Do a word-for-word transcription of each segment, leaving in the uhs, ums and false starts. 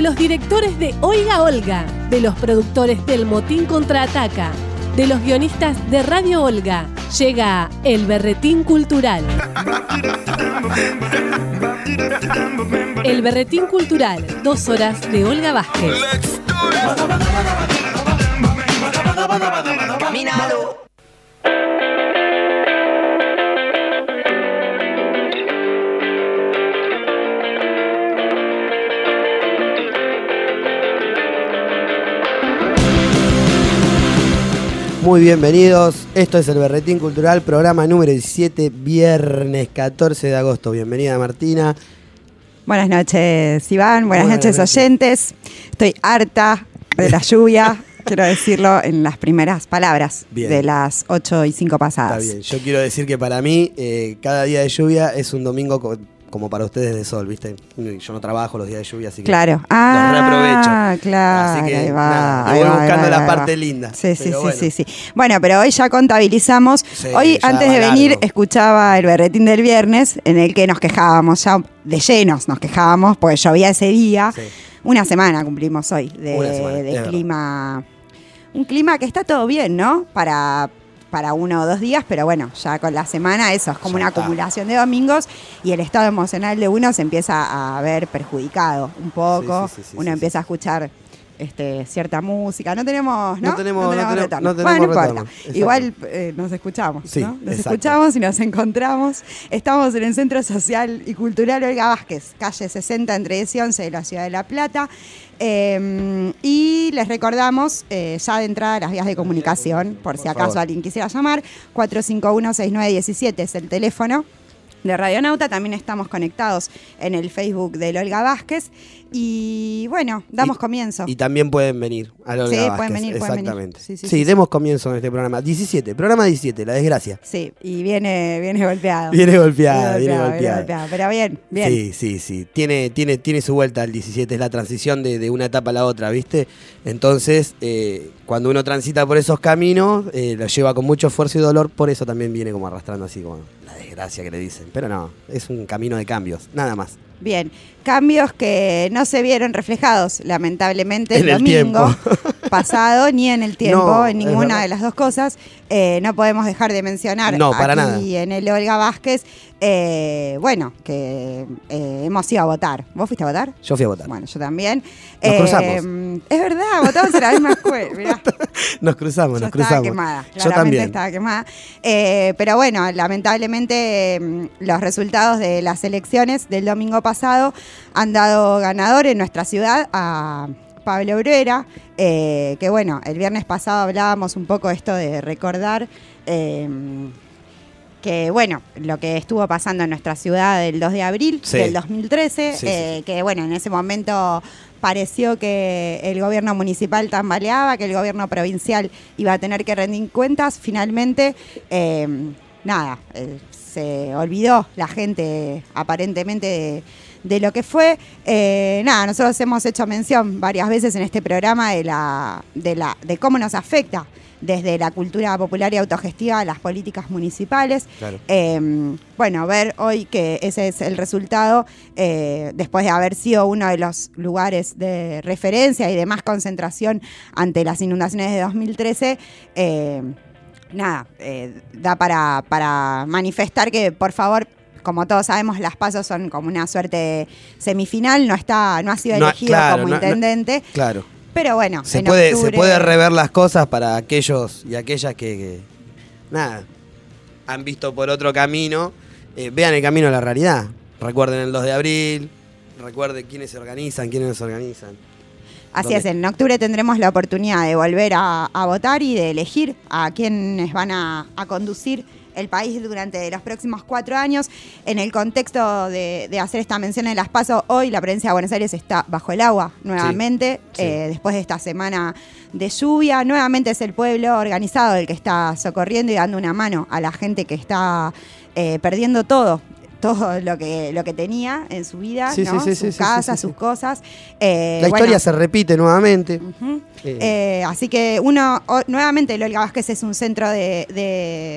los directores de Oiga Olga, de los productores del Motín Contraataca, de los guionistas de Radio Olga, llega El Berretín Cultural. El Berretín Cultural, dos horas de Olga Vázquez. Muy bienvenidos, esto es El Berretín Cultural, programa número diecisiete, viernes catorce de agosto. Bienvenida Martina. Buenas noches Iván, buenas, buenas noches, noches oyentes. Estoy harta de la lluvia, quiero decirlo en las primeras palabras. Bien. De las ocho y cinco pasadas. Está bien, yo quiero decir que para mí eh, cada día de lluvia es un domingo co- como para ustedes de sol, ¿viste? Yo no trabajo los días de lluvia, así que claro. ah, los reaprovecho. Claro, así que ahí va, nada, ahí voy va, buscando ahí va, la parte va. linda. Sí, sí, sí, bueno. sí, sí. Bueno, pero hoy ya contabilizamos. Sí, hoy, antes de venir, largo. escuchaba el berretín del viernes, en el que nos quejábamos, ya de llenos nos quejábamos, porque llovía ese día. Sí. Una semana cumplimos hoy de, semana, de clima. Verdad. Un clima que está todo bien, ¿no? Para... para uno o dos días, pero bueno, ya con la semana eso es como ya una está. Acumulación de domingos y el estado emocional de uno se empieza a ver perjudicado un poco, sí, sí, sí, sí, uno sí, empieza sí. a escuchar este, cierta música, no tenemos, ¿no? No tenemos, no tenemos, no tenemos, no tenemos bueno, no retorno. importa, igual eh, nos escuchamos, sí, ¿no? Nos exacto. escuchamos y nos encontramos, estamos en el Centro Social y Cultural Olga Vázquez, calle sesenta entre diez y once de la Ciudad de La Plata. Eh, y les recordamos eh, ya de entrada las vías de comunicación, por, por si acaso favor. Alguien quisiera llamar, cuatro cinco uno, seis nueve uno siete es el teléfono de Radionauta. También estamos conectados en el Facebook de Olga Vázquez. Y bueno, damos y, comienzo. Y también pueden venir a Olga sí, Vázquez. Pueden venir, exactamente. Pueden venir. Sí, sí, sí, sí, demos sí. comienzo en este programa. diecisiete, programa diecisiete, la desgracia. Sí, y viene, viene golpeado. Viene golpeado, viene golpeado, viene golpeado. Viene golpeado pero bien, bien. Sí, sí, sí. Tiene, tiene, tiene su vuelta el diecisiete, es la transición de, de una etapa a la otra, ¿viste? Entonces, eh, cuando uno transita por esos caminos, eh, lo lleva con mucho esfuerzo y dolor, por eso también viene como arrastrando así como la desgracia que le dicen. Pero no, es un camino de cambios, nada más. Bien, cambios que no se vieron reflejados, lamentablemente, el en domingo el pasado, ni en el tiempo, no, en ninguna de las dos cosas. Eh, no podemos dejar de mencionar no, para aquí nada. en el Olga Vázquez, eh, bueno, que eh, hemos ido a votar. ¿Vos fuiste a votar? Yo fui a votar. Bueno, yo también. Nos eh, cruzamos. Es verdad, votamos en la misma escuela, mirá. Nos cruzamos, yo nos cruzamos. Estaba quemada, claramente yo también. estaba quemada. Eh, pero bueno, lamentablemente los resultados de las elecciones del domingo pasado han dado ganador en nuestra ciudad a Pablo Bruera, eh, que bueno, el viernes pasado hablábamos un poco de esto de recordar eh, que bueno, lo que estuvo pasando en nuestra ciudad el dos de abril sí. del dos mil trece, sí, eh, sí. que bueno, en ese momento pareció que el gobierno municipal tambaleaba, que el gobierno provincial iba a tener que rendir cuentas. Finalmente, eh, nada, eh, se olvidó la gente aparentemente de, de lo que fue. Eh, nada, nosotros hemos hecho mención varias veces en este programa de, la, de, la, de cómo nos afecta desde la cultura popular y autogestiva a las políticas municipales. Claro. Eh, bueno, ver hoy que ese es el resultado, eh, después de haber sido uno de los lugares de referencia y de más concentración ante las inundaciones de dos mil trece, eh, nada, eh, da para, para manifestar que, por favor, como todos sabemos, las pasos son como una suerte de semifinal, no está, no ha sido no, elegido claro, como no, intendente. No, claro. Pero bueno, se en puede, octubre... se puede rever las cosas para aquellos y aquellas que, que nada, han visto por otro camino. Eh, vean el camino a la realidad. Recuerden el dos de abril, recuerden quiénes se organizan, quiénes no se organizan. Así ¿Dónde? es, en octubre tendremos la oportunidad de volver a, a votar y de elegir a quienes van a, a conducir el país durante los próximos cuatro años. En el contexto de, de hacer esta mención en las PASO, hoy la provincia de Buenos Aires está bajo el agua nuevamente, sí, sí. Eh, después de esta semana de lluvia. Nuevamente es el pueblo organizado el que está socorriendo y dando una mano a la gente que está eh, perdiendo todo. todo lo que lo que tenía en su vida, sí, ¿no? sí, sí, Sus sí, casas, sí, sí, sí. sus cosas. Eh, la historia bueno, se repite nuevamente. Uh-huh. eh. Eh, así que uno, o, nuevamente el Olga Vázquez es un centro de, de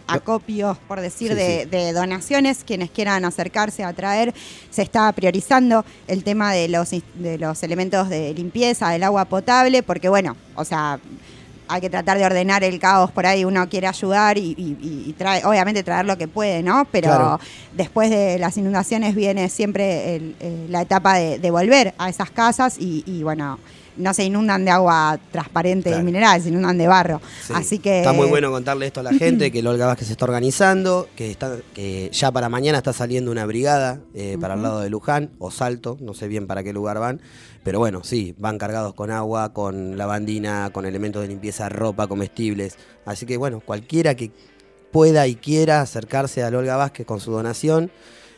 acopio, por decir, Sí, de, sí. de donaciones. Quienes quieran acercarse a traer, se está priorizando el tema de los, de los elementos de limpieza, del agua potable, porque bueno, o sea, hay que tratar de ordenar el caos por ahí, uno quiere ayudar y, y, y trae, obviamente traer lo que puede, ¿no? Pero Claro. después de las inundaciones viene siempre el, el, la etapa de, de volver a esas casas y, y bueno, no se inundan de agua transparente Claro. y mineral, se inundan de barro. Sí. Así que Está muy bueno contarle esto a la gente, que el Olga Vázquez se está organizando, que, está, que ya para mañana está saliendo una brigada eh, uh-huh. para el lado de Luján o Salto, no sé bien para qué lugar van, pero bueno, sí, van cargados con agua, con lavandina, con elementos de limpieza, ropa, comestibles. Así que bueno, cualquiera que pueda y quiera acercarse al Olga Vázquez con su donación,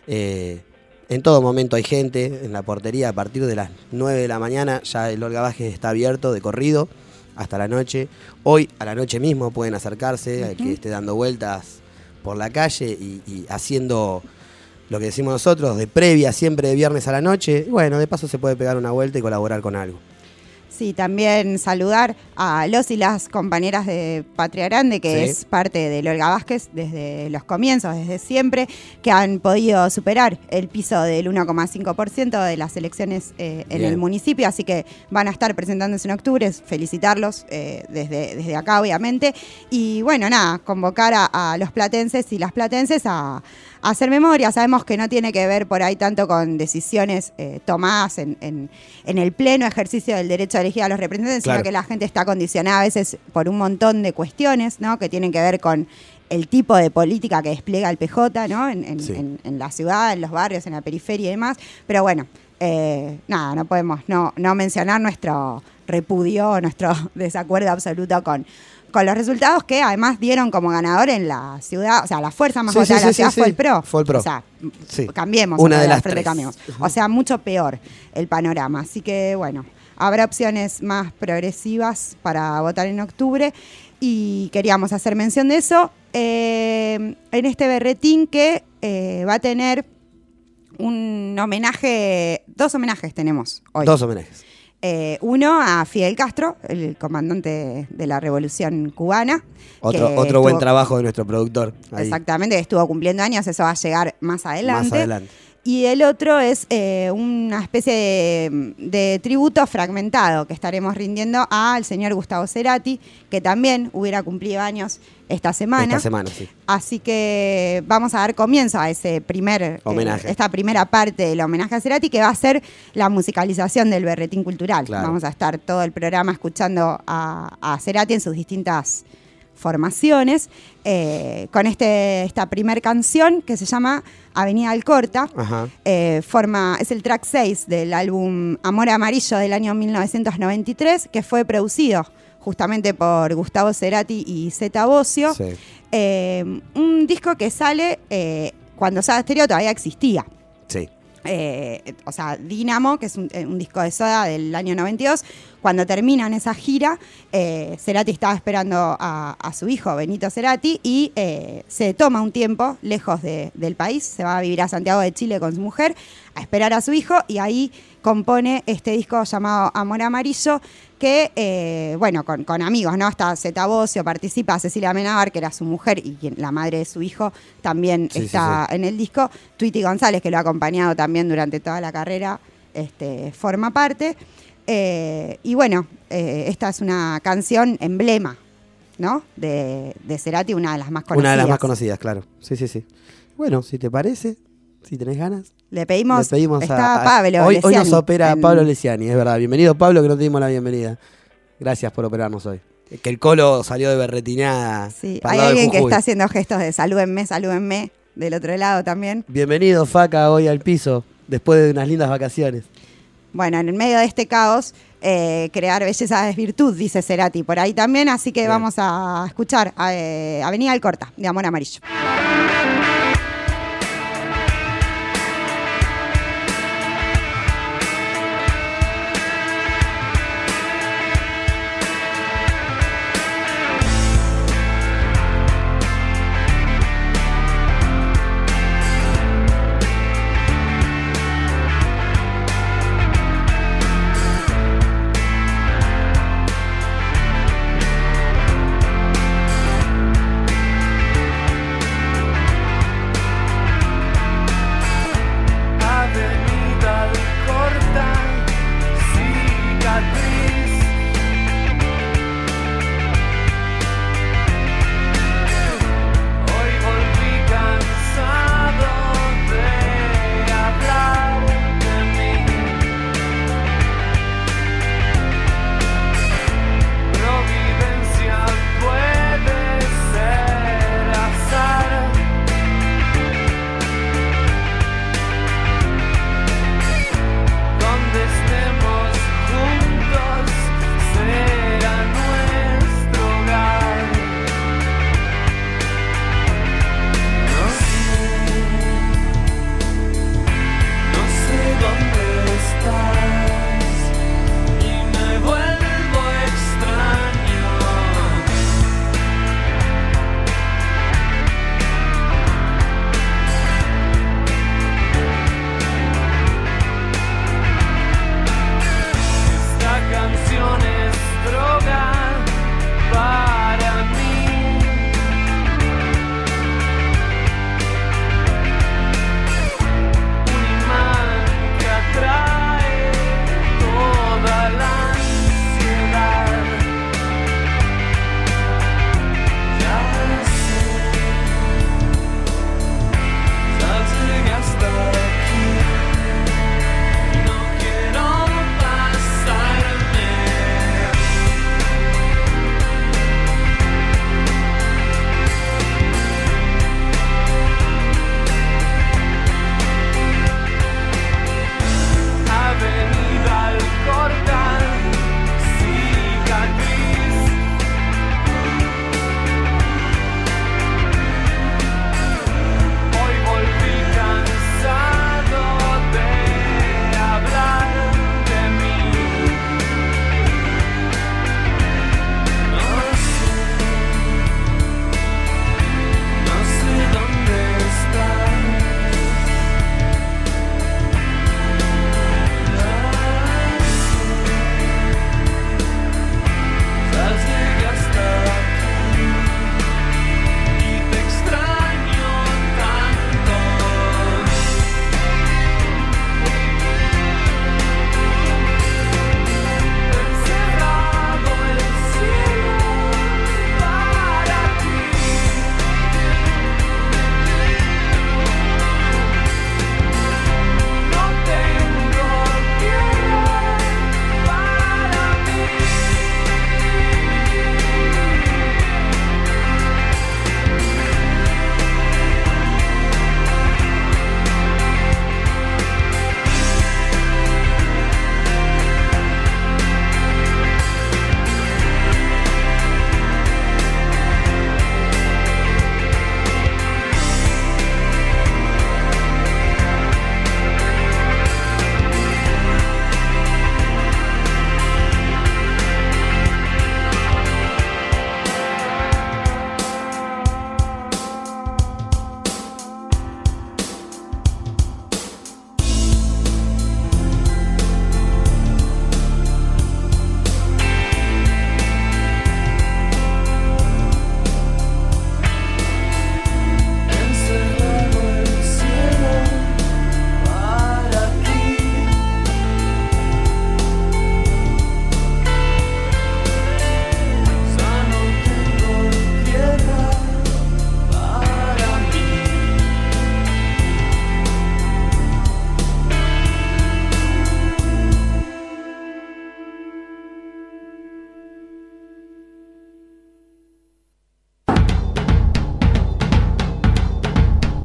eh, en todo momento hay gente en la portería. A partir de las nueve de la mañana ya el Olga Vázquez está abierto de corrido hasta la noche. Hoy a la noche mismo pueden acercarse, uh-huh. al que esté dando vueltas por la calle y, y haciendo lo que decimos nosotros, de previa siempre de viernes a la noche. Y bueno, de paso se puede pegar una vuelta y colaborar con algo. Sí, también saludar a los y las compañeras de Patria Grande, que sí. es parte del Olga Vázquez desde los comienzos, desde siempre, que han podido superar el piso del uno coma cinco por ciento de las elecciones eh, en el municipio, así que van a estar presentándose en octubre, felicitarlos eh, desde, desde acá, obviamente. Y bueno, nada, convocar a, a los platenses y las platenses a... hacer memoria. Sabemos que no tiene que ver por ahí tanto con decisiones eh, tomadas en, en, en el pleno ejercicio del derecho a elegir a los representantes, claro. sino que la gente está condicionada a veces por un montón de cuestiones, ¿no? Que tienen que ver con el tipo de política que despliega el P J, ¿no? En, en, sí. en, en la ciudad, en los barrios, en la periferia y demás. Pero bueno, eh, nada, no podemos no, no mencionar nuestro repudio, nuestro desacuerdo absoluto con con los resultados que además dieron como ganador en la ciudad, o sea, la fuerza más sí, votada sí, de la sí, ciudad sí, fue sí. el PRO. Fue el PRO. O sea, sí. cambiemos. Una de las frente tres. Cambiemos. O sea, mucho peor el panorama. Así que, bueno, habrá opciones más progresivas para votar en octubre y queríamos hacer mención de eso eh, en este berretín que eh, va a tener un homenaje, dos homenajes tenemos hoy. Dos homenajes. Eh, uno a Fidel Castro, el comandante de la Revolución Cubana. Otro, otro estuvo, buen trabajo de nuestro productor. Ahí. Exactamente, que estuvo cumpliendo años, eso va a llegar más adelante. Más adelante. Y el otro es eh, una especie de, de tributo fragmentado que estaremos rindiendo al señor Gustavo Cerati, que también hubiera cumplido años esta semana. Esta semana, sí. Así que vamos a dar comienzo a ese primer homenaje. Eh, esta primera parte del homenaje a Cerati, que va a ser la musicalización del berretín cultural. Claro. Vamos a estar todo el programa escuchando a, a Cerati en sus distintas formaciones, eh, con este, esta primer canción que se llama Avenida Alcorta. Eh, forma, es el track seis del álbum Amor Amarillo del año mil novecientos noventa y tres, que fue producido justamente por Gustavo Cerati y Zeta Bosio. Sí. Eh, un disco que sale eh, cuando Soda Stereo todavía existía. Sí. Eh, o sea, Dínamo, que es un, un disco de Soda del año noventa y dos, cuando terminan esa gira, eh, Cerati estaba esperando a, a su hijo, Benito Cerati, y eh, se toma un tiempo lejos de, del país, se va a vivir a Santiago de Chile con su mujer, a esperar a su hijo, y ahí compone este disco llamado Amor Amarillo, que, eh, bueno, con, con amigos, ¿no? Hasta Zeta Bosio participa, Cecilia Amenábar, que era su mujer y quien, la madre de su hijo, también sí, está sí, sí. en el disco. Tweety González, que lo ha acompañado también durante toda la carrera, este, forma parte. Eh, y bueno, eh, esta es una canción emblema, ¿no? De, de Cerati, una de las más conocidas. Una de las más conocidas, claro. Sí, sí, sí. Bueno, si te parece, si tenés ganas. Le pedimos, Le pedimos está a, a, Pablo hoy, Lesiani. Hoy nos opera en... Pablo Lesiani, es verdad. Bienvenido, Pablo, que no te dimos la bienvenida. Gracias por operarnos hoy. Que el colo salió de berretinada. Sí, hay alguien que está haciendo gestos de salúdenme, salúdenme, del otro lado también. Bienvenido, Faca, hoy al piso, después de unas lindas vacaciones. Bueno, en el medio de este caos, eh, crear belleza es virtud, dice Cerati por ahí también, así que Bien. Vamos a escuchar a, eh, Avenida Alcorta, de Amor Amarillo.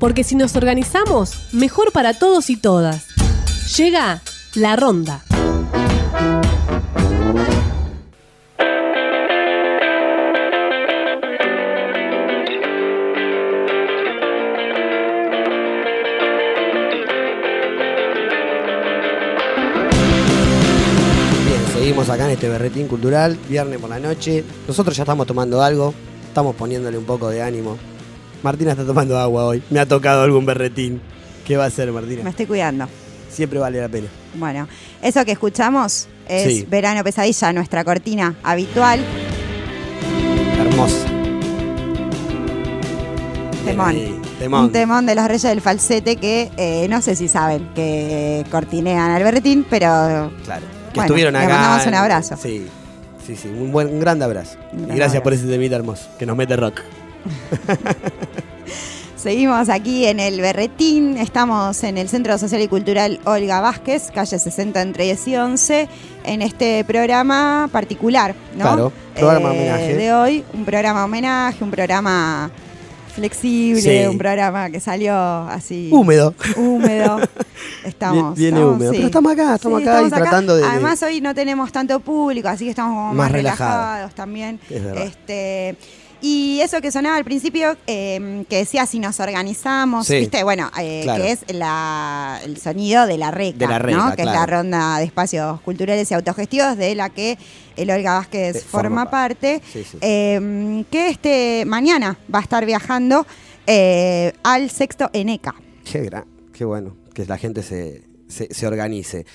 Porque si nos organizamos, mejor para todos y todas. Llega La Ronda. Seguimos acá en este berretín cultural, viernes por la noche. Nosotros ya estamos tomando algo, estamos poniéndole un poco de ánimo. Martina está tomando agua hoy. Me ha tocado algún berretín. ¿Qué va a hacer, Martina? Me estoy cuidando. Siempre vale la pena. Bueno, eso que escuchamos es Sí. Verano Pesadilla, nuestra cortina habitual. Hermoso. Temón. Ahí, temón. Un temón de los Reyes del Falsete que eh, no sé si saben que cortinean al berretín, pero Claro. Que bueno, estuvieron acá. le mandamos un abrazo. Sí, sí, sí. Un buen, un gran abrazo. Un Y gran gracias abrazo. por ese temita hermoso, que nos mete rock. Seguimos aquí en el Berretín, estamos en el Centro Social y Cultural Olga Vázquez, calle sesenta entre diez y once, en este programa particular, ¿no? Claro, programa Eh, homenaje. de hoy, un programa homenaje, un programa flexible, Sí. un programa que salió así Húmedo. húmedo. Estamos, Viene estamos, húmedo. sí. Pero estamos acá, estamos Sí, acá y estamos acá. tratando de. Además, hoy no tenemos tanto público, así que estamos como más, Más relajado. relajados también. Es verdad. Este, y eso que sonaba al principio, eh, que decía si nos organizamos, Sí. ¿viste? Bueno, eh, Claro. que es la, el sonido de la RECA, De la RECA, ¿no? Que es la claro. ronda de espacios culturales y autogestivos de la que el Olga Vázquez Eh, forma, forma parte. Sí, sí. Eh, que este mañana va a estar viajando eh, al sexto ENECA. Qué gran, qué bueno, que la gente se, se, se organice.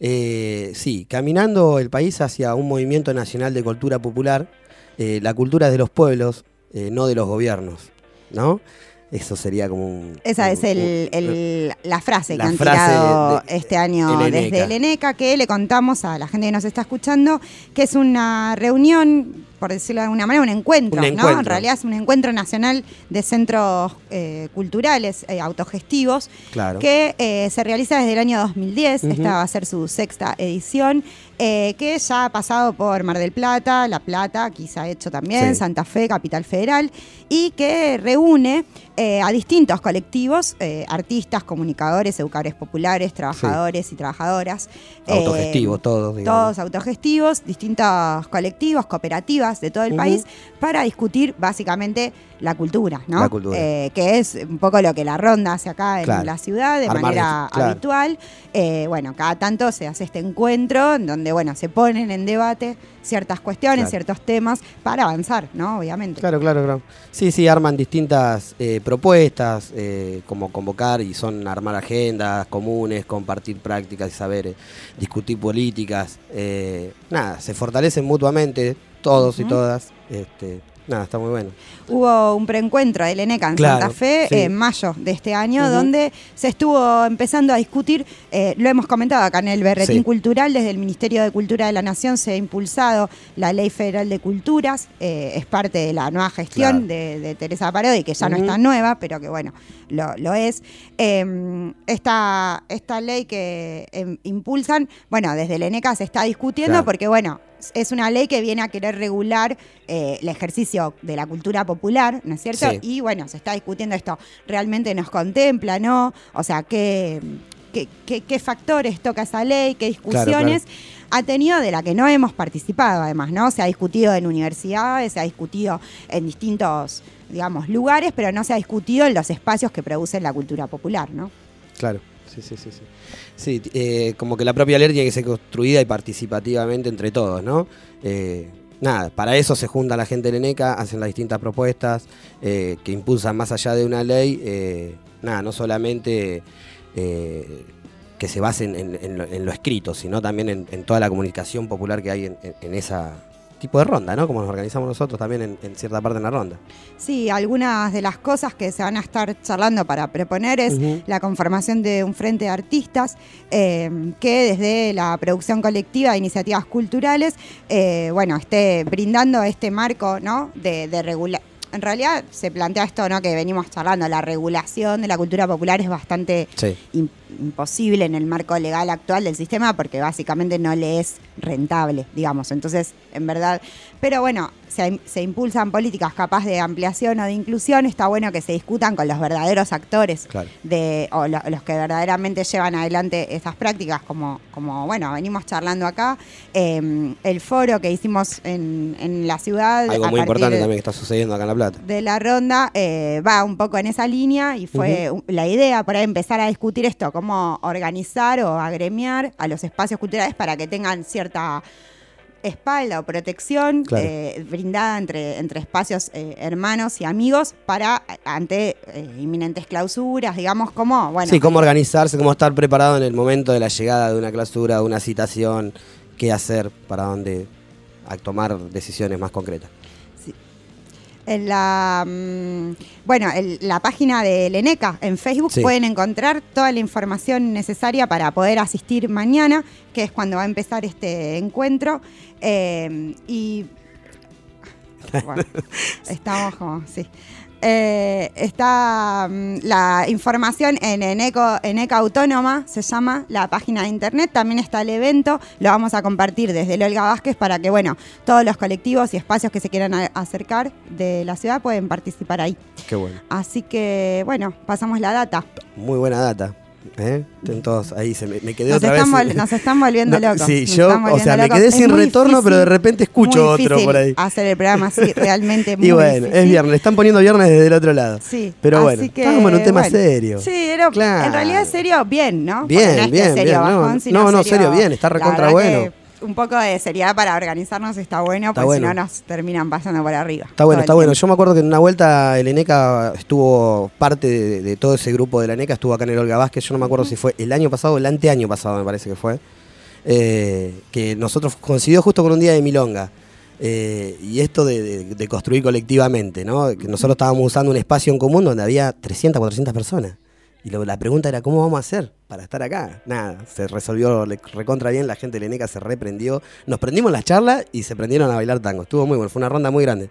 Eh, sí, caminando el país hacia un movimiento nacional de cultura popular, eh, la cultura es de los pueblos, eh, no de los gobiernos, ¿no? Eso sería como un... Esa un- es el, un- el- la frase la que han frase tirado de- este año el desde ENECA. el ENECA, que le contamos a la gente que nos está escuchando, que es una reunión, por decirlo de alguna manera, un encuentro, Un ¿no? encuentro. En realidad es un encuentro nacional de centros eh, culturales eh, autogestivos Claro. que eh, se realiza desde el año dos mil diez. Ujú. Esta va a ser su sexta edición, eh, que ya ha pasado por Mar del Plata, La Plata, aquí se ha hecho también, Sí. Santa Fe, Capital Federal, y que reúne eh, a distintos colectivos, eh, artistas, comunicadores, educadores populares, trabajadores y trabajadoras. Autogestivos, eh, todos, digamos. Todos autogestivos, distintos colectivos, cooperativas de todo el Ujú. país, para discutir básicamente la cultura, ¿no? La cultura. Eh, que es un poco lo que la ronda hace acá en Claro. la ciudad de Armar manera dif- claro. habitual. Eh, bueno, cada tanto se hace este encuentro en donde, bueno, se ponen en debate ciertas cuestiones, Claro. ciertos temas para avanzar, ¿no? Obviamente. Claro, claro, claro. Sí, sí, arman distintas eh, propuestas, eh, como convocar y son armar agendas comunes, compartir prácticas y saberes, discutir políticas. Eh, nada, se fortalecen mutuamente todos y Ujú. todas. Este, nada, está muy bueno. Hubo un preencuentro del ENECA en Claro, Santa Fe sí. en mayo de este año, Ujú. donde se estuvo empezando a discutir, eh, lo hemos comentado acá en el Berretín Sí. Cultural, desde el Ministerio de Cultura de la Nación se ha impulsado la Ley Federal de Culturas, eh, es parte de la nueva gestión Claro. de, de Teresa Parodi, que ya no Ujú. es tan nueva, pero que bueno, lo, lo es. Eh, esta, esta ley que eh, impulsan, bueno, desde el ENECA se está discutiendo Claro. porque, bueno, es una ley que viene a querer regular eh, el ejercicio de la cultura popular, ¿no es cierto? Sí. Y bueno, se está discutiendo esto, ¿realmente nos contempla, no? O sea, ¿qué, qué, qué- qué factores toca esa ley? ¿Qué discusiones ha tenido de la que no hemos participado además, ¿no? Se ha discutido en universidades, se ha discutido en distintos, digamos, lugares, pero no se ha discutido en los espacios que producen la cultura popular, ¿no? Claro, sí, sí, sí. Sí, sí eh, como que la propia ley tiene que ser construida y participativamente entre todos, ¿no? Eh, nada, para eso se junta la gente del ENECA, hacen las distintas propuestas eh, que impulsan más allá de una ley, eh, nada, no solamente eh, que se basen en, en lo, en lo escrito, sino también en, en toda la comunicación popular que hay en, en, en ese tipo de ronda, ¿no? Como nos organizamos nosotros también en, en cierta parte en la ronda. Sí, algunas de las cosas que se van a estar charlando para proponer es Ujú. la conformación de un frente de artistas eh, que desde la producción colectiva de iniciativas culturales, eh, bueno, esté brindando este marco, ¿no? De, de regula- En realidad se plantea esto, ¿no? Que venimos charlando, la regulación de la cultura popular es bastante Sí, im- imposible en el marco legal actual del sistema porque básicamente no le es rentable, digamos. Entonces, en verdad, pero bueno, se, se impulsan políticas capaz de ampliación o de inclusión, está bueno que se discutan con los verdaderos actores Claro. de, o lo- los que verdaderamente llevan adelante esas prácticas, como, como bueno, venimos charlando acá. Eh, el foro que hicimos en, en la ciudad. Algo a muy partir importante de- también que está sucediendo acá en La Plata. de la ronda eh, va un poco en esa línea y fue uh-huh. la idea por ahí empezar a discutir esto, cómo organizar o agremiar a los espacios culturales para que tengan cierta espalda o protección Claro. eh, brindada entre, entre espacios eh, hermanos y amigos para ante eh, inminentes clausuras, digamos, como, bueno. Sí, cómo organizarse, cómo estar preparado en el momento de la llegada de una clausura, de una citación, qué hacer para dónde a tomar decisiones más concretas. En la, mmm, bueno, en la página del ENECA en Facebook Sí. pueden encontrar toda la información necesaria para poder asistir mañana, que es cuando va a empezar este encuentro. Eh, y bueno, estamos como, sí. Eh, está um, la información en Eneco, Eneca Autónoma, se llama la página de internet. También está el evento, lo vamos a compartir desde el Olga Vázquez para que, bueno, todos los colectivos y espacios que se quieran a- acercar de la ciudad pueden participar ahí. Qué bueno. Así que, bueno, pasamos la data. Muy buena data. ¿Eh? Estén todos ahí, se me, me quedé Nos otra están, vez. vol- nos están volviendo No, locos. sí, nos yo, están o volviendo sea, me locos. quedé Es sin muy retorno, pero de repente escucho muy otro difícil por ahí. hacer el programa así, realmente muy Y bueno, difícil. es viernes, le están poniendo viernes desde el otro lado. Sí, Pero así bueno, que, estábamos en un tema bueno. serio. Sí, era, Claro. en realidad es serio, bien, ¿no? Bien, Porque no es que bien, serio bien, no, bajón, sino no, no, serio, bien, está la recontra verdad bueno. que un poco de seriedad para organizarnos está bueno, Está porque bueno. si no nos terminan pasando por arriba. Está bueno, todo está el bueno. tiempo. Yo me acuerdo que en una vuelta el ENECA estuvo, parte de, de todo ese grupo de la ENECA estuvo acá en el Olga Vázquez. Yo no me acuerdo si fue el año pasado o el anteaño pasado, me parece que fue. Eh, que nosotros coincidió justo con un día de Milonga. Eh, y esto de, de- de construir colectivamente, ¿no? Que nosotros estábamos usando un espacio en común donde había trescientas, cuatrocientas personas. Y lo- la pregunta era, ¿cómo vamos a hacer para estar acá? Nada, se resolvió le- recontra bien, la gente de la ENECA se reprendió. Nos prendimos las charlas y se prendieron a bailar tango. Estuvo muy bueno, fue una ronda muy grande.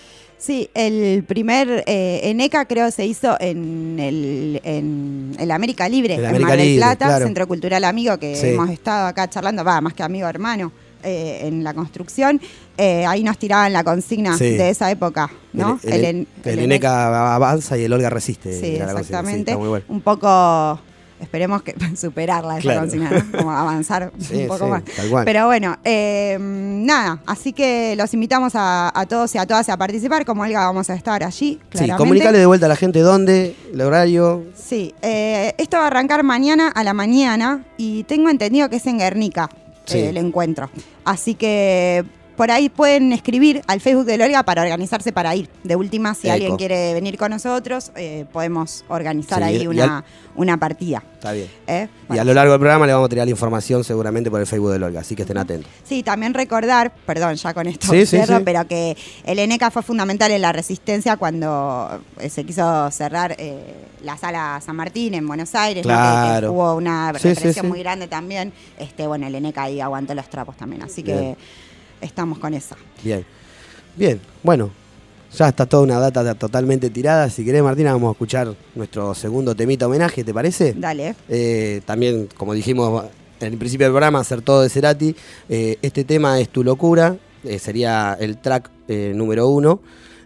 Sí, el primer eh, ENECA creo se hizo en el, en el América Libre, En en, América Mar del Libre, Plata, claro. Centro Cultural Amigo, que Sí. hemos estado acá charlando, va, más que amigo hermano, eh, en la construcción. Eh, ahí nos tiraban la consigna Sí. de esa época, ¿no? El, el- en- el el ENECA avanza y el Olga resiste. Sí, era la consigna. Sí, exactamente. está muy bueno. Un poco, esperemos que superarla esa Claro. consigna, ¿no? Como avanzar Sí, un poco sí, más. tal cual. Pero bueno, eh, nada, así que los invitamos a, a todos y a todas a participar. Como Olga vamos a estar allí, Sí, claramente. comunicale de vuelta a la gente dónde, el horario. Sí, eh, esto va a arrancar mañana a la mañana y tengo entendido que es en Guernica Sí. eh, el encuentro. Así que por ahí pueden escribir al Facebook de Olga para organizarse para ir. De última, si Eco. alguien quiere venir con nosotros, eh, podemos organizar Sí, ahí y una, al- una partida. Está bien. ¿eh? Y Bueno. a lo largo del programa le vamos a tirar la información seguramente por el Facebook del Olga, así que estén atentos. Sí, también recordar, perdón, ya con esto Sí, sí, cierro, sí. pero que el ENECA fue fundamental en la resistencia cuando eh, se quiso cerrar eh, la sala San Martín en Buenos Aires, ¿no? Que- que, Claro. hubo una Sí, sí, represión sí. muy grande también. Este, bueno, el ENECA ahí aguantó los trapos también, así que Bien. estamos con esa. Bien. Bien, bueno, ya está toda una data totalmente tirada. Si querés, Martina, vamos a escuchar nuestro segundo temita homenaje, ¿te parece? Dale. Eh, también, como dijimos en el principio del programa, hacer todo de Cerati. Eh, este tema es Tu Locura, eh, sería el track eh, número uno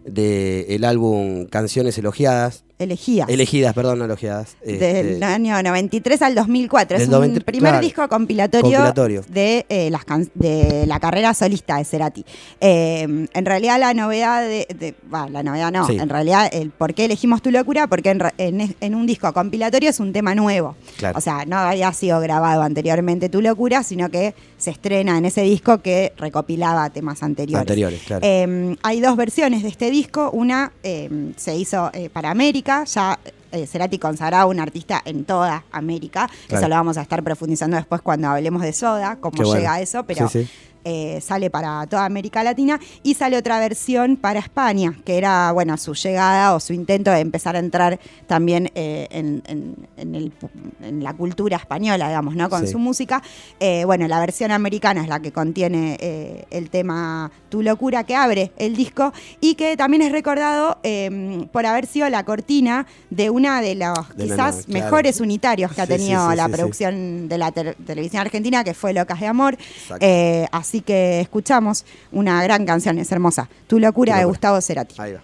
del álbum Canciones Elogiadas. Elegías. Elegidas, perdón, no elogiadas. Del Este, año noventa y tres al dos mil cuatro. Es Del un noventa primer claro. disco compilatorio, Compilatorio. De, eh, las can- de la carrera solista de Cerati. Eh, en realidad la novedad de... de- bah, la novedad no. Sí. En realidad el por qué elegimos Tu Locura, porque en, ra- en es- en un disco compilatorio es un tema nuevo. Claro. O sea, no había sido grabado anteriormente Tu Locura, sino que se estrena en ese disco que recopilaba temas anteriores. Anteriores, claro. Eh, hay dos versiones de este disco. Una eh, se hizo eh, para América, ya eh, Cerati consagraba un artista en toda América. Claro. Eso lo vamos a estar profundizando después cuando hablemos de Soda, cómo Qué bueno. llega a eso, pero Sí, sí. eh, sale para toda América Latina y sale otra versión para España, que era, bueno, su llegada o su intento de empezar a entrar también eh, en, en- en el- en la cultura española, digamos, ¿no? Con Sí. su música. Eh, bueno, la versión americana es la que contiene eh, el tema Tu Locura, que abre el disco y que también es recordado eh, por haber sido la cortina de una de los De la quizás nueva, claro. mejores unitarios que ha Sí, sí, tenido sí, la sí, sí. producción de la te- televisión argentina, que fue Locas de Amor. Exacto. Eh, así Así que escuchamos una gran canción, es hermosa. Tu locura, Tu locura. de Gustavo Cerati. Ahí va.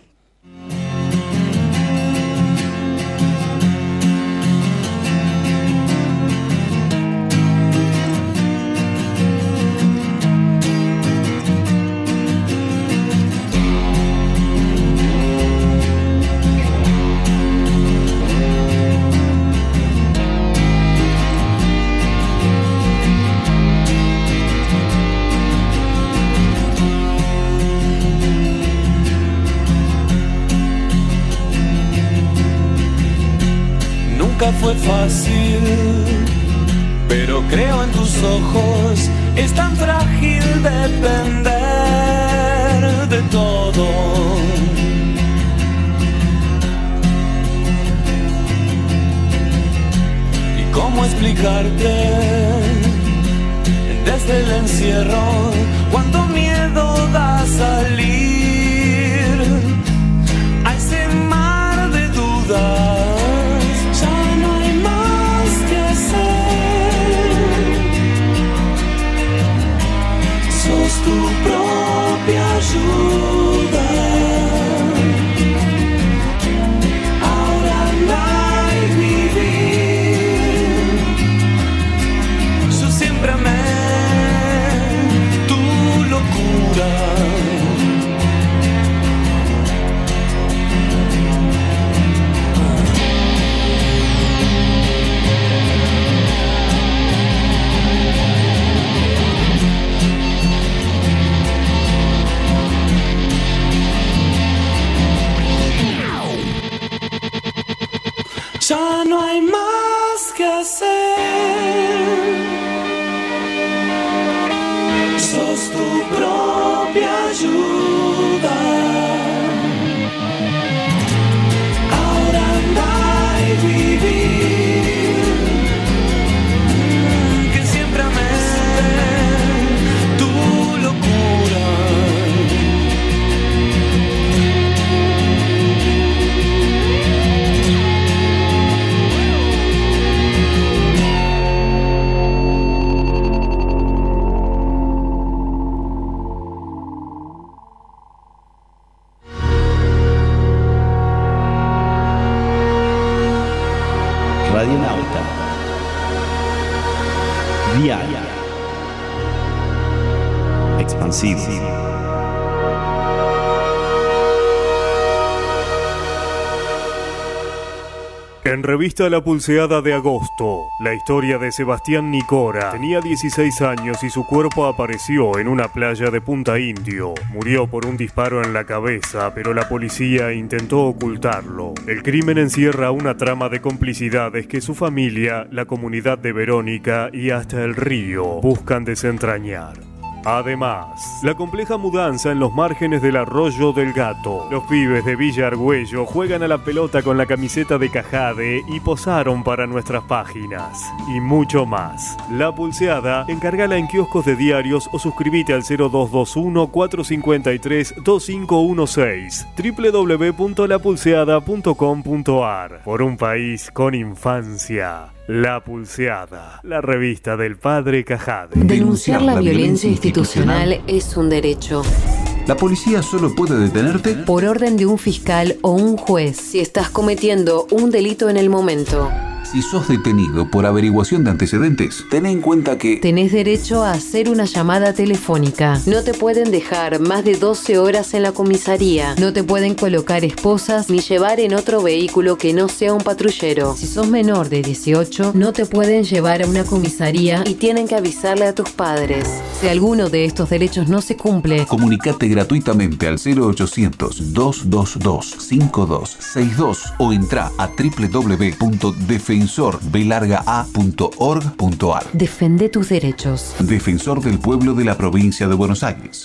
Fue fácil, pero creo en tus ojos, es tan frágil depender de todo. ¿Y cómo explicarte desde el encierro cuánto miedo da salir a ese mar de dudas? Tu propia ayuda. Ahora andar y vivir. Yo siempre amé tu locura. Ya no hay más que hacer. Sos tu propia ayuda. Ahora anda y vivir. Que siempre amé tu locura. Radionauta. Diaria. Expansivo. En revista La Pulseada de agosto, la historia de Sebastián Nicora. Tenía dieciséis años y su cuerpo apareció en una playa de Punta Indio. Murió por un disparo en la cabeza, pero la policía intentó ocultarlo. El crimen encierra una trama de complicidades que su familia, la comunidad de Verónica y hasta el río buscan desentrañar. Además, la compleja mudanza en los márgenes del Arroyo del Gato. Los pibes de Villa Argüello juegan a la pelota con la camiseta de Cajade y posaron para nuestras páginas. Y mucho más. La Pulseada, encárgala en kioscos de diarios o suscríbete al cero dos dos uno, cuatro cinco tres, dos cinco uno seis. doble u doble u doble u punto la pulseada punto com punto a r. Por un país con infancia. La Pulseada, la revista del padre Cajade. Denunciar la violencia institucional es un derecho. La policía solo puede detenerte por orden de un fiscal o un juez si estás cometiendo un delito en el momento. Si sos detenido por averiguación de antecedentes, ten en cuenta que tenés derecho a hacer una llamada telefónica. No te pueden dejar más de doce horas en la comisaría. No te pueden colocar esposas ni llevar en otro vehículo que no sea un patrullero. Si sos menor de dieciocho, no te pueden llevar a una comisaría y tienen que avisarle a tus padres. Si alguno de estos derechos no se cumple, comunicate gratuitamente al cero ochocientos, dos dos dos, cinco dos seis dos o entra a doble u doble u doble u punto defensor b larga a punto org punto a r. Defende tus derechos. Defensor del pueblo de la provincia de Buenos Aires.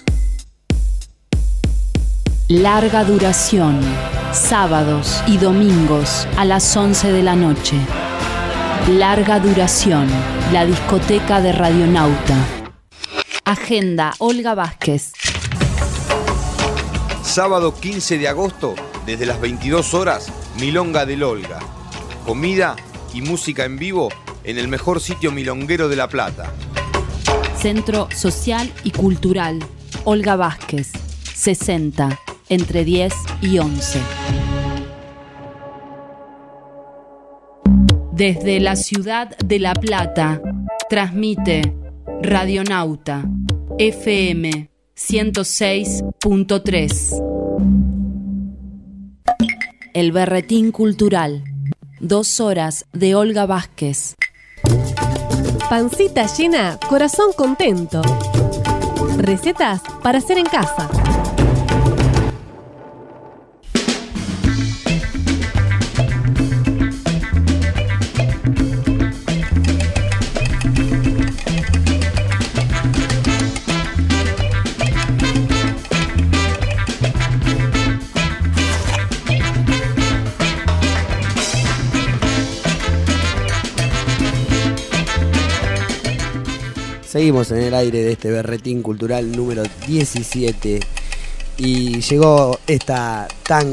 Larga duración. Sábados y domingos a las once de la noche. Larga duración. La discoteca de Radionauta. Agenda Olga Vázquez. Sábado quince de agosto, desde las veintidós horas, Milonga del Olga. Comida y música en vivo en el mejor sitio milonguero de La Plata. Centro Social y Cultural Olga Vázquez, sesenta, entre diez y once. Desde la ciudad de La Plata, transmite Radionauta, F M ciento seis punto tres. El Berretín Cultural, dos horas de Olga Vázquez. Pancita llena, corazón contento. Recetas para hacer en casa. Seguimos en el aire de este Berretín Cultural número diecisiete y llegó esta tan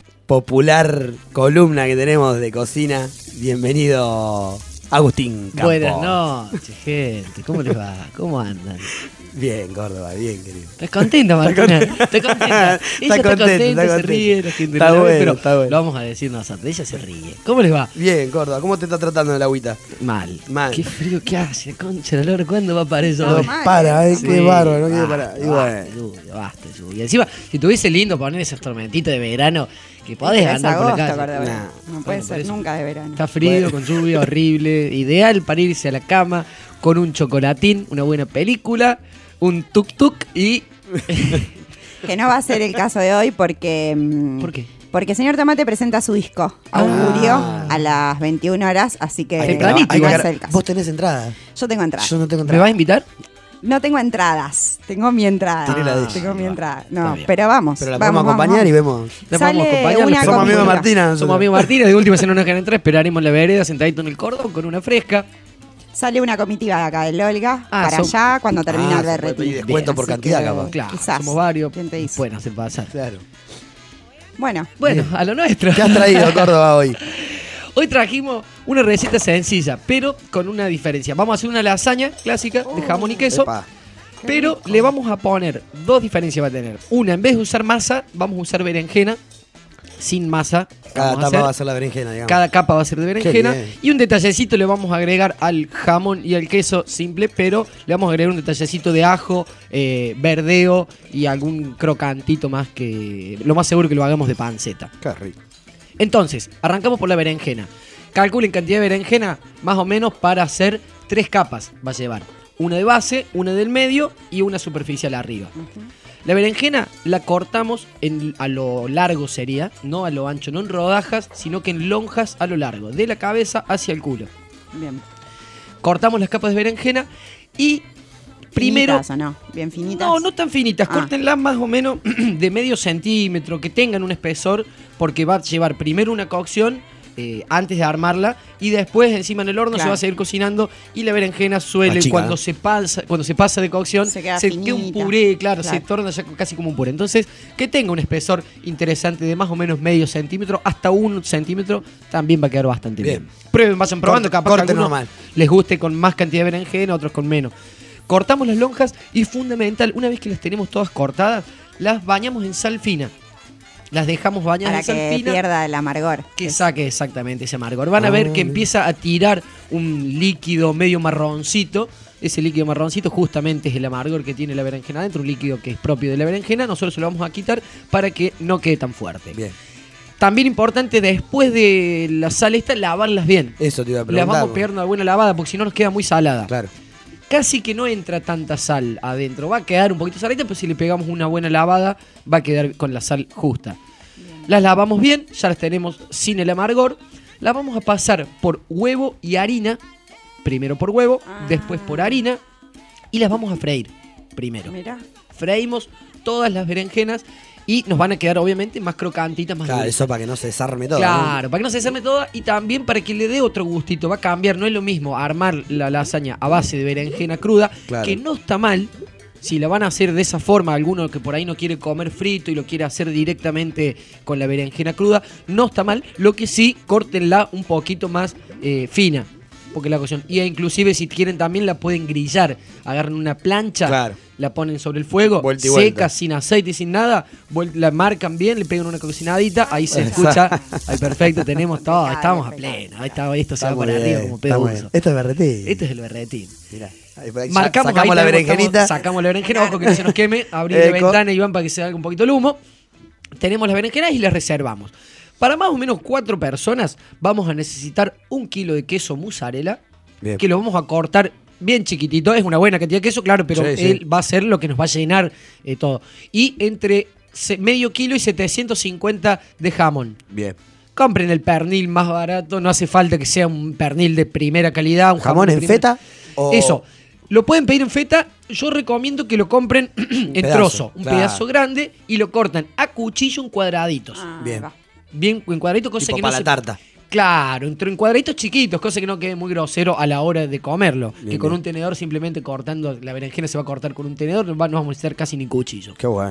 popular columna que tenemos de cocina. Bienvenido, Agustín Campo. Buenas noches, gente. ¿Cómo les va? ¿Cómo andan? Bien, Córdoba, bien, querido. ¿Estás contento, Martina? ¿Estás contenta? Ella está contenta, contenta, se ríe, la gente está no bueno, pero está bueno. Lo vamos a decir nosotros, ella se ríe. ¿Cómo les va? Bien, Córdoba, ¿cómo te está tratando el agüita? Mal. Mal. Qué frío que hace, concha de la lora, ¿cuándo va a parar eso? No, No, para, eh, sí, qué bárbaro, no quiere basta, parar. Y basta, bueno. lluvia, basta, lluvia. Encima, si tuviese lindo poner esas tormentitas de verano, que podés Es andar agosto, por la Córdoba. calle. Nah. No puede Bueno, ser por eso. nunca de verano. Está frío, Bueno. con lluvia, horrible. Ideal para irse a la cama con un chocolatín, una buena película, un tuk-tuk y... Que no va a ser el caso de hoy porque... mm, ¿Por qué? Porque Señor Tomate presenta su disco Augurio a las veintiuna horas, así que Hay que- Tempranito, hay que- no es el caso. Vos tenés entrada. Yo tengo entrada. Yo no tengo ¿Me entrada. vas a invitar? No tengo entradas, tengo mi entrada. Tiene la de ella. Tengo mi Bueno, entrada. está No, bien. pero vamos. Pero la vamos, podemos vamos, acompañar vamos. y vemos. La Sale podemos acompañar. una Somos amigos de comitiva. Martina. nosotros. Somos amigos Martínez, de última si no nos quedan entrar, esperaremos en la vereda sentadito en el cordón con una fresca. Sale una comitiva de acá del Olga Ah, para son- allá cuando termine Ah, el se puede pedir berretín. descuento por Así cantidad, que, capaz. Claro, quizás. somos varios. ¿Quién te dice? Pueden hacer pasar. Claro. Bueno, Bueno, a lo nuestro. ¿Qué has traído, Córdoba, hoy? Hoy trajimos una receta sencilla, pero con una diferencia. Vamos a hacer una lasaña clásica de jamón y queso, Epa. pero le vamos a poner dos diferencias va a tener. Una, en vez de usar masa, vamos a usar berenjena sin masa. Cada Vamos a tapa hacer- va a ser la berenjena, digamos. Cada capa va a ser de berenjena. bien. Y un detallecito le vamos a agregar al jamón y al queso simple, pero le vamos a agregar un detallecito de ajo, eh, verdeo y algún crocantito más que... Lo más seguro que lo hagamos de panceta. Qué rico. Entonces, arrancamos por la berenjena. Calculen cantidad de berenjena más o menos para hacer tres capas. Va a llevar una de base, una del medio y una superficial arriba. La berenjena la cortamos en, a lo largo sería, no a lo ancho, no en rodajas, sino que en lonjas a lo largo, de la cabeza hacia el culo. bien. Cortamos las capas de berenjena y primero... ¿Finitas o no? Bien finitas. No, no tan finitas, Ah. córtenlas más o menos de medio centímetro, que tengan un espesor, porque va a llevar primero una cocción eh, antes de armarla y después encima en el horno Claro. se va a seguir cocinando y la berenjena suele, Más chica, cuando, ¿no? se pasa, cuando se pasa de cocción, Se queda queda un finita. puré, claro, se Claro. torna ya casi como un puré. Entonces, que tenga un espesor interesante de más o menos medio centímetro, hasta un centímetro, también va a quedar bastante bien. Bien. Prueben, vayan probando, Corte- capaz que a corte algunos normal. les guste con más cantidad de berenjena, otros con menos. Cortamos las lonjas y fundamental, una vez que las tenemos todas cortadas, las bañamos en sal fina. Las dejamos bañadas Para en sal que fina. pierda el amargor. Que saque exactamente ese amargor. Van a ver que empieza a tirar un líquido medio marroncito. Ese líquido marroncito justamente es el amargor que tiene la berenjena adentro, un líquido que es propio de la berenjena. Nosotros se lo vamos a quitar para que no quede tan fuerte. Bien. También importante, después de la sal esta, lavarlas bien. Eso te iba a Las preguntar. vamos a pegar una buena lavada porque si no nos queda muy salada. Claro. Casi que no entra tanta sal adentro. Va a quedar un poquito saladita, pero si le pegamos una buena lavada, va a quedar con la sal justa. Las lavamos bien, ya las tenemos sin el amargor. Las vamos a pasar por huevo y harina. Primero por huevo, después por harina. Y las vamos a freír primero. Mira. Freímos todas las berenjenas y nos van a quedar obviamente más crocantitas, más Claro, dulces. eso para que no se desarme todo. Claro, para que no se desarme toda y también para que le dé otro gustito. Va a cambiar, no es lo mismo armar la lasaña a base de berenjena cruda, Claro. que no está mal. Si la van a hacer de esa forma, alguno que por ahí no quiere comer frito y lo quiere hacer directamente con la berenjena cruda, no está mal. Lo que sí, córtenla un poquito más eh, fina. porque la cocción. Y inclusive si quieren también la pueden grillar. Agarran una plancha, Claro. la ponen sobre el fuego, Vuelta y seca, vuelta. sin aceite y sin nada, vuel- la marcan bien, le pegan una cocinadita, ahí se escucha. Ahí perfecto, tenemos todo, Impecable, estamos a impecable. pleno. Ahí está, esto se Está va muy para arriba bien, como está pedo muy uso. bien. Esto es berretín. Este es el berretín. Mirá, ahí por ahí Marcamos, sacamos ahí la tenemos- berenjenita. estamos- Sacamos la berenjena, ojo que no se nos queme. Abrir la Eco. ventana, Iván, para que se haga un poquito el humo. Tenemos las berenjenas y las reservamos. Para más o menos cuatro personas vamos a necesitar un kilo de queso mozzarella, Bien. que lo vamos a cortar bien chiquitito. Es una buena cantidad de queso, claro, pero Sí, sí. él va a ser lo que nos va a llenar eh, todo. Y entre se- medio kilo y setecientos cincuenta de jamón. Bien. Compren el pernil más barato, no hace falta que sea un pernil de primera calidad. Un ¿Jamón de en primera- feta? O- Eso. Lo pueden pedir en feta. Yo recomiendo que lo compren en pedazo, trozo, un claro. pedazo grande, y lo cortan a cuchillo en cuadraditos. Ah, Bien. va. Bien en cuadraditos, cosa Tipo que no para se- la tarta. Claro, entre en cuadraditos chiquitos, cosa que no quede muy grosero a la hora de comerlo. Bien, que con bien. un tenedor simplemente cortando, la berenjena se va a cortar con un tenedor, no va- no vamos a necesitar casi ni cuchillo. Qué bueno.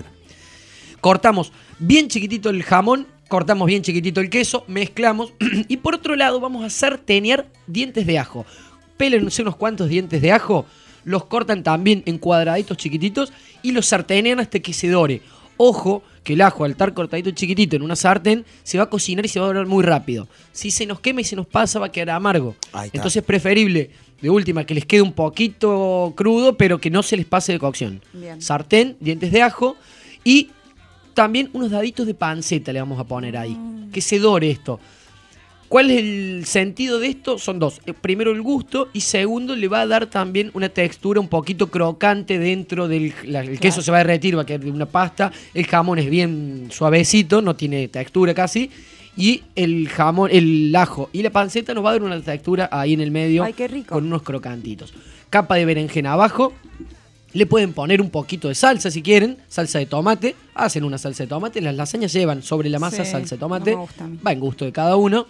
Cortamos bien chiquitito el jamón, cortamos bien chiquitito el queso, mezclamos y por otro lado vamos a sartenear dientes de ajo. Pélense unos cuantos dientes de ajo, los cortan también en cuadraditos chiquititos y los sartenean hasta que se dore. Ojo que el ajo al estar cortadito chiquitito en una sartén se va a cocinar y se va a dorar muy rápido. Si se nos quema y se nos pasa va a quedar amargo. Ahí está. Entonces es preferible, de última, que les quede un poquito crudo pero que no se les pase de cocción. Bien. Sartén, dientes de ajo y también unos daditos de panceta le vamos a poner ahí. Que se dore esto. ¿Cuál es el sentido de esto? Son dos. Eh, Primero el gusto y segundo le va a dar también una textura un poquito crocante dentro del... la- el queso se va a derretir, va a quedar de una pasta. El jamón es bien suavecito, no tiene textura casi. Y el jamón, el ajo y la panceta nos va a dar una textura ahí en el medio. Ay, qué rico. Con unos crocantitos. Capa de berenjena abajo. Le pueden poner un poquito de salsa si quieren, salsa de tomate, hacen una salsa de tomate, las lasañas llevan sobre la masa Sí, salsa de tomate, no me gusta a mí. va en gusto de cada uno,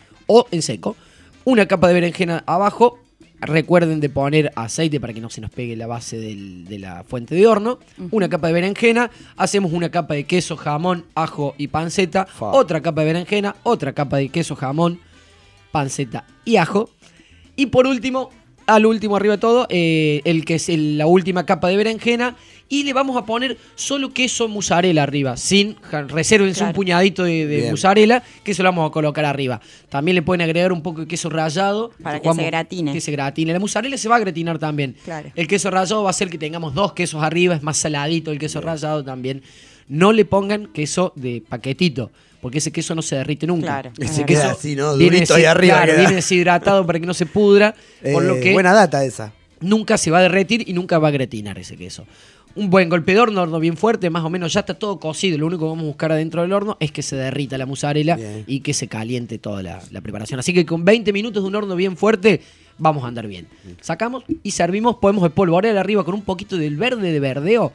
o en seco. Una capa de berenjena abajo, recuerden de poner aceite para que no se nos pegue la base del- de la fuente de horno, una capa de berenjena, hacemos una capa de queso, jamón, ajo y panceta, Fa. otra capa de berenjena, otra capa de queso, jamón, panceta y ajo, y por último, al último arriba de todo, eh, el que es el- la última capa de berenjena. Y le vamos a poner solo queso mozzarella arriba. Sin, ja- resérvense un Claro. puñadito de, de Bien. mozzarella, que eso lo vamos a colocar arriba. También le pueden agregar un poco de queso rallado. Para que jugamos- se gratine. Que se gratine. La mozzarella se va a gratinar también. Claro. El queso rallado va a hacer que tengamos dos quesos arriba, es más saladito el queso rallado también. No le pongan queso de paquetito, porque ese queso no se derrite nunca. Claro. Ese Es queda verdad. así, ¿no? Viene Durito ahí deshid- arriba. claro, queda. viene deshidratado para que no se pudra, por lo Eh, que Buena data esa. nunca se va a derretir y nunca va a gratinar ese queso. Un buen golpe de horno, horno bien fuerte, más o menos ya está todo cocido. Lo único que vamos a buscar adentro del horno es que se derrita la mozzarella Bien. y que se caliente toda la, la preparación. Así que con veinte minutos de un horno bien fuerte vamos a andar bien. Sacamos y servimos, podemos espolvorear arriba con un poquito del verde de verdeo.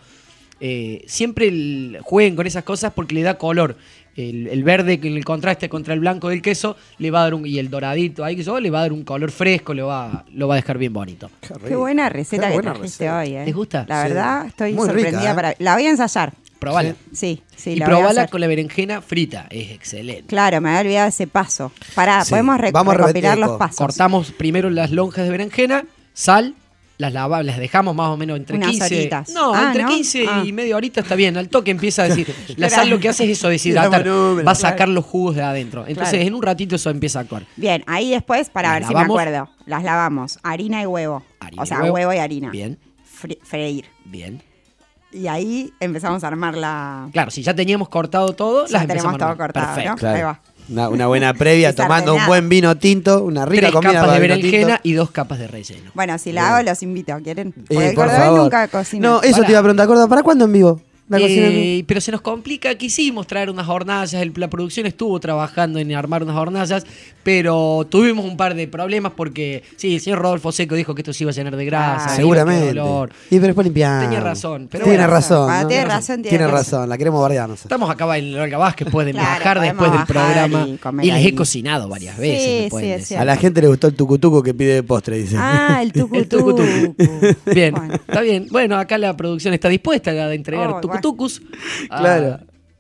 Eh, siempre el- jueguen con esas cosas porque le da color. El, el verde en el contraste contra el blanco del queso le va a dar un, y el doradito ahí que eso le va a dar un color fresco, lo va, lo va a dejar bien bonito. Qué buena receta Qué que buena trajiste receta. hoy, ¿eh? ¿Les gusta? La Sí. verdad, estoy Muy sorprendida. rica, ¿eh? para... La voy a ensayar. Probala. Sí, sí, y la voy a probala hacer. con la berenjena frita, es excelente. Claro, me había olvidado ese paso. Pará, Sí. podemos re- Vamos a recopilar repetir, los Eco. pasos. Cortamos primero las lonjas de berenjena, sal, las lava, las dejamos más o menos entre Unas quince. horitas. No, Ah, entre ¿no? quince Ah. y media horita está bien. Al toque empieza a decir. La sal lo que hace es eso, deshidratar. La número, Va a sacar claro. los jugos de adentro. Entonces, Claro. en un ratito eso empieza a actuar. Bien, ahí después, para Las ver si lavamos. me acuerdo, las lavamos. Harina y huevo. Harina o sea, y huevo. huevo. y harina. Bien, Fre- freír. bien. Y ahí empezamos a armar la... Claro, si ya teníamos cortado todo, Ya las tenemos empezamos a todo armar. cortado, Perfecto. ¿no? Claro. Ahí va. Una, una buena previa, Y tomando un sartenada. buen vino tinto, una rica Tres comida capas de para vino berenjena tinto. y dos capas de relleno. Bueno, si la Bien. hago, los invito. ¿Quieren? Porque Eh, el por cordobés favor. nunca cocina. No, eso Pará. te iba a preguntar, Córdoba, ¿para cuándo en vivo? La cocina en vivo. Eh, pero se nos complica, quisimos traer unas hornallas, el- la producción estuvo trabajando en armar unas hornallas, pero tuvimos un par de problemas porque, sí, el señor Rodolfo Seco dijo que esto se iba a llenar de grasa, Ah, iba a quedar Seguramente. olor. Y pero después limpiamos. Tenía razón, pero tiene bueno. razón. Ah, ¿no? tiene razón, tiene Tiene razón. razón, la queremos bardear nosotros. Estamos acá en el Olga Vázquez, pueden Claro, bajar podemos después del bajar programa y y, comer les ahí. he cocinado varias veces. Sí, me pueden sí, es decir. cierto. A la gente le gustó el tucutuco que pide de postre, dice. Ah, el tucu El tucutucu. Bien, Bueno. está bien. Bueno, acá la producción está dispuesta a entregar Oh, tucutucus. a- Claro.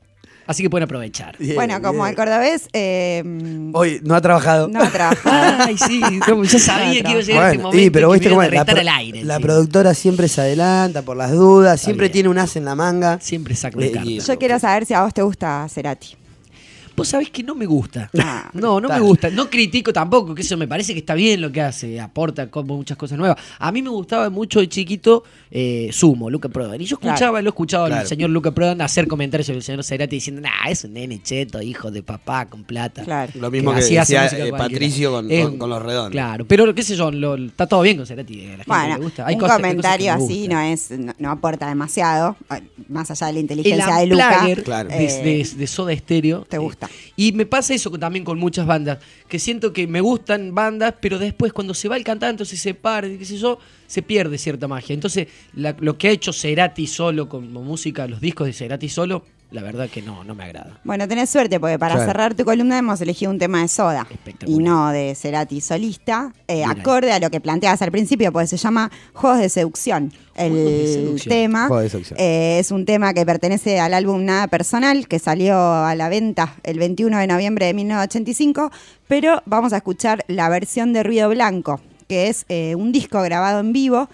Así que pueden aprovechar. Bien, Bueno, como bien. el cordobés... eh, Hoy no ha trabajado. no ha trabajado. Ay, sí, no, yo sabía que iba a llegar este Bueno, momento sí, pero que viste me cómo iban es. a La, retar pro- al aire. la sí. productora siempre se adelanta por las dudas, Está siempre bien. tiene un as en la manga. Siempre saca una Eh, carta. y- Yo quiero saber si a vos te gusta Cerati. Vos sabés que no me gusta. Ah, No, no me Está. gusta. No critico tampoco, que eso me parece que está bien lo que hace. Aporta como muchas cosas nuevas. A mí me gustaba mucho de chiquito eh, Sumo, Luca Prodan. Y yo escuchaba, Claro. lo he escuchado Claro. al señor Luca Prodan hacer comentarios sobre el señor Cerati diciendo, nah, es un nene cheto, hijo de papá con plata. Claro. Lo mismo que, así hace decía música eh, cualquiera. Patricio con, Eh, con- con los redondos. Claro, pero qué sé yo, lo- está todo bien con Cerati. A la gente Bueno, le gusta. Hay un cosas- hay cosas que comentario me así gustan. no es no, no aporta demasiado, eh, más allá de la El inteligencia de Luca. Unplugged Claro. de, eh, de- de Soda Stereo. te eh, gusta. Y me pasa eso con- también con muchas bandas, que siento que me gustan bandas, pero después cuando se va el cantante, se separa, qué sé yo, se pierde cierta magia. Entonces, la- lo que ha hecho Cerati solo como música, los discos de Cerati solo, la verdad que no, no me agrada. Bueno, tenés suerte porque para Claro. cerrar tu columna hemos elegido un tema de Soda Espectacular. y no de Cerati solista, eh, Bien acorde a lo que planteabas al principio, porque se llama Juegos de Seducción. El Juegos de Seducción. tema Juegos de Seducción. eh, es un tema que pertenece al álbum Nada Personal, que salió a la venta el veintiuno de noviembre de mil novecientos ochenta y cinco, pero vamos a escuchar la versión de Ruido Blanco, que es eh, un disco grabado en vivo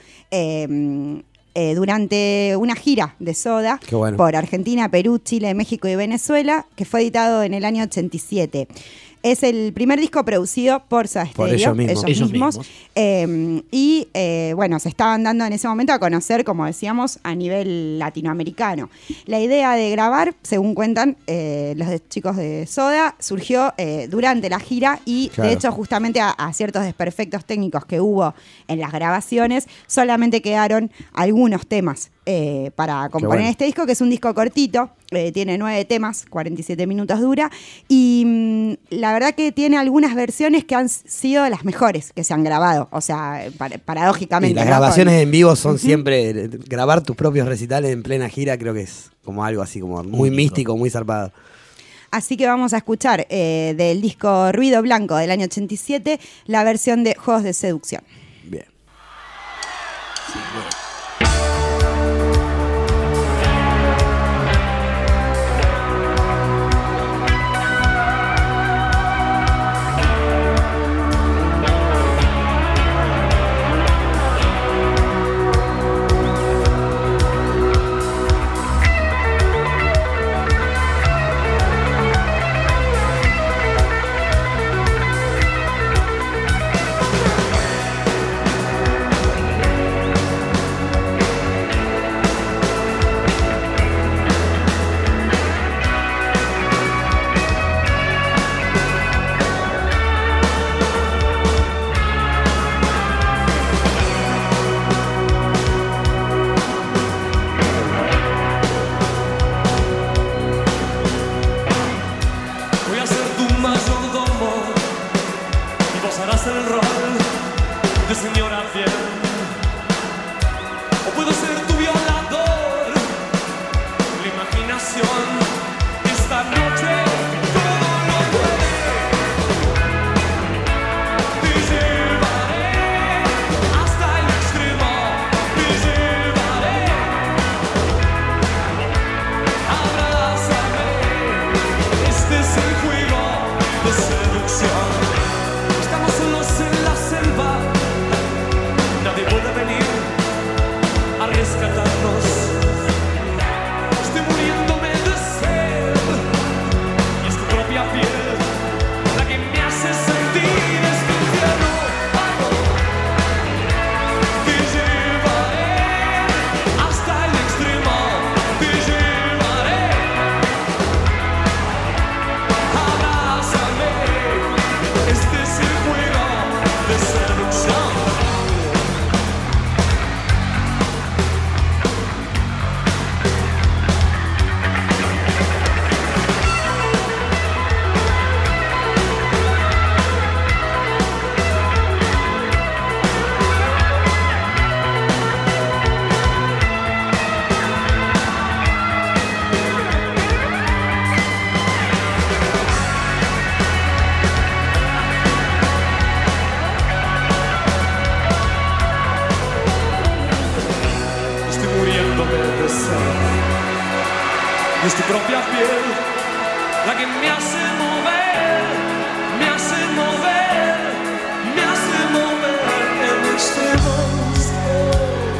eh, eh, durante una gira de Soda Qué bueno. por Argentina, Perú, Chile, México y Venezuela, que fue editado en el año ochenta y siete. Es el primer disco producido por Soda Por Stereo, ellos mismos. Ellos mismos. mismos. Eh, y eh, bueno, se estaban dando en ese momento a conocer, como decíamos, a nivel latinoamericano. La idea de grabar, según cuentan eh, los de- chicos de Soda, surgió eh, durante la gira y Claro. de hecho justamente a, a ciertos desperfectos técnicos que hubo en las grabaciones, solamente quedaron algunos temas eh, para componer bueno. este disco, que es un disco cortito, eh, tiene nueve temas, cuarenta y siete minutos dura, y mm, la verdad que tiene algunas versiones que han s- sido las mejores que se han grabado, o sea, par- paradójicamente. Y las ¿no? grabaciones Con- en vivo son siempre. eh, Grabar tus propios recitales en plena gira, creo que es como algo así, como muy Único. místico, muy zarpado. Así que vamos a escuchar eh, del disco Ruido Blanco del año ochenta y siete la versión de Juegos de Seducción. Bien. Voy a ser tu mayordomo y vos harás el rol de señora fiel. O puedo ser tu violador, la imaginación esta noche todo lo puede. Te llevaré hasta el extremo, te llevaré. Abrázame. Este es el juego de seducción. Estamos solos en la selva. Nadie puede venir a rescatarnos. Estoy muriéndome de sed. Y es tu propia piel la que me hace sentir este infierno. Te llevaré hasta el extremo. Te llevaré. Abrázame, este es el juego de seducción. Estoy muriéndome de sed. Y es tu propia piel la que me hace mover, me hace mover, me hace mover en este monstruo.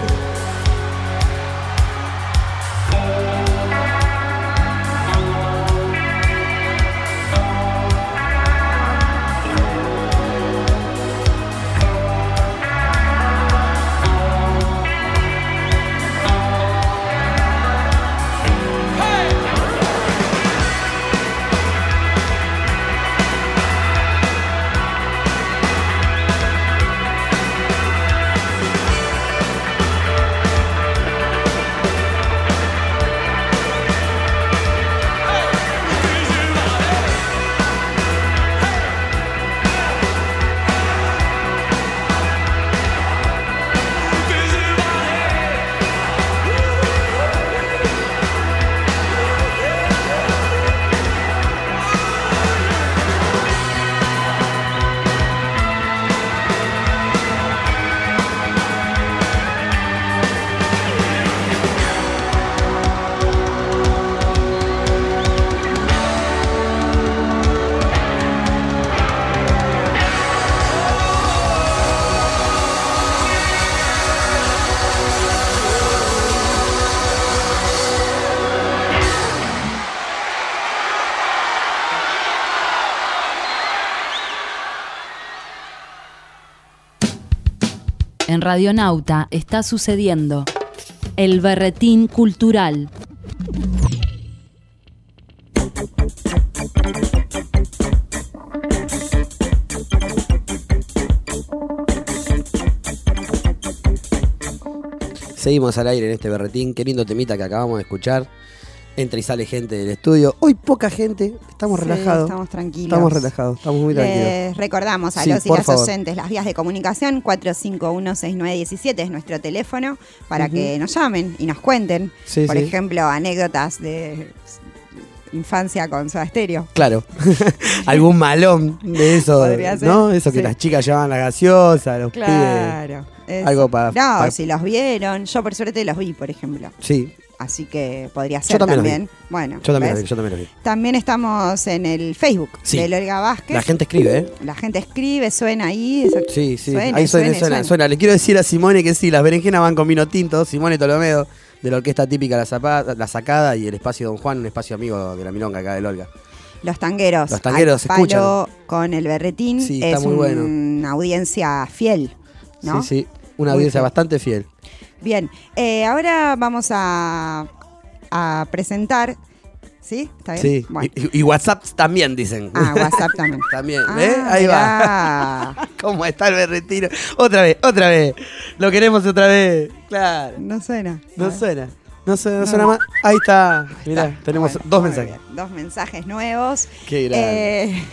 En Radionauta está sucediendo el berretín cultural. Seguimos al aire en este berretín. Qué lindo temita que acabamos de escuchar. Entra y sale gente del estudio. Hoy poca gente. Estamos Sí, relajados. estamos tranquilos. Estamos relajados. Estamos muy tranquilos. Les recordamos a Sí, los y por las favor. docentes las vías de comunicación. cuatro cinco uno seis nueve uno siete es nuestro teléfono para Ujú. que nos llamen y nos cuenten, Sí, por sí. ejemplo, anécdotas de infancia con Soda Stereo. Claro. Algún malón de eso. Podría ser, ¿No? Eso que sí. las chicas llevaban la gaseosa, los Claro. pibes. eso. Algo para. No, para- si los vieron. Yo por suerte los vi, por ejemplo. Sí. Así que podría Yo ser también los también. vi. Bueno, Yo también ¿ves? lo vi, yo también lo vi. También estamos en el Facebook Sí. de Olga Vázquez. La gente escribe, ¿eh? La gente escribe, suena ahí. eso- Sí, sí. Suene, Ahí suena, suene, suena, suene. suena. Le quiero decir a Simone que sí, las berenjenas van con vino tinto. Simone Tolomedo, de la orquesta típica La, Zapa- La Sacada y el espacio Don Juan, un espacio amigo de la Milonga acá del Olga. Los tangueros. Los tangueros al palo escuchan. con el berretín. Sí, está es muy bueno. una audiencia fiel, ¿no? Sí, sí. Una Muy audiencia fiel. bastante fiel. Bien, eh, ahora vamos a, a presentar. ¿Sí? ¿Está bien? Sí. Bueno. Y, y WhatsApp también dicen. Ah, WhatsApp también. También, Ah, ¿ves? Ahí mirá. va. ¿Cómo está el berretino? Otra vez, otra vez. Lo queremos otra vez. Claro. No suena. No A ver. suena. No suena, no No. suena más. Ahí está. Mirá, Está. tenemos Bueno, dos muy mensajes. bien. Dos mensajes nuevos. Qué grande. Eh,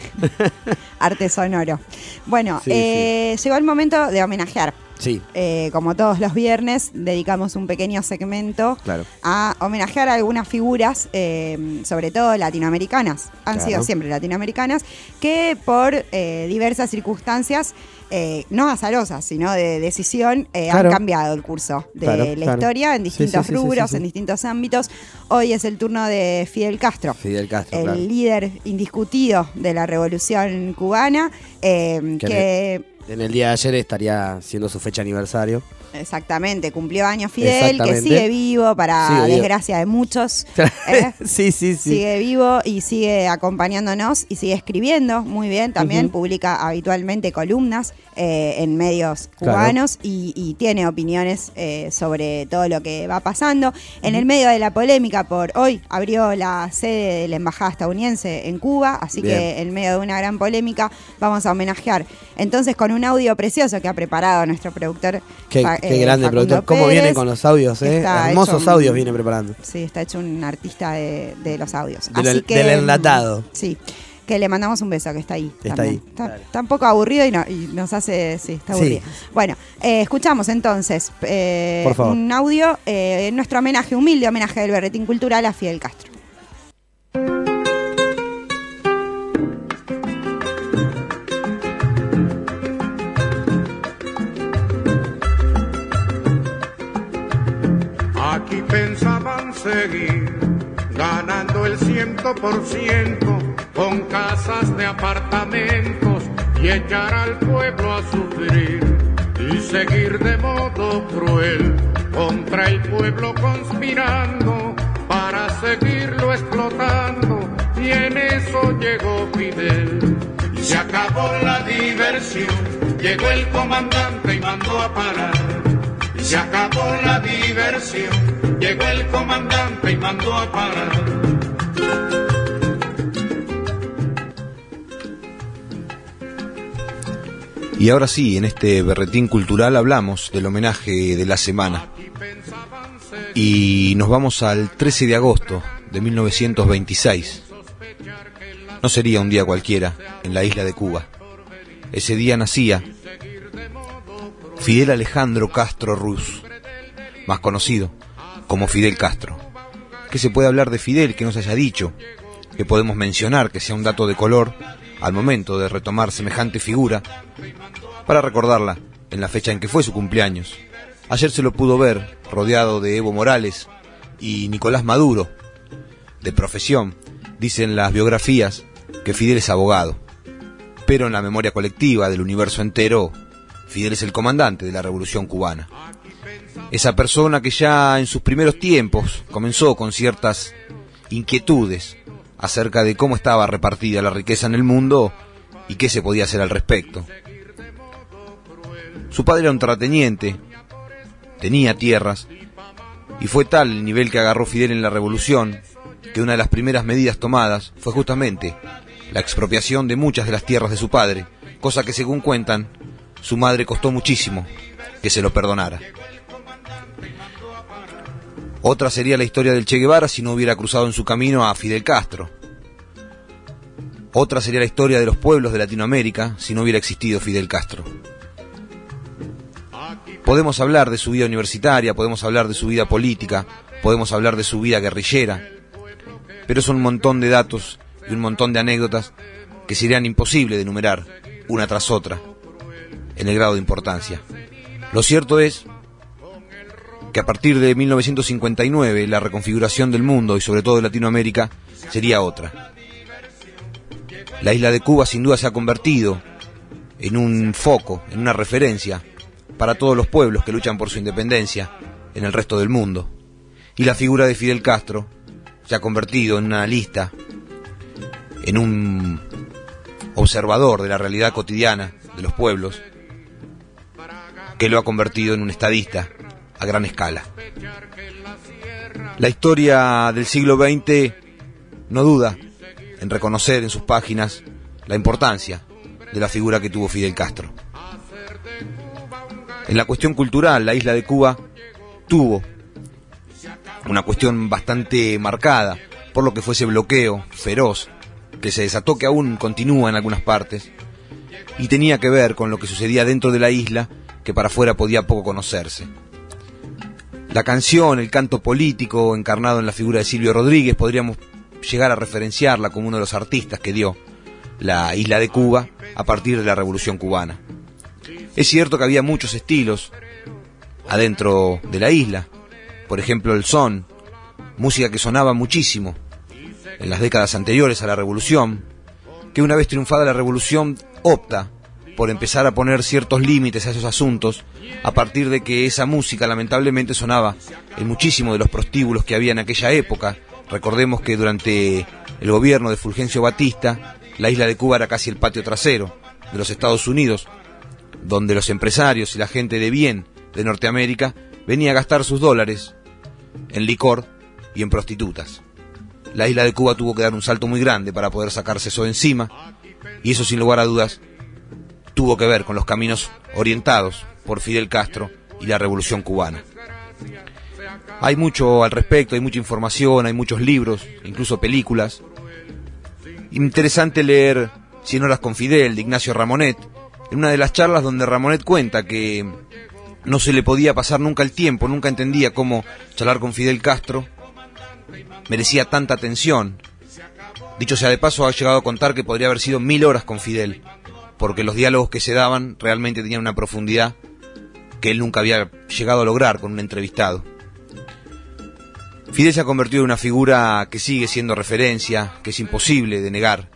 arte sonoro. Bueno, Sí, eh, llegó el momento de homenajear. Sí, Eh, como todos los viernes, dedicamos un pequeño segmento claro. a homenajear a algunas figuras, eh, sobre todo latinoamericanas, han Claro. sido siempre latinoamericanas, que por eh, diversas circunstancias, eh, no azarosas, sino de decisión, eh, Claro. han cambiado el curso de Claro, la claro. historia en Sí, distintos sí, sí, sí, rubros, sí, sí. en distintos ámbitos. Hoy es el turno de Fidel Castro. Fidel Castro, El claro. líder indiscutido de la revolución cubana, eh, Que que En el día de ayer estaría siendo su fecha aniversario. exactamente cumplió años Fidel, que Exactamente. sigue vivo para Sigue vivo. desgracia de muchos. ¿eh? Sí, sí, sí. Sigue vivo y sigue acompañándonos y sigue escribiendo muy bien. También Ujú. publica habitualmente columnas eh, en medios Claro. cubanos y, y tiene opiniones eh, sobre todo lo que va pasando. En el medio de la polémica por hoy abrió la sede de la embajada estadounidense en Cuba, así Bien. que en medio de una gran polémica vamos a homenajear. Entonces con un audio precioso que ha preparado nuestro productor. Qué, Fa- qué eh, grande Facundo productor. Cómo Pérez. viene con los audios, ¿eh? Está Hermosos hecho un- audios viene preparando. Sí, está hecho un artista de, de los audios. Del- Así que, del enlatado. mm, Sí, que le mandamos un beso, que está ahí. Está también. ahí. Está, está un poco aburrido y, no- y nos hace. Sí, está Sí. aburrido. Bueno, eh, escuchamos entonces eh, Por favor. un audio eh, en nuestro homenaje, humilde homenaje del Berretín Cultural a Fidel Castro. Aquí pensaban seguir ganando el ciento por ciento con casas de apartamentos y echar al pueblo a sufrir y seguir de modo cruel contra el pueblo conspirando para seguirlo explotando, y en eso llegó Fidel. Y se acabó la diversión, llegó el comandante y mandó a parar. Y se acabó la diversión, llegó el comandante y mandó a parar. Y ahora sí, en este berretín cultural hablamos del homenaje de la semana. Y nos vamos al trece de agosto de mil novecientos veintiséis. No sería un día cualquiera en la isla de Cuba. Ese día nacía Fidel Alejandro Castro Ruz, más conocido como Fidel Castro. ¿Qué se puede hablar de Fidel que no se haya dicho? ¿Qué podemos mencionar que sea un dato de color al momento de retomar semejante figura para recordarla en la fecha en que fue su cumpleaños? Ayer se lo pudo ver rodeado de Evo Morales y Nicolás Maduro. De profesión, dicen las biografías que Fidel es abogado, pero en la memoria colectiva del universo entero, Fidel es el comandante de la Revolución Cubana. Esa persona que ya en sus primeros tiempos comenzó con ciertas inquietudes acerca de cómo estaba repartida la riqueza en el mundo y qué se podía hacer al respecto. Su padre era un terrateniente, tenía tierras, y fue tal el nivel que agarró Fidel en la revolución, que una de las primeras medidas tomadas fue justamente la expropiación de muchas de las tierras de su padre, cosa que según cuentan, su madre costó muchísimo que se lo perdonara. Otra sería la historia del Che Guevara si no hubiera cruzado en su camino a Fidel Castro. Otra sería la historia de los pueblos de Latinoamérica si no hubiera existido Fidel Castro. Podemos hablar de su vida universitaria, podemos hablar de su vida política, podemos hablar de su vida guerrillera, pero son un montón de datos y un montón de anécdotas que serían imposibles de enumerar una tras otra en el grado de importancia. Lo cierto es que a partir de mil novecientos cincuenta y nueve la reconfiguración del mundo y sobre todo de Latinoamérica sería otra. La isla de Cuba sin duda se ha convertido en un foco, en una referencia para todos los pueblos que luchan por su independencia en el resto del mundo. Y la figura de Fidel Castro se ha convertido en una lista, en un observador de la realidad cotidiana de los pueblos, que lo ha convertido en un estadista a gran escala. La historia del siglo veinte no duda en reconocer en sus páginas la importancia de la figura que tuvo Fidel Castro. En la cuestión cultural, la isla de Cuba tuvo una cuestión bastante marcada por lo que fue ese bloqueo feroz que se desató, que aún continúa en algunas partes, y tenía que ver con lo que sucedía dentro de la isla, que para afuera podía poco conocerse. La canción, el canto político encarnado en la figura de Silvio Rodríguez, podríamos llegar a referenciarla como uno de los artistas que dio la isla de Cuba a partir de la Revolución Cubana. Es cierto que había muchos estilos adentro de la isla, por ejemplo el son, música que sonaba muchísimo en las décadas anteriores a la Revolución, que una vez triunfada la Revolución opta por empezar a poner ciertos límites a esos asuntos, a partir de que esa música lamentablemente sonaba en muchísimos de los prostíbulos que había en aquella época. Recordemos que durante el gobierno de Fulgencio Batista, la isla de Cuba era casi el patio trasero de los Estados Unidos, donde los empresarios y la gente de bien de Norteamérica venía a gastar sus dólares en licor y en prostitutas. La isla de Cuba tuvo que dar un salto muy grande para poder sacarse eso de encima, y eso sin lugar a dudas tuvo que ver con los caminos orientados por Fidel Castro y la Revolución Cubana. Hay mucho al respecto, hay mucha información, hay muchos libros, incluso películas. Interesante leer Cien horas con Fidel, de Ignacio Ramonet, en una de las charlas donde Ramonet cuenta que no se le podía pasar nunca el tiempo, nunca entendía cómo charlar con Fidel Castro merecía tanta atención. Dicho sea de paso, ha llegado a contar que podría haber sido mil horas con Fidel, porque los diálogos que se daban realmente tenían una profundidad que él nunca había llegado a lograr con un entrevistado. Fidel se ha convertido en una figura que sigue siendo referencia, que es imposible de negar.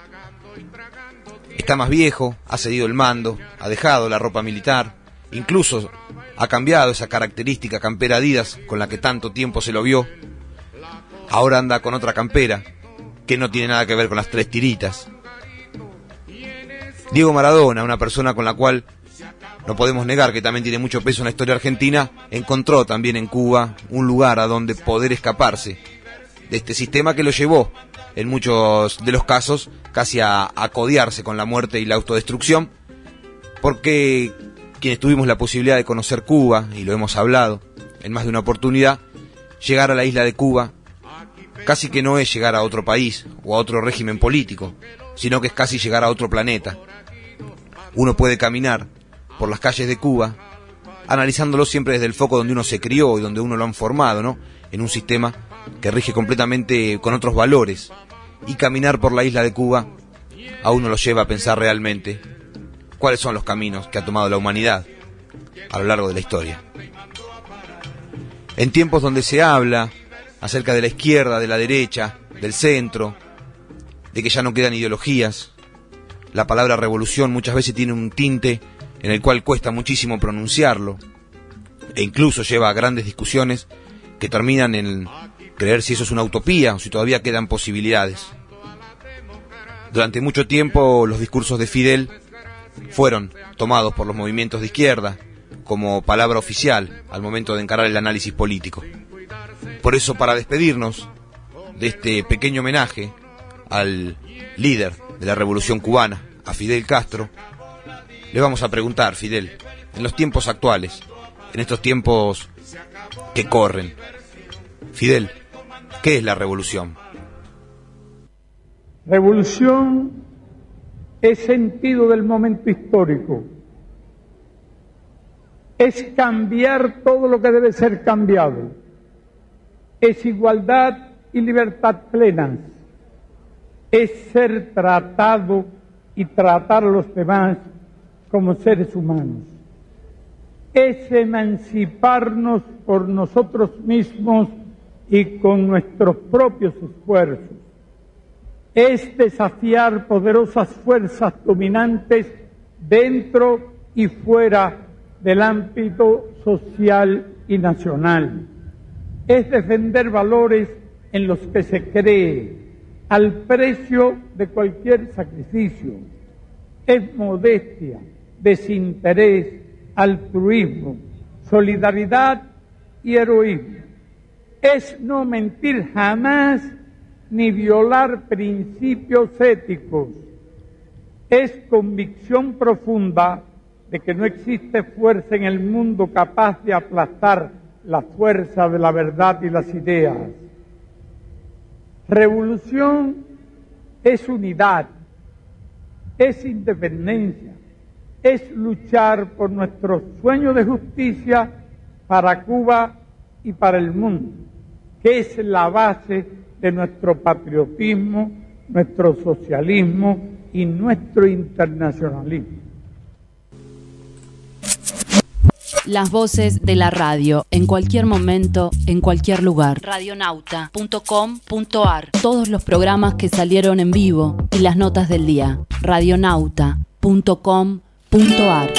Está más viejo, ha cedido el mando, ha dejado la ropa militar, incluso ha cambiado esa característica campera Adidas con la que tanto tiempo se lo vio. Ahora anda con otra campera, que no tiene nada que ver con las tres tiritas. Diego Maradona, una persona con la cual no podemos negar que también tiene mucho peso en la historia argentina, encontró también en Cuba un lugar a donde poder escaparse de este sistema que lo llevó, en muchos de los casos, casi a, a codearse con la muerte y la autodestrucción, porque quienes tuvimos la posibilidad de conocer Cuba, y lo hemos hablado en más de una oportunidad, llegar a la isla de Cuba casi que no es llegar a otro país o a otro régimen político, sino que es casi llegar a otro planeta. Uno puede caminar por las calles de Cuba, analizándolo siempre desde el foco donde uno se crió y donde uno lo han formado, ¿no? En un sistema que rige completamente con otros valores. Y caminar por la isla de Cuba a uno lo lleva a pensar realmente cuáles son los caminos que ha tomado la humanidad a lo largo de la historia. En tiempos donde se habla acerca de la izquierda, de la derecha, del centro, de que ya no quedan ideologías, la palabra revolución muchas veces tiene un tinte en el cual cuesta muchísimo pronunciarlo, e incluso lleva a grandes discusiones que terminan en creer si eso es una utopía o si todavía quedan posibilidades. Durante mucho tiempo los discursos de Fidel fueron tomados por los movimientos de izquierda como palabra oficial al momento de encarar el análisis político. Por eso, para despedirnos de este pequeño homenaje al líder de la revolución cubana, a Fidel Castro, le vamos a preguntar, Fidel, en los tiempos actuales, en estos tiempos que corren, Fidel, ¿qué es la revolución? Revolución es sentido del momento histórico, es cambiar todo lo que debe ser cambiado, es igualdad y libertad plenas, es ser tratado y tratar a los demás como seres humanos, es emanciparnos por nosotros mismos y con nuestros propios esfuerzos, es desafiar poderosas fuerzas dominantes dentro y fuera del ámbito social y nacional, es defender valores en los que se cree al precio de cualquier sacrificio, es modestia, desinterés, altruismo, solidaridad y heroísmo, es no mentir jamás ni violar principios éticos, es convicción profunda de que no existe fuerza en el mundo capaz de aplastar la fuerza de la verdad y las ideas. Revolución es unidad, es independencia, es luchar por nuestro sueño de justicia para Cuba y para el mundo, que es la base de nuestro patriotismo, nuestro socialismo y nuestro internacionalismo. Las voces de la radio, en cualquier momento, en cualquier lugar. radionauta punto com punto ar. Todos los programas que salieron en vivo y las notas del día. radionauta punto com punto ar.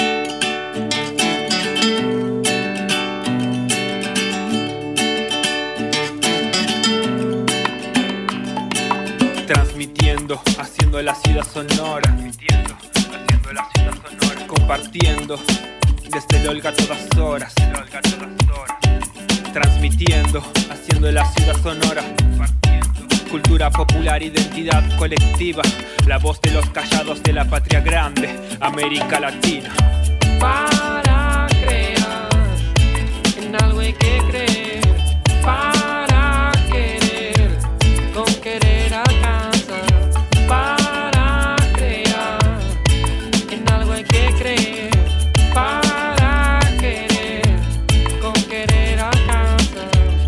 Transmitiendo, haciendo la ciudad sonora. Transmitiendo, haciendo la ciudad sonora. Compartiendo desde el Olga a todas horas. Olga a todas horas. Transmitiendo, haciendo la ciudad sonora. Compartiendo. Cultura popular, identidad colectiva. La voz de los callados de la patria grande, América Latina. Para crear, en algo hay que creer. Para querer, con querer alcanza. Para crear, en algo hay que creer. Para querer, con querer alcanza.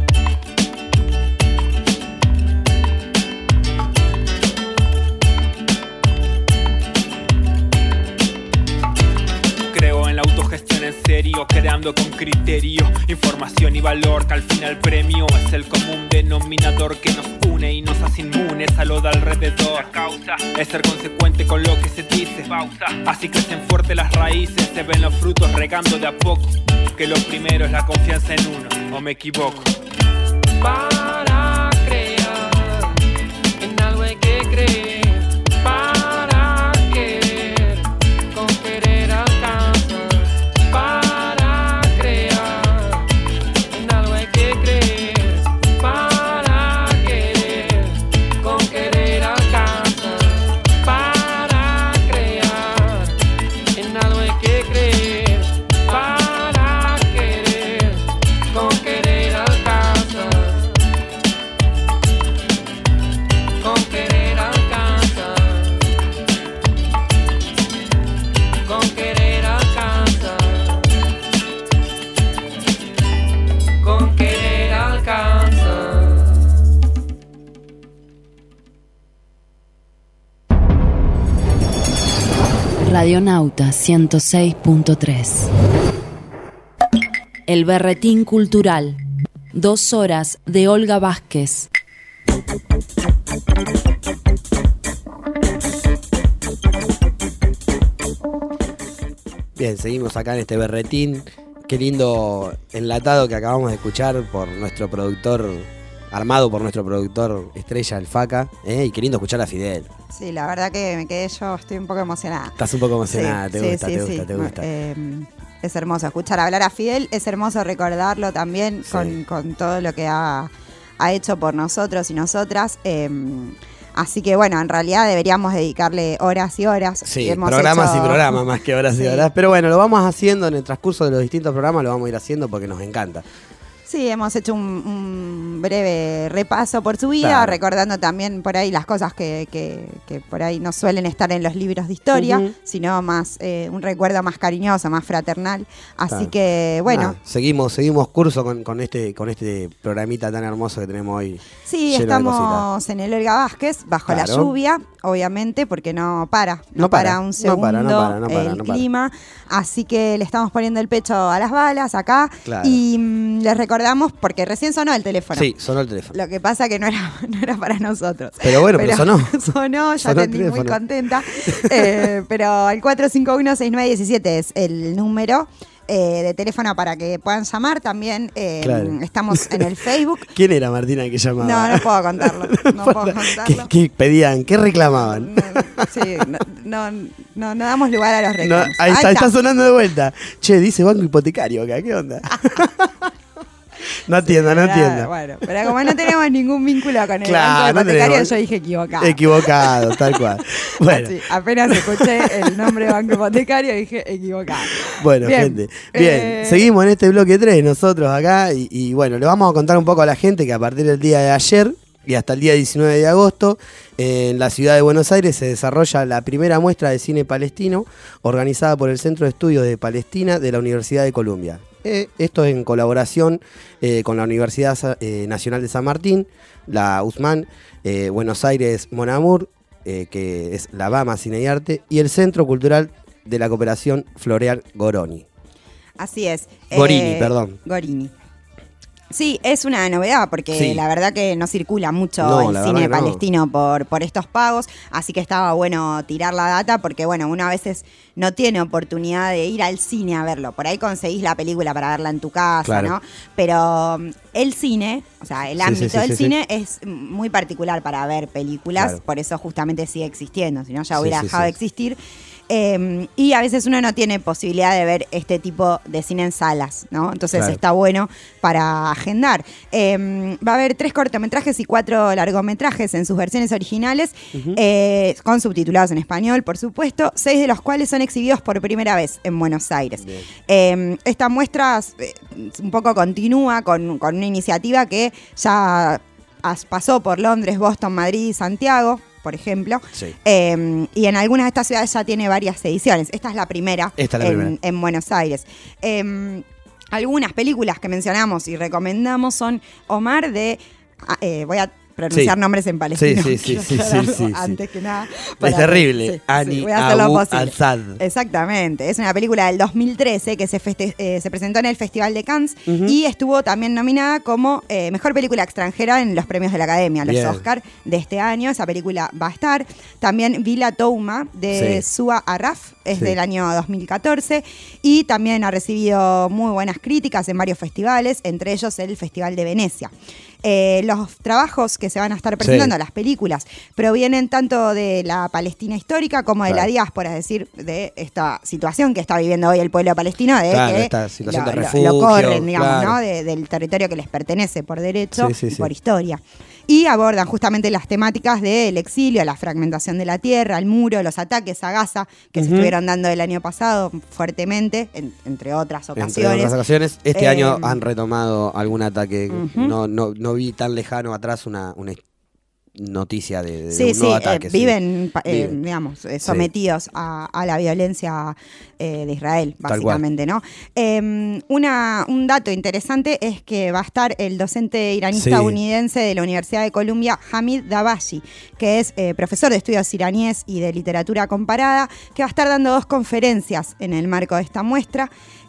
Creo en la autogestión en serio, creando con criterio, información y valor que al final premio es es el común denominador que nos une y nos hace inmunes a lo de alrededor. La causa es ser consecuente con lo que se dice. Pausa. Así crecen fuertes las raíces, se ven los frutos regando de a poco. Que lo primero es la confianza en uno, ¿o me equivoco? Para crear, en algo hay que creer. Para querer, con querer alcanzar. Para crear, en algo hay que creer. Para querer, con querer alcanzar. Para crear, en algo hay que creer. Para querer, con querer alcanzar. Con querer alcanza, con querer alcanza, con querer alcanza. Radionauta ciento seis punto tres. El Berretín Cultural. Dos horas de Olga Vázquez. Bien, seguimos acá en este berretín. Qué lindo enlatado que acabamos de escuchar por nuestro productor, armado por nuestro productor estrella, el Faca. ¿eh? Y qué lindo escuchar a Fidel. Sí, la verdad que me quedé yo, estoy un poco emocionada. Estás un poco emocionada, Sí, te, sí, gusta, sí, te sí. gusta, te gusta, Eh, es hermoso escuchar hablar a Fidel, es hermoso recordarlo también Sí. con, con todo lo que ha, ha hecho por nosotros y nosotras. eh, Así que bueno, en realidad deberíamos dedicarle horas y horas. Sí, Hemos programas hecho- y programas más que horas y Sí. horas. Pero bueno, lo vamos haciendo en el transcurso de los distintos programas, lo vamos a ir haciendo porque nos encanta. Sí, hemos hecho un, un breve repaso por su vida, Claro. recordando también por ahí las cosas que, que, que por ahí no suelen estar en los libros de historia, Ujú. sino más eh, un recuerdo más cariñoso, más fraternal. Así Claro. que bueno, Nada, seguimos, seguimos curso con, con este, con este programita tan hermoso que tenemos hoy. sí, lleno de cositas. estamos en el Olga Vázquez, bajo la Claro. lluvia, obviamente, porque no para, no, No para, para un no segundo para, no para, no para, el no para. clima. Así que le estamos poniendo el pecho a las balas acá. Claro. Y mm, les recordamos, porque recién sonó el teléfono. Sí, sonó el teléfono. Lo que pasa que no era, no era para nosotros. Pero bueno, pero sonó. Sonó, ya Sonó el atendí muy teléfono. contenta. Eh, pero el cuatro cinco uno, seis nueve uno siete es el número eh, de teléfono para que puedan llamar. También eh, Claro. estamos en el Facebook. ¿Quién era Martina que llamaba? No, no puedo contarlo. No puedo ¿Qué, contarlo. qué pedían? ¿Qué reclamaban? Sí, no, no, no, no damos lugar a los No, reclamos. ahí está, está sonando de vuelta. Che, dice banco hipotecario acá, ¿qué onda? No atienda, no Pero, atienda. Bueno, pero como no tenemos ningún vínculo con el Claro, banco no hipotecario, tenemos. yo dije equivocado. Equivocado, tal cual. Bueno, Sí, apenas escuché el nombre de banco hipotecario dije equivocado. bueno Bien, gente. Bien, eh, seguimos en este bloque tres nosotros acá y, y bueno, le vamos a contar un poco a la gente que a partir del día de ayer y hasta el día diecinueve de agosto en la ciudad de Buenos Aires se desarrolla la primera muestra de cine palestino organizada por el Centro de Estudios de Palestina de la Universidad de Columbia. Eh, esto en colaboración eh, con la Universidad eh, Nacional de San Martín, la U S M A N, eh, Buenos Aires Mon Amour, eh, que es la Bama Cine y Arte, y el Centro Cultural de la Cooperación Floreal Goroni. Así es. Gorini, Eh, perdón. Gorini. Sí, es una novedad porque Sí. la verdad que no circula mucho No, el la cine verdad que no. palestino por, por estos pagos, así que estaba bueno tirar la data porque bueno, uno a veces no tiene oportunidad de ir al cine a verlo. Por ahí conseguís la película para verla en tu casa, Claro. ¿no? Pero um, el cine, o sea, el Sí, ámbito sí, sí, del sí, sí. cine es muy particular para ver películas, Claro. por eso justamente sigue existiendo, si no ya Sí, hubiera sí, dejado sí. de existir. Eh, y a veces uno no tiene posibilidad de ver este tipo de cine en salas, ¿no? Entonces Claro. está bueno para agendar. Eh, va a haber tres cortometrajes y cuatro largometrajes en sus versiones originales, Ujú. eh, con subtitulados en español, por supuesto, seis de los cuales son exhibidos por primera vez en Buenos Aires. Bien. Eh, esta muestra eh, un poco continúa con, con una iniciativa que ya as- pasó por Londres, Boston, Madrid y Santiago, por ejemplo. Sí. Eh, y en algunas de estas ciudades ya tiene varias ediciones. Esta es la primera, Esta es la en, primera. en Buenos Aires. Eh, algunas películas que mencionamos y recomendamos son Omar de... ah, eh, voy a pronunciar Sí. nombres en palestino. Sí, sí, sí, Quiero sí, sí, aclararlo sí, sí. antes que nada. Es para- terrible. sí, sí, Ani voy a hacer lo Abu posible. Al-Sad. Exactamente. Es una película del dos mil trece que se, feste- eh, se presentó en el Festival de Cannes Ujú. y estuvo también nominada como eh, Mejor Película Extranjera en los premios de la Academia, los Bien. Oscar de este año. Esa película va a estar. También Vila Touma de Sí. Sua Arraf, es Sí. del año dos mil catorce y también ha recibido muy buenas críticas en varios festivales, entre ellos el Festival de Venecia. Eh, los trabajos que se van a estar presentando, Sí. las películas, provienen tanto de la Palestina histórica como de Claro. la diáspora, es decir, de esta situación que está viviendo hoy el pueblo palestino, de Claro, que esta situación lo, de lo- refugio, lo corren, digamos, claro. ¿no? De- del territorio que les pertenece por derecho Sí, sí, y sí. por historia. Y abordan justamente las temáticas del exilio, la fragmentación de la tierra, el muro, los ataques a Gaza, que se Ujú. estuvieron dando el año pasado fuertemente, en- entre otras ocasiones. Entre otras ocasiones, este Eh, año han retomado algún ataque. Ujú. no, no, no vi tan lejano atrás una, una noticia de, de Sí, un sí, nuevo eh, ataque. sí. viven, pa- eh, Viven. digamos, eh, Sí. sometidos a, a la violencia eh, de Israel, Tal cual. básicamente, ¿no? Eh, una, un dato interesante es que va a estar el docente iraní Sí. estadounidense de la Universidad de Columbia, Hamid Dabashi, que es eh, profesor de estudios iraníes y de literatura comparada, que va a estar dando dos conferencias en el marco de esta muestra.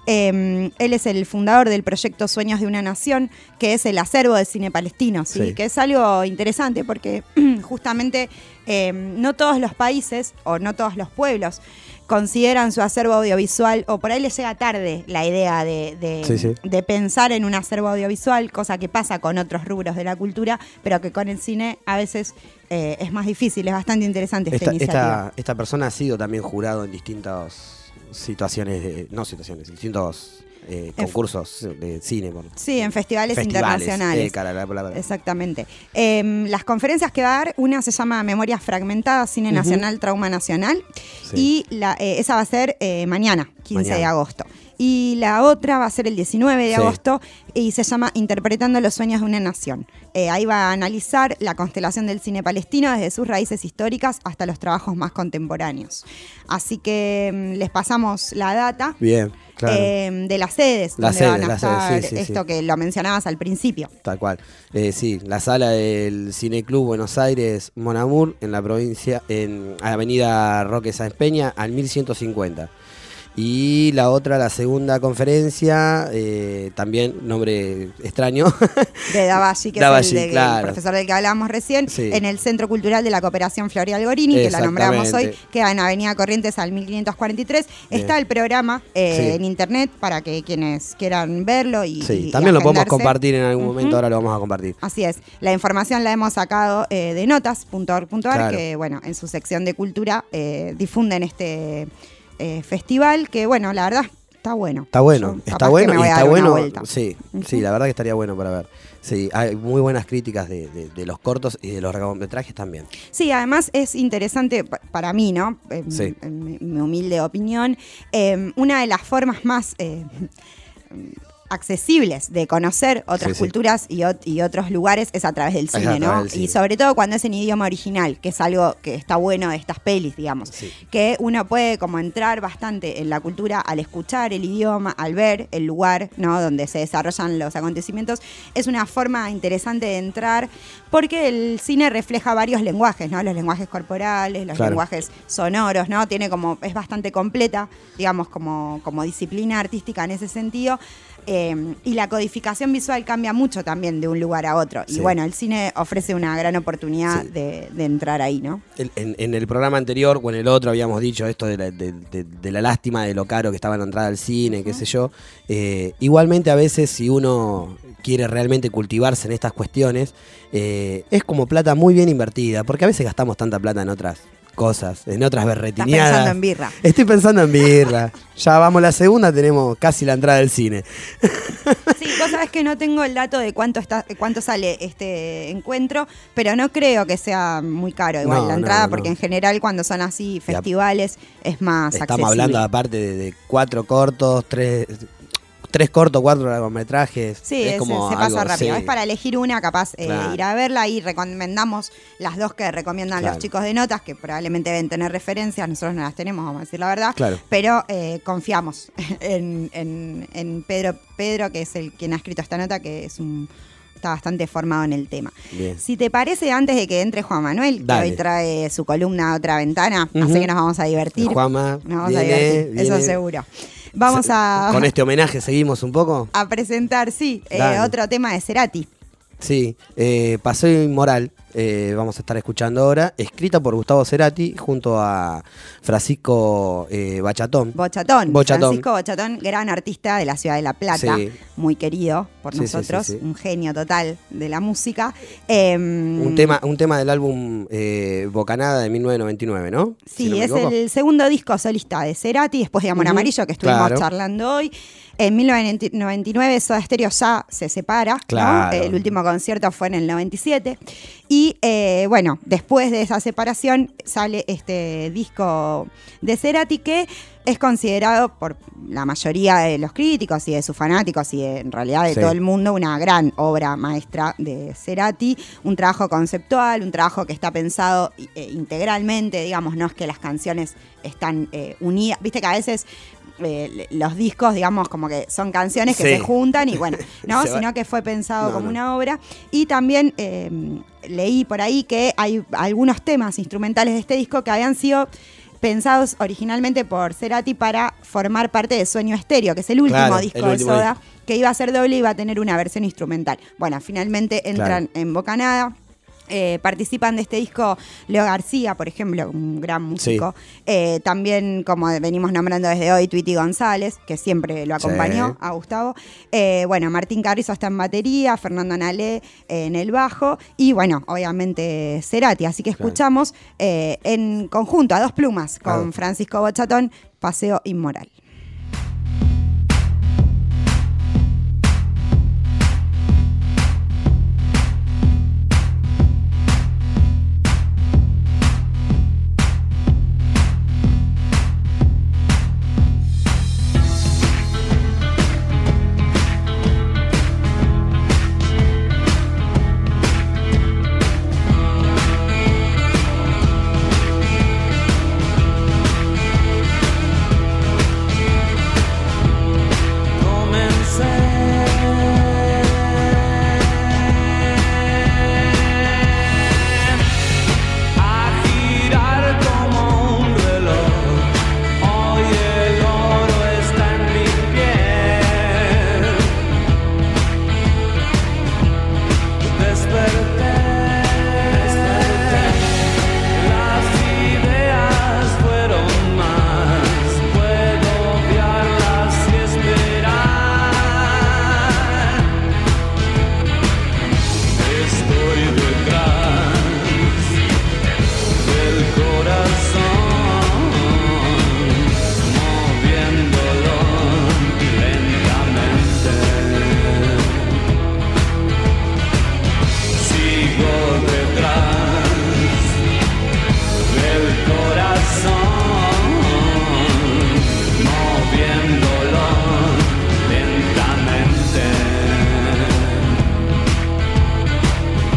Eh, él es el fundador del proyecto Sueños de una Nación, que es el acervo de cine palestino, ¿sí? Sí. Que es algo interesante porque justamente eh, no todos los países o no todos los pueblos consideran su acervo audiovisual, o por ahí les llega tarde la idea de, de- Sí, sí. de pensar en un acervo audiovisual, cosa que pasa con otros rubros de la cultura, pero que con el cine a veces eh, es más difícil, es bastante interesante esta, Esta, iniciativa. esta, esta persona ha sido también jurado en distintas situaciones, de, no situaciones, distintos eh, En- concursos de cine. Por, Sí, en festivales, festivales, internacionales. eh, cara, la palabra. Exactamente. Eh, las conferencias que va a dar, una se llama Memorias Fragmentadas, Cine Ujú. Nacional, Trauma Nacional, Sí. y la, eh, esa va a ser eh, mañana, quince de Mañana. agosto. Y la otra va a ser el diecinueve de Sí. agosto y se llama Interpretando los Sueños de una Nación. Eh, ahí va a analizar la constelación del cine palestino desde sus raíces históricas hasta los trabajos más contemporáneos. Así que mm, les pasamos la data. Bien, claro. eh, de las sedes, Las donde van sedes, a las sedes, estar sí, sí, esto sí. que lo mencionabas al principio. Tal cual. Eh, sí, la sala del Cineclub Buenos Aires, Mon Amour, en la provincia, en Avenida Roque Sáenz Peña, al mil ciento cincuenta. Y la otra, la segunda conferencia, eh, también nombre extraño. De Dabashi, que Dabashi, es el, de- claro. el profesor del que hablábamos recién, Sí. en el Centro Cultural de la Cooperación Floreal Gorini, que la nombramos hoy, Exactamente. queda en Avenida Corrientes al mil quinientos cuarenta y tres. Bien. Está el programa eh, Sí. en internet para que quienes quieran verlo y, Sí, y- y también lo podemos agendarse. compartir en algún momento, Ujú. ahora lo vamos a compartir. Así es. La información la hemos sacado eh, de notas punto org punto ar, Claro. que bueno, en su sección de cultura eh, difunden este eh, festival, que bueno, la verdad está bueno. Está bueno, Yo está capaz que bueno me y voy a está dar una bueno. vuelta. Sí, Ujú. sí, la verdad que estaría bueno para ver. Sí, hay muy buenas críticas de, de- de los cortos y de los largometrajes también. Sí, además es interesante pa- para mí, ¿no? En, Sí. en mi, mi humilde opinión, eh, una de las formas más eh, accesibles de conocer otras Sí, sí. culturas y, ot- y otros lugares es a través del Es a cine, través ¿no? del cine. Y sobre todo cuando es en idioma original, que es algo que está bueno de estas pelis, digamos. Que uno puede como entrar bastante en la cultura al escuchar el idioma, al ver el lugar, ¿no? Donde se desarrollan los acontecimientos. Es una forma interesante de entrar porque el cine refleja varios lenguajes, ¿no? Los lenguajes corporales, los Claro. lenguajes sonoros, ¿no? Tiene como, es bastante completa, digamos, como, como disciplina artística en ese sentido. Eh, y la codificación visual cambia mucho también de un lugar a otro. Y Sí. bueno, el cine ofrece una gran oportunidad Sí. de, de entrar ahí, ¿no? El- En, en el programa anterior o en el otro habíamos dicho esto de la, de- de- de la lástima de lo caro que estaba la entrada al cine, qué sé yo. Eh, igualmente a veces si uno quiere realmente cultivarse en estas cuestiones, eh, es como plata muy bien invertida, porque a veces gastamos tanta plata en otras cosas, en otras Estás berretineadas. pensando en birra. Estoy pensando en birra. Ya vamos la segunda, tenemos casi la entrada del cine. Sí, vos sabés que no tengo el dato de cuánto está, cuánto sale este encuentro, pero no creo que sea muy caro igual No, la no, entrada, no. porque en general cuando son así festivales es más Estamos accesible. hablando aparte de, de cuatro cortos, tres, tres cortos, cuatro largometrajes. Sí, es es- como se pasa algo, rápido. sí. Es para elegir una, capaz eh, Claro. ir a verla y recomendamos las dos que recomiendan Claro. los chicos de notas, que probablemente deben tener referencias, nosotros no las tenemos, vamos a decir la verdad. Claro. Pero eh, confiamos en, en- en Pedro, Pedro, que es el quien ha escrito esta nota, que es un, está bastante formado en el tema. Bien. Si te parece, antes de que entre Juan Manuel, Dale. que hoy trae su columna Otra Ventana, Ujú. así que nos vamos a divertir. Juanma, Nos vamos viene, a divertir, eso viene. seguro. Vamos a, Con este homenaje seguimos un poco. a presentar, sí, eh, Dale. otro tema de Cerati. Sí, eh, Paseo Inmoral, eh, vamos a estar escuchando ahora, escrita por Gustavo Cerati junto a Francisco eh, Bachatón. Bochatón, Bochatón. Francisco Bochatón, gran artista de la ciudad de La Plata, Sí. muy querido por Sí, sí, nosotros, sí, sí. un genio total de la música. Eh, Un tema, un tema del álbum eh, Bocanada de mil novecientos noventa y nueve, ¿no? Si Sí, no me es equivoco. el segundo disco solista de Cerati, después de Amor Ujú, Amarillo, que estuvimos claro. charlando hoy. En mil novecientos noventa y nueve Soda Stereo ya se separa, ¿no? Claro. El último concierto fue en el noventa y siete. Y eh, bueno, después de esa separación sale este disco de Cerati que es considerado por la mayoría de los críticos y de sus fanáticos y de, en realidad de Sí. todo el mundo una gran obra maestra de Cerati, un trabajo conceptual, un trabajo que está pensado eh, integralmente, digamos, no es que las canciones están eh, unidas, viste que a veces eh, los discos, digamos, como que son canciones que Sí. se juntan y bueno, no, Se va- sino que fue pensado No, como no. una obra. Y también eh, leí por ahí que hay algunos temas instrumentales de este disco que habían sido pensados originalmente por Cerati para formar parte de Sueño Estéreo, que es el último Claro, disco el de último Soda, disco. que iba a ser doble y iba a tener una versión instrumental. Bueno, finalmente entran Claro. en Bocanada. Eh, participan de este disco Leo García, por ejemplo, un gran músico. Eh, también, como venimos nombrando desde hoy, Tweety González, que siempre lo acompañó Sí. a Gustavo. Eh, bueno, Martín Carrizo está en batería, Fernando Nalé eh, en el bajo y, bueno, obviamente Cerati. Así que Claro. escuchamos eh, en conjunto, a dos plumas, con Claro. Francisco Bochatón, Paseo Inmoral. A girar como un reloj, hoy el oro está en mi piel. Desperté, desperté, las ideas fueron más, puedo obviarlas y esperar. Estoy detrás del corazón, moviéndolo lentamente. Sigo detrás del corazón, moviéndolo lentamente.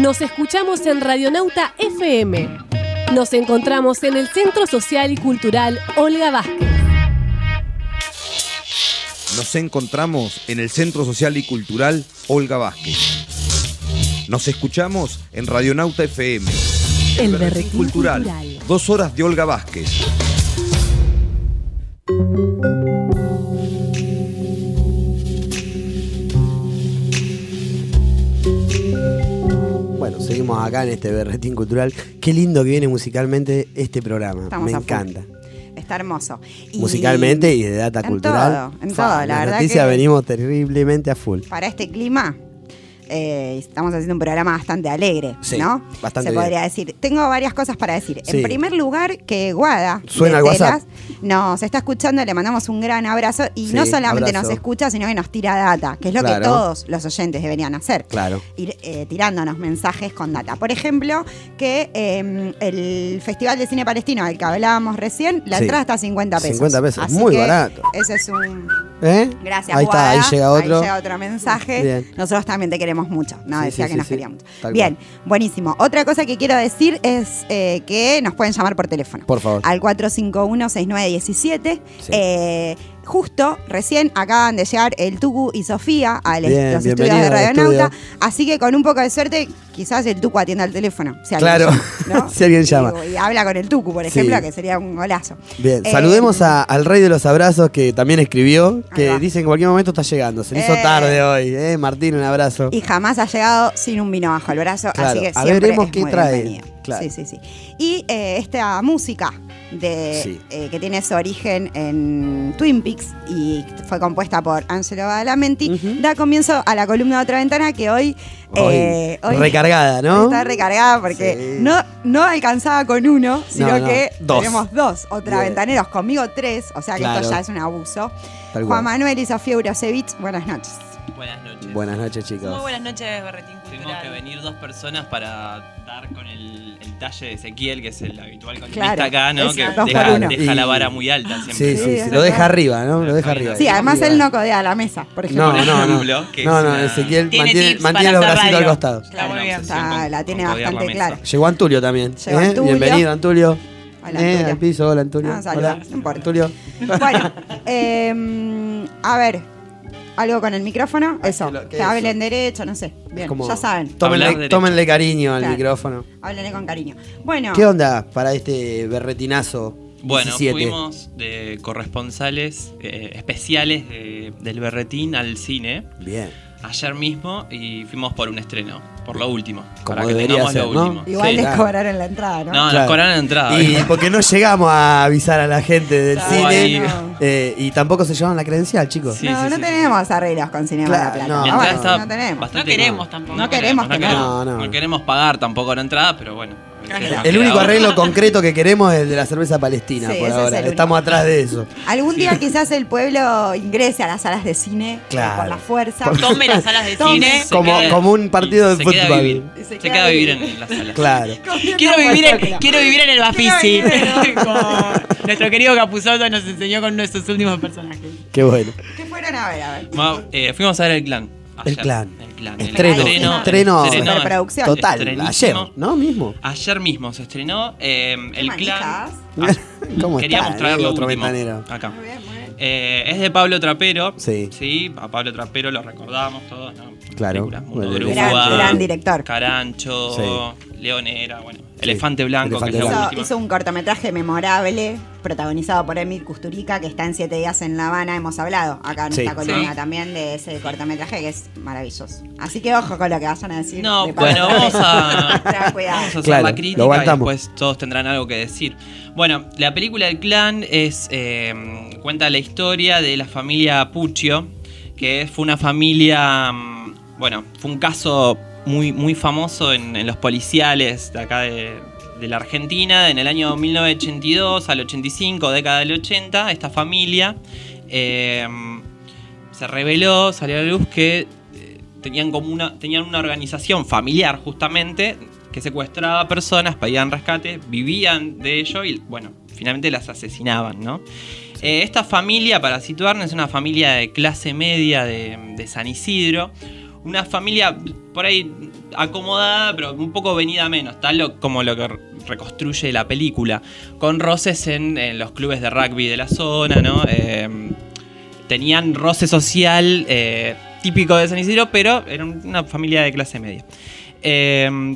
Nos escuchamos en Radionauta F M. Nos encontramos en el Centro Social y Cultural Olga Vázquez. Nos encontramos en el Centro Social y Cultural Olga Vázquez. Nos escuchamos en Radionauta F M. El Berretín Cultural. Cultural. Dos horas de Olga Vázquez. Bueno, seguimos acá en este Berretín Cultural. Qué lindo que viene musicalmente este programa. Estamos Me a full. encanta. Está hermoso. Y Musicalmente y de data en cultural. todo, en Fa, todo, la las verdad noticias que- venimos terriblemente a full. Para este clima, eh, estamos haciendo un programa bastante alegre, Sí, ¿no? bastante Se bien. podría decir. Tengo varias cosas para decir. Sí. En primer lugar, que Guada Suena de el WhatsApp. Telas nos está escuchando, le mandamos un gran abrazo y Sí, no solamente abrazo. nos escucha, sino que nos tira data, que es lo Claro. que todos los oyentes deberían hacer. Claro. Ir eh, tirándonos mensajes con data. Por ejemplo, que eh, el Festival de Cine Palestino del que hablábamos recién, la Sí. entrada está a cincuenta pesos. cincuenta pesos, Así muy que barato. Ese es un... ¿Eh? Gracias, Ahí está, Guada. ahí llega otro. Ahí llega otro mensaje. Bien. Nosotros también te queremos mucho. No, Sí, decía sí, que sí, nos sí. queríamos. Tal Bien, buenísimo. Otra cosa que quiero decir es eh, que nos pueden llamar por teléfono. Por favor. Al cuatro cinco uno, seis nueve uno siete. Sí. Eh, justo recién acaban de llegar el Tucu y Sofía a los Bien, estudios de bienvenido al Radionauta. estudio. Así que con un poco de suerte, quizás el Tucu atienda el teléfono. Si alguien Claro, llama, ¿no? si alguien llama. Y, y habla con el Tucu, por ejemplo, Sí. que sería un golazo. Bien, Eh, saludemos a- al rey de los abrazos que también escribió, que va. dice que en cualquier momento está llegando. Se le hizo Eh. tarde hoy, ¿eh? Martín, un abrazo. Y jamás ha llegado sin un vino bajo el brazo, Claro, así que a siempre veremos es qué muy trae. bienvenido. Claro. Sí, sí, sí. Y eh, esta música de, Sí. eh, que tiene su origen en Twin Peaks y fue compuesta por Angelo Badalamenti, da comienzo a la columna de Otra Ventana que hoy, Hoy, eh, hoy recargada, ¿no? está recargada porque Sí. no, no alcanzaba con uno, sino No, no, que dos. tenemos dos Otra Bien. Ventaneros, conmigo tres, o sea que Claro. esto ya es un abuso. Tal Juan cual. Manuel y Sofía Urosevich, buenas noches. Buenas noches. Buenas noches, chicos. Muy buenas noches, Berretín Tuvimos Cultural. que venir dos personas para dar con el, el talle de Ezequiel, que es el habitual columnista Claro, acá, ¿no? es Que dos por deja, uno. deja la Y- vara muy alta siempre. Sí, sí, sí, es lo deja verdad. arriba, ¿no? Lo deja arriba. Sí, además él no codea la mesa, por ejemplo. No, no, no. ejemplo, que No, es no, una- Ezequiel Tiene mantiene, tips mantiene para los hacer bracitos al radio. costado. Está muy Una bien. obsesión Ah, con- la tiene con codear bastante la clara. mesa. Llegó Antulio también. Llegó ¿eh? Antulio. Bienvenido, Antulio. Hola, Eh, Antulio. al piso, hola, Antulio. Ah, saluda, Hola, no importa. Antulio. Bueno, eh, a ver, algo con el micrófono, eso, que lo- que que eso. hablen derecho, no sé. Bien, Como- ya saben, Hablar Tómenle, derecho. tómenle cariño al Claro. micrófono. háblenle con cariño. Bueno, ¿Qué onda para este berretinazo? Bueno, diecisiete? fuimos de corresponsales eh, especiales de- del Berretín al cine Bien. ayer mismo y fuimos por un estreno, por lo último. Como para que debería tengamos ser, lo ¿no? último. igual Sí. les claro. cobraron la entrada, ¿no? No, nos Claro. cobraron la entrada. Y porque no llegamos a avisar a la gente del Claro. cine Ahí. eh, y tampoco se llevaron la credencial, chicos. Sí, no, sí, no sí. tenemos arreglos con Cinema Claro, La Plata. no. No, Mi entrada bueno, está no tenemos. bastante No queremos económica. tampoco. No queremos no tener. queremos, No, no. no queremos pagar tampoco la entrada, pero bueno. a ver si nos El queda único otra. arreglo concreto que queremos es el de la cerveza palestina Sí, por ese es ahora. el único. Estamos atrás de eso. Algún día quizás el pueblo ingrese a las salas de cine eh, Claro. por la fuerza. Tome las salas de Tome. cine. Se Como, queda- como un partido de se queda a fútbol. vivir. Y Se queda a vivir en la sala. Claro. Quiero vivir, en, quiero vivir en el Bafisi. Quiero vivir en el- Como nuestro querido Capuzotto nos enseñó con uno de sus últimos personajes. Qué bueno. ¿Qué fueron a ver? A ver. Ma- eh, fuimos a ver el clan. El ayer. Clan. El clan. el Estreno. estreno, Estreno. estreno Superproducción. Total. Ayer, estrenísimo. ¿no? Mismo. Ayer mismo se estrenó eh, ¿Qué el clan. manijas? ¿Cómo Queríamos está? traer eh? lo Otro último. ventanero. Acá. Muy bien, muy bien. Eh, es de Pablo Trapero. Sí. Sí, a Pablo Trapero lo recordamos todos, ¿no? Claro. Películas, Mundo Bueno, el Bruja, Gran, gran director. Carancho, Sí. Leonera, bueno. Sí. Elefante Blanco, Elefante que es la Blanco. Hizo, última. hizo un cortometraje memorable protagonizado por Emil Kusturica que está en Siete Días en La Habana. Hemos hablado acá en Sí. esta columna Sí. también de ese cortometraje que es maravilloso. Así que ojo con lo que vayan a decir. No, de Pablo bueno, Trapero. vamos a, Tengan cuidado. vamos a hacer Claro, la lo crítica y aguantamos. después todos tendrán algo que decir. Bueno, la película del clan es eh, cuenta la historia de la familia Puccio, que fue una familia, mm, bueno, fue un caso muy, muy famoso en, en los policiales de acá de, de la Argentina, en el año mil novecientos ochenta y dos al ochenta y cinco, década del ochenta, esta familia eh, se reveló, salió a la luz que eh, tenían como una, tenían una organización familiar justamente que secuestraba personas, pedían rescate, vivían de ello y bueno, finalmente las asesinaban, ¿no? Eh, esta familia, para situarnos, es una familia de clase media de, de San Isidro, una familia por ahí acomodada, pero un poco venida a menos, tal lo, como lo que reconstruye la película, con roces en, en los clubes de rugby de la zona, ¿no? Eh, tenían roce social eh, típico de San Isidro, pero eran una familia de clase media. Eh,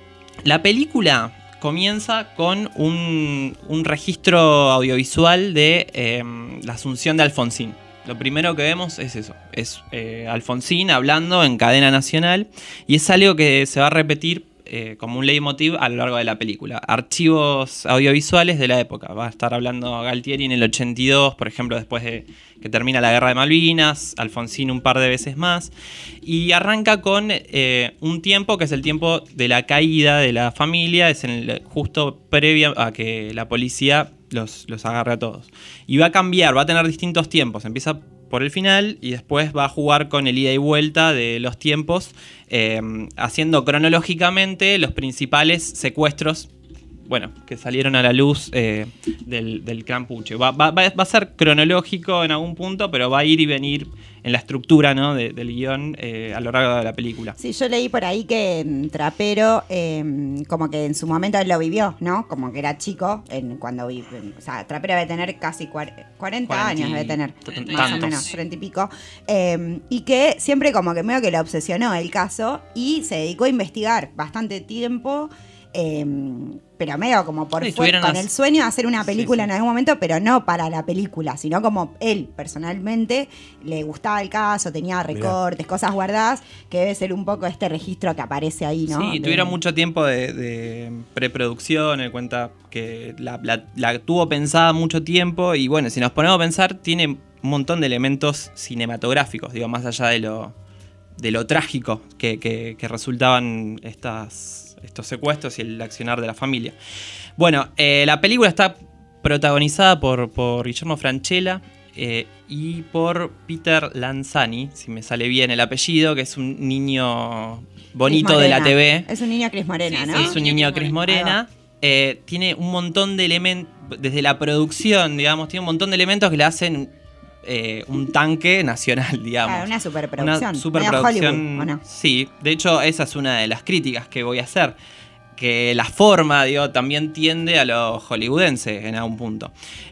la película comienza con un, un registro audiovisual de eh, la Asunción de Alfonsín. Lo primero que vemos es eso, es eh, Alfonsín hablando en cadena nacional, y es algo que se va a repetir eh, como un leitmotiv a lo largo de la película. Archivos audiovisuales de la época. Va a estar hablando Galtieri en el ochenta y dos, por ejemplo, después de que termina la Guerra de Malvinas, Alfonsín un par de veces más, y arranca con eh, un tiempo que es el tiempo de la caída de la familia, es en el, justo previo a que la policía los, los agarre a todos. Y va a cambiar, va a tener distintos tiempos, empieza por el final y después va a jugar con el ida y vuelta de los tiempos, eh, haciendo cronológicamente los principales secuestros, bueno, que salieron a la luz eh, del, del clan Puche. Va, va, va a ser cronológico en algún punto, pero va a ir y venir en la estructura, ¿no? de, del guión eh, a lo largo de la película. Sí, yo leí por ahí que mm, Trapero eh, como que en su momento él lo vivió, ¿no? Como que era chico en, cuando vi, o sea, Trapero debe tener casi cuarenta años, debe tener, tantos. más o menos, treinta y pico. Eh, y que siempre como que medio que le obsesionó el caso y se dedicó a investigar bastante tiempo. Eh, pero medio como por Sí, fuera, con las- el sueño de hacer una película Sí, sí. en algún momento, pero no para la película, sino como él personalmente le gustaba el caso, tenía recortes, cosas guardadas, que debe ser un poco este registro que aparece ahí, ¿no? Sí, De- tuvieron mucho tiempo de, de preproducción, me cuenta que la, la- la tuvo pensada mucho tiempo y bueno, si nos ponemos a pensar, tiene un montón de elementos cinematográficos, digo, más allá de lo, de lo trágico que, que- que resultaban estas, estos secuestros y el accionar de la familia. Bueno, eh, la película está protagonizada por, por Guillermo Francella eh, y por Peter Lanzani, si me sale bien el apellido, que es un niño bonito Cris de la Morena. T V. Es un niño Cris Morena, ¿no? Es un niño Cris Morena. Eh, tiene un montón de elementos, desde la producción, digamos, tiene un montón de elementos que le hacen eh, un tanque nacional, digamos. Claro, una superproducción. Una superproducción. Medio Hollywood, ¿o no? Sí, de hecho, esa es una de las críticas que voy a hacer. Que la forma, digo, también tiende a lo hollywoodense en algún punto.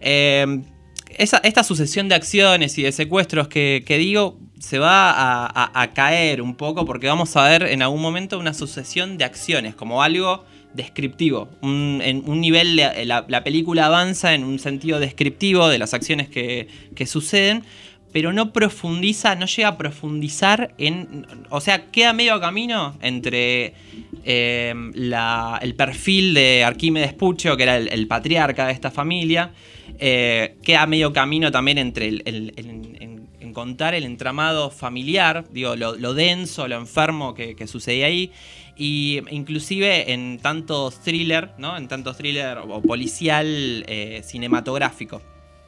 Eh, esa, esta sucesión de acciones y de secuestros que, que digo se va a, a- a caer un poco porque vamos a ver en algún momento una sucesión de acciones como algo descriptivo. Un, en un nivel, de- la, la película avanza en un sentido descriptivo de las acciones que, que suceden, pero no profundiza, no llega a profundizar en... O sea, queda medio camino entre eh, la- el perfil de Arquímedes Puccio, que era el, el patriarca de esta familia, eh, queda medio camino también entre el, el- el- en, en contar el entramado familiar, digo, lo, lo denso, lo enfermo que, que sucedía ahí, y inclusive en tanto thriller, ¿no? En tanto thriller o policial eh, cinematográfico.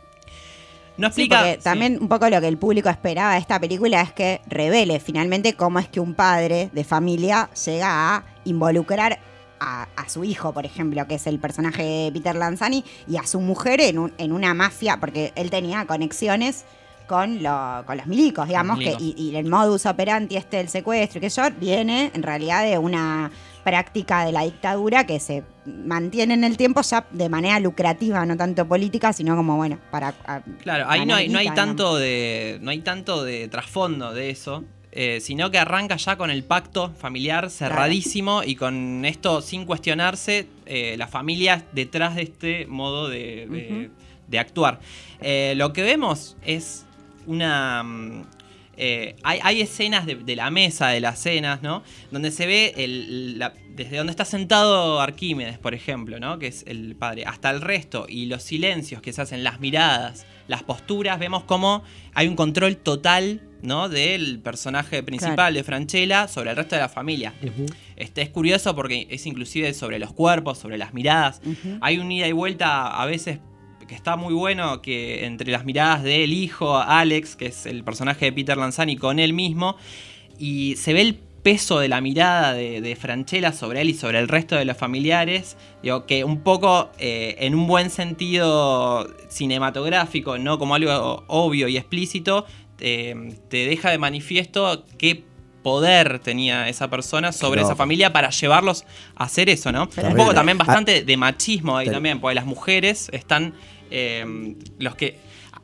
No Sí, explica... porque también un poco lo que el público esperaba de esta película es que revele finalmente cómo es que un padre de familia llega a involucrar a, a su hijo, por ejemplo, que es el personaje de Peter Lanzani, y a su mujer en, un- en una mafia, porque él tenía conexiones con, lo- con los milicos, digamos, Los milicos. que, y, y el modus operandi este del secuestro y que yo viene en realidad de una práctica de la dictadura que se mantiene en el tiempo ya de manera lucrativa, no tanto política, sino como, bueno, para... a- Claro, ahí no hay, no hay ganar guita, tanto de. No hay tanto de trasfondo de eso. eh, sino que arranca ya con el pacto familiar cerradísimo y con esto sin cuestionarse, eh, la familia detrás de este modo de, de- Ujú. de actuar. Eh, lo que vemos es una. mm, eh, hay, hay escenas de, de la mesa, de las cenas, ¿no? Donde se ve el- la- desde donde está sentado Arquímedes, por ejemplo, ¿no? Que es el padre, hasta el resto, y los silencios que se hacen, las miradas, las posturas, vemos cómo hay un control total, ¿no? Del personaje principal, Claro. de Francella, sobre el resto de la familia. Este, es curioso porque es inclusive sobre los cuerpos, sobre las miradas. Ujú. Hay un ida y vuelta a veces que está muy bueno, que entre las miradas del hijo, Alex, que es el personaje de Peter Lanzani, con él mismo, y se ve el peso de la mirada de, de Francella sobre él y sobre el resto de los familiares, digo, que un poco eh, en un buen sentido cinematográfico, no como algo obvio y explícito, eh, te deja de manifiesto qué poder tenía esa persona sobre No. esa familia para llevarlos a hacer eso, ¿no? Terrible. Un poco también bastante Ah. de machismo ahí Ter- también, porque las mujeres están eh, los que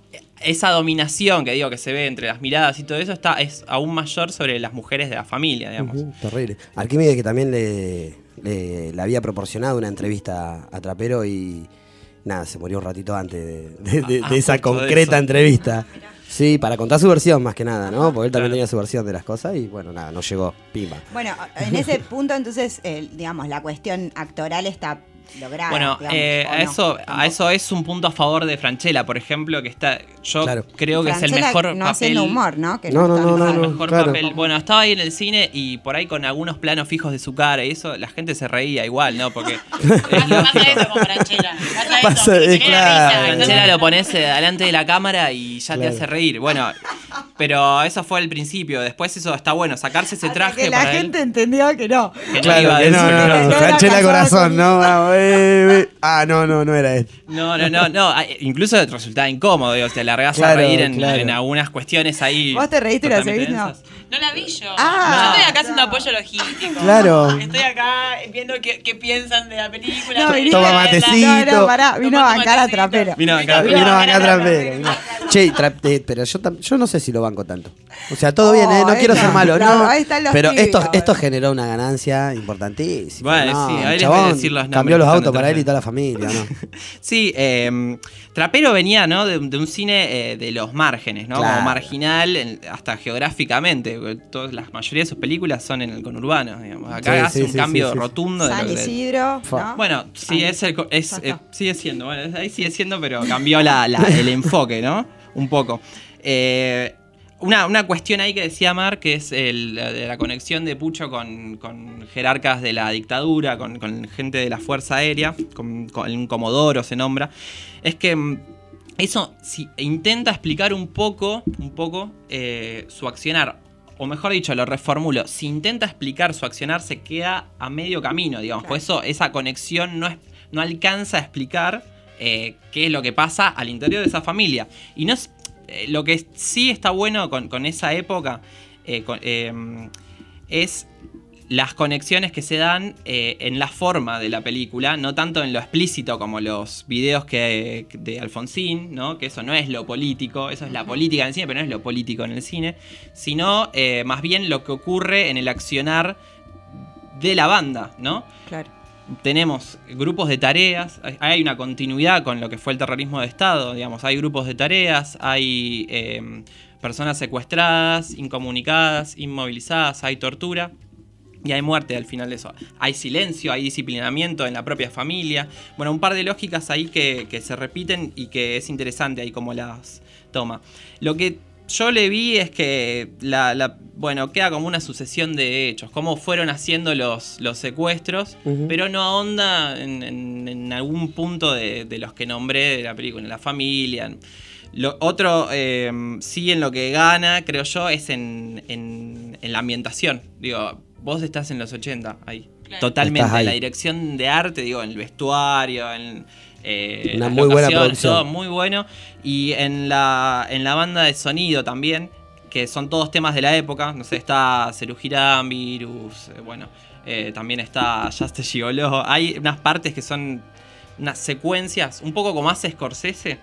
esa dominación que digo que se ve entre las miradas y todo eso está es aún mayor sobre las mujeres de la familia, digamos. Ujú, terrible. Arquímedes, que también le, le, le había proporcionado una entrevista a Trapero y nada, se murió un ratito antes de, de- de- Ah, de esa justo de concreta eso. entrevista. Sí, para contar su versión más que nada, ¿no? Porque él también tenía su versión de las cosas y bueno, nada, no llegó, pimba. Bueno, en ese punto entonces, eh, digamos, la cuestión actoral está lograda. Bueno, digamos, eh, ¿o a, no? eso, a eso es un punto a favor de Francella, por ejemplo, que está. Yo Claro. creo que es el Francella mejor no papel. haciendo humor, ¿no? Que No, no, está- no, no, el no, mejor claro. papel. Bueno, estaba ahí en el cine y por ahí con algunos planos fijos de su cara y eso, la gente se reía igual, ¿no? Porque es lógico. eso con Franchella. Pasa Pasa, eso, que eh, se queda claro. risa. Francella lo pones eh, delante de la cámara y ya Claro. te hace reír. Bueno, pero eso fue el principio. Después eso está bueno, sacarse ese traje Que la para él. gente entendió que no. Que no Claro, iba a que no, decir- no, no, No era Franchella casado Corazón, con- no, vamos, eh, eh. Ah, no, no, no era él. No, no, no, no. ah, Incluso resultaba incómodo, digo, te largás Claro, a reír en, claro. en algunas cuestiones ahí. ¿Vos te reíste y la totalmente seguís? No. densas. No la vi yo. Ah. yo estoy acá haciendo apoyo logístico. Claro. Estoy acá viendo qué, qué piensan de la película. No, de viniste- Toma la- matecito. No, no, pará, vino a Tomando bancar a matecito. Trapero. Vino a bancar a Vino a Trapero. bancar Trapero. vino. Che, y Tra- eh, pero yo, tam- yo no sé si lo banco tanto. O sea, todo Oh, bien, ¿eh? No ahí quiero está. ser malo, No, no. ahí están los Pero tibios, esto, bueno. esto generó una ganancia importantísima. Bueno, ¿no? sí, ahí El les voy a chabón decir los nombres cambió los que están autos para detrás. él y toda la familia, ¿no? Sí, eh, Trapero venía, ¿no? De, de un cine eh, de los márgenes, ¿no? Claro. Como marginal, en- hasta geográficamente. porque Todas, la mayoría de sus películas son en el conurbano, digamos. Acá Sí, hace sí, un sí, cambio sí, sí. rotundo de San lo que- Isidro, Fa. ¿no? Bueno, sí, es el, co- es, Ya eh, está. sigue siendo, bueno, ahí sigue siendo, pero cambió la, la- el enfoque, ¿no? Un poco. Eh, una, una cuestión ahí que decía Mar, que es el, la de la conexión de Pucho con, con jerarcas de la dictadura, con, con gente de la Fuerza Aérea, con, con un comodoro se nombra, es que mm, eso si, intenta explicar un poco, un poco eh, su accionar. O mejor dicho, lo reformulo. Si intenta explicar su accionar, se queda a medio camino, digamos. Por eso esa conexión no, es, no alcanza a explicar eh, qué es lo que pasa al interior de esa familia. Y no es, eh, lo que sí está bueno con, con esa época eh, con- eh, es las conexiones que se dan eh, en la forma de la película, no tanto en lo explícito como los videos que, de Alfonsín, ¿no? Que eso no es lo político, eso es la política en el cine, pero no es lo político en el cine, sino eh, más bien lo que ocurre en el accionar de la banda, ¿no? Claro. Tenemos grupos de tareas, hay- hay una continuidad con lo que fue el terrorismo de Estado, digamos, hay grupos de tareas, hay eh, personas secuestradas, incomunicadas, inmovilizadas, hay tortura. Y hay muerte al final de eso. Hay silencio, hay disciplinamiento en la propia familia. Bueno, un par de lógicas ahí que, que se repiten y que es interesante ahí como las toma. Lo que yo le vi es que la, la- bueno, queda como una sucesión de hechos. Cómo fueron haciendo los, los secuestros, Ujú. pero no ahonda en, en- en algún punto de, de los que nombré de la película, en la familia. Lo otro, eh, sí, en lo que gana, creo yo, es en, en, en la ambientación. Digo, vos estás en los ochenta ahí. Claro. Totalmente. Estás ahí. La dirección de arte, digo, en el vestuario, en eh, Una las muy buena locaciones, producción. todo muy bueno. Y en la, en la banda de sonido también, que son todos temas de la época. No sé, está Serú Girán, Virus, eh, bueno, eh, también está Just Gigoló. Hay unas partes que son unas secuencias, un poco como hace Scorsese,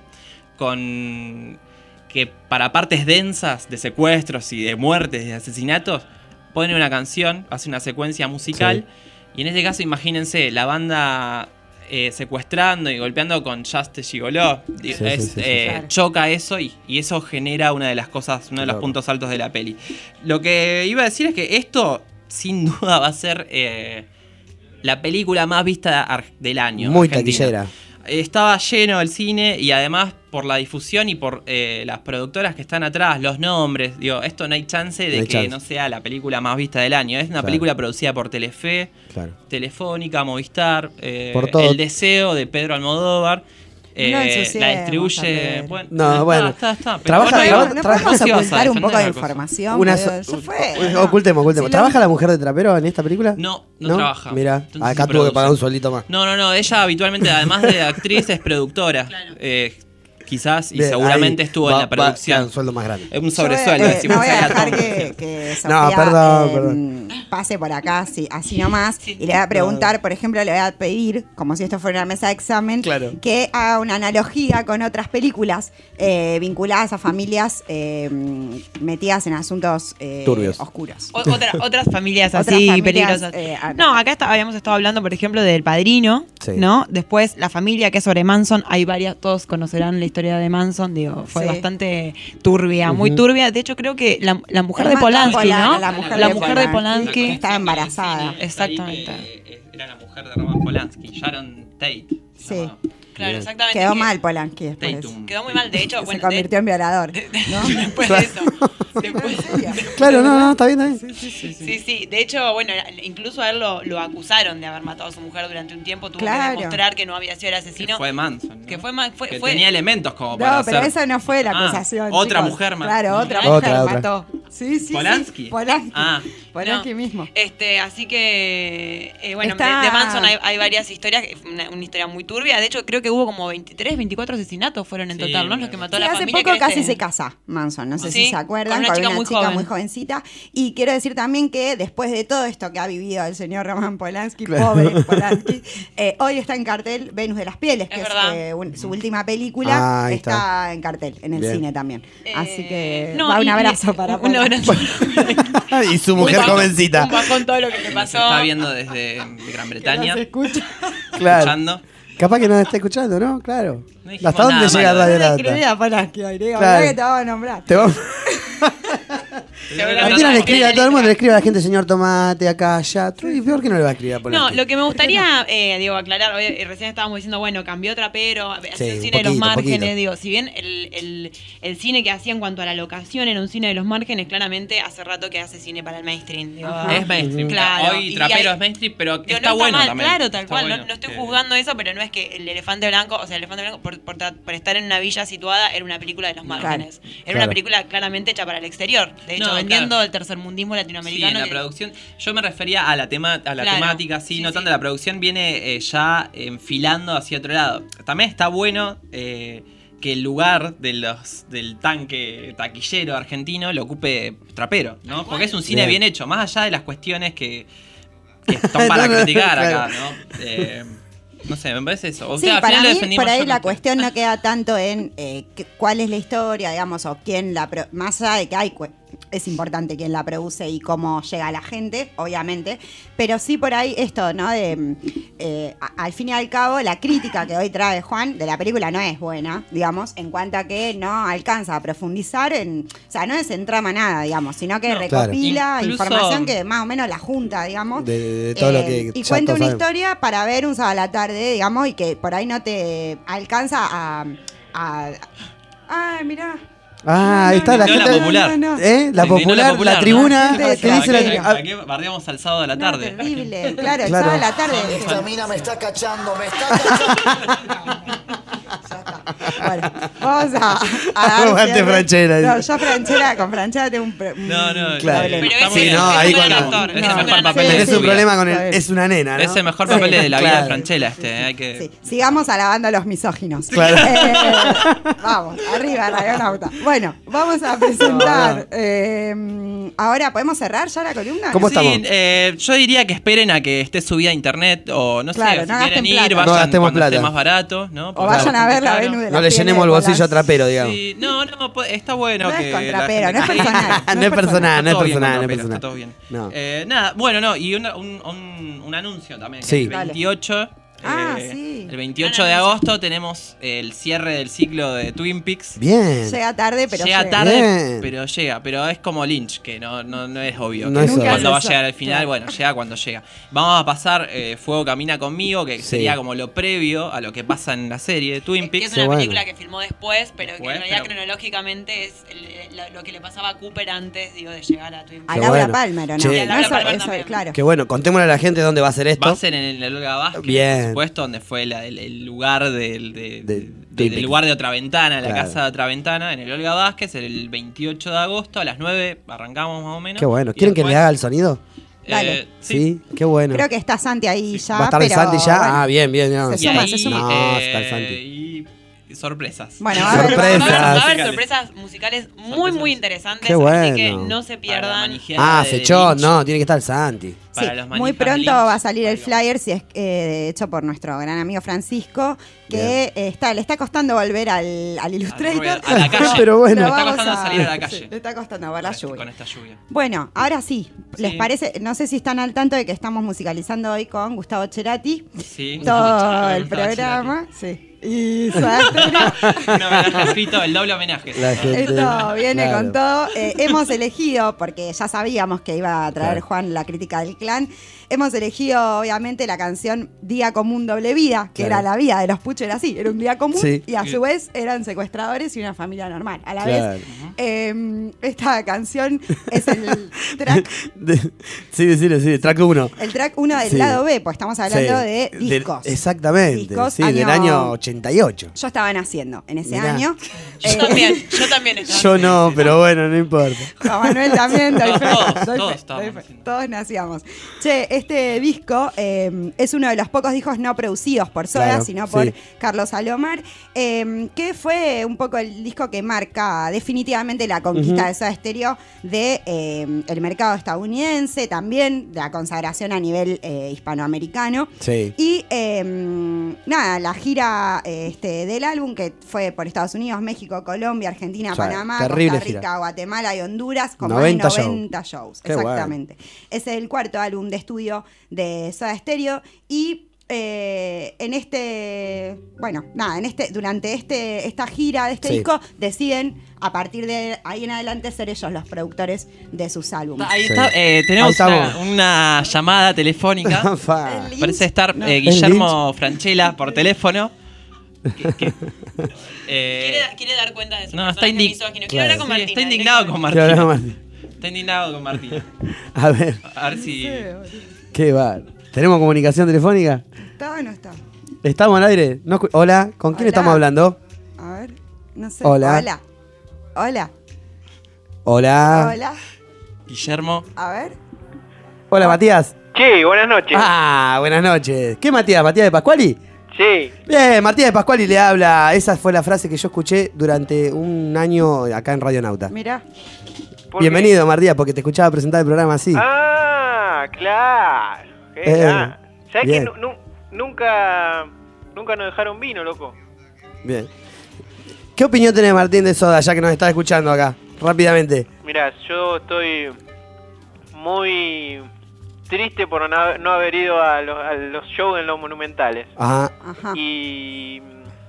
con que para partes densas de secuestros y de muertes, de asesinatos, pone una canción, hace una secuencia musical. Y en este caso, imagínense, la banda eh, secuestrando y golpeando con Just Gigoló. Sí, Es, sí, sí, sí. eh, Claro. choca eso y, y eso genera una de las cosas, uno de los Claro. puntos altos de la peli. Lo que iba a decir es que esto, sin duda, va a ser eh, la película más vista ar- del año. Muy argentina. taquillera. Estaba lleno el cine y además por la difusión y por eh, las productoras que están atrás, los nombres, digo, esto no hay chance de No hay que chance. no sea la película más vista del año. Es una Claro. película producida por Telefe, Claro. Telefónica, Movistar, eh, Por todo. El Deseo de Pedro Almodóvar. eh, No la ensuciemos distribuye. también. Bueno, No, está, bueno. está, está, pero Trabaja- bueno, traba- No tra- podemos ¿cómo ibas a ocultar un poco de defender una cosa? información. Una pero so- ya fue, u- ¿no? Ocultemos, ocultemos. Si ¿Trabaja lo- la mujer de Trapero en esta película? No, no, trabaja. Mira, Entonces acá se tuvo que produce. pagar un sueldito más. No, no, no. Ella habitualmente, además de actriz, es productora. Eh, quizás, y Bien, seguramente ahí estuvo va- en la va- producción. un sueldo más grande. Es un sobresueldo. Yo, eh, decimos no voy a acá. dejar que, que Sofía No, perdón, eh, perdón. pase por acá así, así nomás y le voy a preguntar, por ejemplo, le voy a pedir, como si esto fuera una mesa de examen, Claro. que haga una analogía con otras películas eh, vinculadas a familias eh, metidas en asuntos eh, Turbios. oscuros. O- otra- otras familias Otras así familias, peligrosas. eh, ah, no, acá está- habíamos estado hablando, por ejemplo, del Padrino, Sí. ¿no? Después La Familia, que es sobre Manson. Hay varias, todos conocerán la historia de Manson. Digo, fue Sí. bastante turbia, muy Ujú. turbia. De hecho, creo que la, la mujer Es de más, Polanski, la- ¿no? la mujer La de mujer de Polanski, Polanski. que estaba embarazada. Exactamente. Eh, Era la mujer de Roman Polanski, Sharon Tate. Sí. Claro, Bien. exactamente. Quedó que- mal Polanski después. Tatum. Quedó muy mal. De hecho, Se bueno, de- convirtió en violador. ¿no? después de eso. Después, Claro, no, no, está bien, está bien. Sí, sí. De hecho, bueno, incluso a él lo, lo acusaron de haber matado a su mujer durante un tiempo. Tuvo Claro. que demostrar que no había sido el asesino. Que fue Manson. ¿no? Que fue ma- fue- Que fue- tenía elementos como para No, pero hacer- esa no fue la Ah, acusación. otra chicos. mujer más. Claro, otra Otra, mujer otra. mató. Sí, sí, sí. ¿Polanski? Polanski. Ah. Polanski No. mismo. Este, así que, eh, bueno, Está- de, de Manson hay, hay varias historias, una, una historia muy turbia. De hecho, creo que hubo como veintitrés, veinticuatro asesinatos fueron en Sí, total, ¿no? Los que mató a Sí, la hace familia. poco que casi este- se casa Manson, no sé Sí, si se acuerdan, con una chica muy chica joven. muy jovencita. Y quiero decir también que después de todo esto que ha vivido el señor Roman Polanski, Claro. pobre Polanski, eh, hoy está en cartel Venus de las Pieles, que Es es, verdad. eh, un- su última película, Ah, ahí está. está. en cartel, en el Bien. cine también. Así que Eh, no, va un y- abrazo y- para un Polanski. abrazo. Y su mujer Un bajón- jovencita. Un bajón todo lo que me Se pasó. está viendo desde Gran Bretaña. Se escucha. Claro. Escuchando. Capaz que no está escuchando, ¿no? Claro. No dijimos ¿Hasta dónde nada llega malo. Radio No le escribí Nata? a Polanski hoy, digo, Claro. mirá que te vamos a nombrar. Te vamos- Se ve ¿A la- quién no le escribe? A todo el mundo le escribe a la gente, señor Tomate, acá, allá. Y peor que no le va a escribir a No, Polanski. lo que me gustaría, eh, digo, aclarar, hoy, eh, recién estábamos diciendo, bueno, cambió trapero, hacía Sí, el un cine de los poquito, márgenes, poquito. digo, si bien el, el, el cine que hacía en cuanto a la locación era un cine de los márgenes, claramente hace rato que hace cine para el mainstream. Digo, Es mainstream. Claro, Hoy y trapero hay- es mainstream, pero Digo, está no bueno mal, también. claro, tal Está cual. bueno no, no estoy que- juzgando eso, pero no es que el elefante blanco, o sea, el elefante blanco, por, por, tra- por estar en una villa situada, era una película de los márgenes. Era Claro. una película claramente hecha para el exterior. De hecho, No, vendiendo claro. el tercermundismo Sí, latinoamericano. en la que- producción. Yo me refería a la tema, a la Claro. temática, sí, Sí, no sí. tanto la producción viene eh, ya enfilando hacia otro lado. También está bueno eh, que el lugar de los del tanque taquillero argentino lo ocupe trapero, ¿no? Porque es un cine Bien. bien, hecho, más allá de las cuestiones que, que están para No, no, criticar claro. acá, ¿no? Eh, no sé, me parece eso. O Sí, sea, al para final lo mí, defendimos por ahí yo, la no- cuestión no queda tanto en eh, qué- cuál es la historia, digamos, o quién la... pro- más allá de que hay... cu- es importante quién la produce y cómo llega a la gente, obviamente, pero sí por ahí esto, ¿no? De, mm, eh, a- al fin y al cabo, la crítica que hoy trae Juan de la película no es buena, digamos, en cuanto a que no alcanza a profundizar en... O sea, no desentrama nada, digamos, sino que No, recopila claro. Incluso- información que más o menos la junta, digamos. De, de- de todo lo Eh, que y ya cuenta todos una sabemos. historia para ver un sábado a la tarde, digamos, y que por ahí no te alcanza a... a- Ay, mirá. Ah, ahí está la No, gente. la popular. No, no. ¿Eh? La Sí, no, popular, la, ¿no? tribuna. Sí, que sí, dice sí. la- ¿A qué bardeamos al sábado de la No, tarde? terrible. Claro, el Claro. sábado a la tarde. Esta mina me está cachando, me está cachando. Bueno, vamos a, a dar Aguante cierre. Franchella. No, yo Franchella, con Franchella tengo un, pro- un No, no, Claro. problema. Pero Sí, ese- no, es ahí un gran cuando- actor, es es el un mejor gran papel actor. de Tenés su un vida. problema con Está el. bien. Es una nena, ¿no? Es el mejor papel de la vida Claro. de Franchella este, hay que... Sí, sigamos alabando a los misóginos. Claro. Eh, vamos, arriba, Radionauta. Bueno, vamos a presentar. eh, ahora, ¿podemos cerrar ya la columna? ¿Cómo Sí, estamos? eh, yo diría que esperen a que esté subida a internet o no Claro, sé, no si gasten quieren ir, plata. vayan No gastemos cuando esté plata. más barato, ¿no? O Porque vayan es a ver la bastante Venus caro. de No las le Pieles llenemos de el bolsillo a Polanski. trapero, digamos. Sí, no, no, pues, está bueno No es que con la trapero, gente no es que- personal. No es personal, no es Todo bien personal, con no es trapero, personal. está todo bien. No. Eh, nada, bueno, no, y una- un, un, un anuncio también. que Sí. El veintiocho, Ah, eh, sí. el veintiocho de agosto tenemos el cierre del ciclo de Twin Peaks. Bien. Llega tarde, pero llega llega. tarde, Bien. pero llega. Pero es como Lynch, que no, no, no es obvio. No que es cuando obvio. va a Eso, llegar al final, claro. bueno, llega cuando llega. Vamos a pasar eh, Fuego Camina Conmigo, que Sí. sería como lo previo a lo que pasa en la serie de Twin Que Peaks. es Qué una bueno. película que filmó después, pero que Después, en realidad pero- cronológicamente es el- lo, lo que le pasaba a Cooper antes, digo, de llegar a Twin A Qué Peaks. Laura bueno. Palmer, ¿o no? Che. No, Y a Laura eso- Palmer eso- también. claro. Que bueno, contémosle a la gente dónde va a ser esto. Va a ser en el Olga Vázquez, Bien. por supuesto, donde fue la- el, el lugar del, de- De- de- Twin del Peaks. lugar de Otra Ventana, la Claro. casa de Otra Ventana, en el Olga Vázquez, el veintiocho de agosto a las nueve arrancamos más o menos. Qué bueno. Y ¿Quieren que después, le haga el sonido? eh, Dale. Sí, qué bueno. Creo que está Santi ahí ya. ¿Va a estar el pero, Santi ya? bueno, Ah, bien, bien. Se No, Y suma, ahí, se suma. No, eh, está el Santi. y sorpresas. Bueno, va a haber, Sorpresas. va a haber- va a haber sorpresas musicales muy, muy interesantes. Qué Así que bueno. no se pierdan. Ah, Sechón, no, tiene que estar Santi. Sí, muy pronto va a salir el flyer, si es eh, hecho por nuestro gran amigo Francisco, que eh, está, le está costando volver al, al Illustrator. A la calle. Pero bueno. Le está Vamos costando a- salir a la calle. sí, le está costando por la lluvia. Con esta lluvia. Bueno, ahora sí, ¿les Sí. parece? No sé si están al tanto de que estamos musicalizando hoy con Gustavo Cerati. Sí. Todo el Gustavo programa. Sí. Y exacto. Un homenaje a Fito, el doble homenaje. La gente- Esto viene claro. con todo. Eh, hemos elegido, porque ya sabíamos que iba a traer Claro. Juan la crítica del clan, hemos elegido obviamente la canción Día Común Doble Vida, que Claro. era la vida de los Pucho, era así, era un día común Sí. y a su vez eran secuestradores y una familia normal. A la Claro. vez, eh, esta canción es el track, De- sí, decile, sí, track uno. el track uno del Sí. lado B, pues estamos hablando Sí. de discos. exactamente. Discos, sí, del año ochenta y ocho. Yo estaba naciendo en ese Mirá. año. Yo Eh, también, yo también estaba. Yo no, pero bueno, no importa. Juan Manuel también, doy fe, Todos, doy fe, todos doy estábamos fe. Todos nacíamos. Che, este disco eh, es uno de los pocos discos no producidos por Soda, Claro, sino por sí. Carlos Salomar, eh, que fue un poco el disco que marca definitivamente la conquista Ujú. de Soda Stereo de eh, el mercado estadounidense, también de la consagración a nivel eh, hispanoamericano. Sí. Y eh, nada, la gira eh, este, del álbum, que fue por Estados Unidos, México, Colombia, Argentina, O sea, Panamá, terrible Costa Rica, gira. Guatemala y Honduras, como noventa hay noventa shows. Qué Exactamente. Es el cuarto álbum de estudio de Soda Stereo y eh, en este, bueno, nada, en este, durante este, esta gira de este Sí. disco deciden a partir de ahí en adelante ser ellos los productores de sus álbumes. Ahí Sí. está, eh, tenemos Ahí una, estamos. una llamada telefónica. Fa. Parece estar No. eh, ¿El Guillermo Franchella por teléfono. Que- que- eh, Quiere, quiere dar cuenta de su no, está personaje indi- misógino. Quiere Claro. hablar con sí, Martina. está indignado con Quiero hablar Martín. con Martín. Está indignado con Martín. A ver, A ver si. qué va. ¿Tenemos comunicación telefónica? ¿Está o no está? ¿Estamos al aire? No escu- Hola, ¿con quién Hola. estamos hablando? A ver, no sé. Hola. Hola. Hola. Hola. Hola. Guillermo. A ver. Hola, Matías. Sí, buenas noches. Ah, buenas noches. ¿Qué Matías? ¿Matías de Pascuali? Sí. Bien, Matías de Pascuali le habla. Esa fue la frase que yo escuché durante un año acá en Radio Nauta. Mira. ¿Por Bienvenido, Matías, porque te escuchaba presentar el programa así. Ah, claro. Qué Eh, gran. ¿Sabes que bien. nu- nu- nunca, nunca nos dejaron vino, loco? Bien. ¿Qué opinión tenés, Martín, de Soda, ya que nos está escuchando acá? Rápidamente. Mirá, yo estoy muy triste por no haber, no haber ido a los, a los shows en los monumentales. Ajá. Ajá. Y,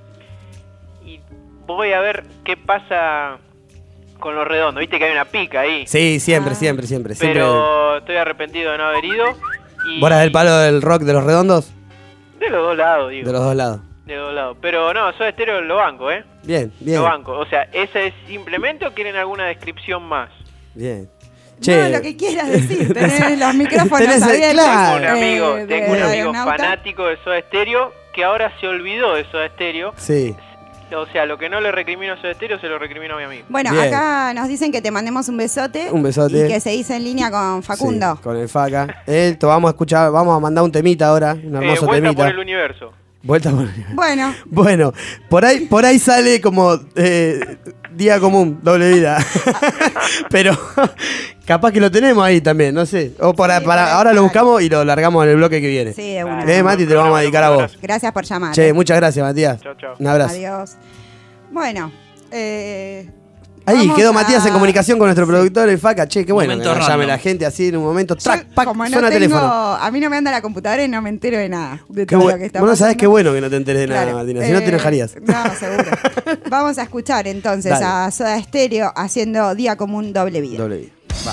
y voy a ver qué pasa con los redondos. Viste que hay una pica ahí. Sí, siempre, Ah. siempre, siempre. siempre. Pero estoy arrepentido de no haber ido. Y ¿Vos eras del palo del rock de los redondos? de los dos lados, digo. De los dos lados. De los dos lados. Pero no, Soda Stereo lo banco, ¿eh? Bien, bien. Lo banco. O sea, ¿ese es simplemente o quieren alguna descripción más? Bien. No, lo que quieras decir, tenés los micrófonos Tenés el- abiertos. claro. Tengo un amigo, eh, de tengo un amigo Radionauta. fanático de Soda Stereo que ahora se olvidó de Soda Stereo. Sí. O sea, lo que no le recrimino a Soda Stereo se lo recrimino a mi amigo. Bueno, Bien. acá nos dicen que te mandemos un besote. Un besote. Y que se dice en línea con Facundo. Sí, con el Faca. Eh, te vamos a escuchar, vamos a mandar un temita ahora, un Eh, hermoso vuelta temita. por el universo. Vuelta por el Bueno, Bueno, por ahí, por ahí sale como eh, día común, doble vida. Pero capaz que lo tenemos ahí también, no sé. O para, Sí, para- para- ahora lo buscamos y lo largamos en el bloque que viene. sí, de una. Eh, Mati, te lo vamos a dedicar a vos. Gracias por llamar. Che, eh. muchas gracias, Matías. Chau, chau. Un abrazo. Adiós. Bueno, eh, Ahí vamos quedó a- Matías en comunicación con nuestro productor, el Faca. Che, qué bueno que Momento nos llame random. la gente así en un momento. yo, Track, pac, como no suena tengo, teléfono. a mí no me anda la computadora y no me entero de nada. De Qué todo bu- lo que está Vos no sabés pasando. qué bueno que no te enteres de nada, Claro. Martina. Si no, te Eh, enojarías. No, seguro. Vamos a escuchar entonces Dale. a Soda Stereo haciendo Día Común Doble Vida. Doble vida. Va.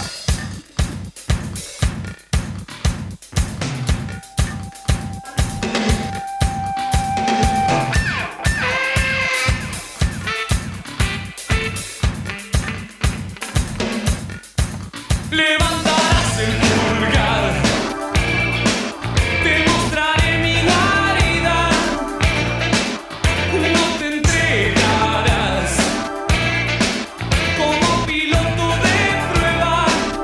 Levantarás el pulgar, te mostraré mi guarida, no te entregarás como piloto de prueba.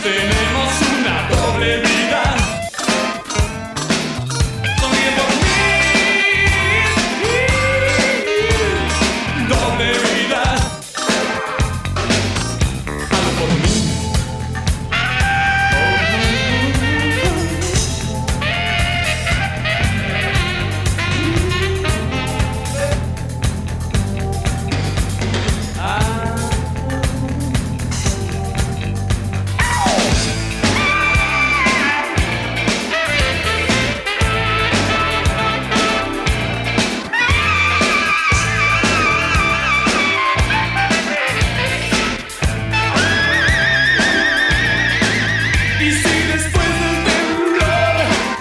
tenemos una doble vida. Sonríe por mí, doble vida. Hazlo por mí. Y si después del temblor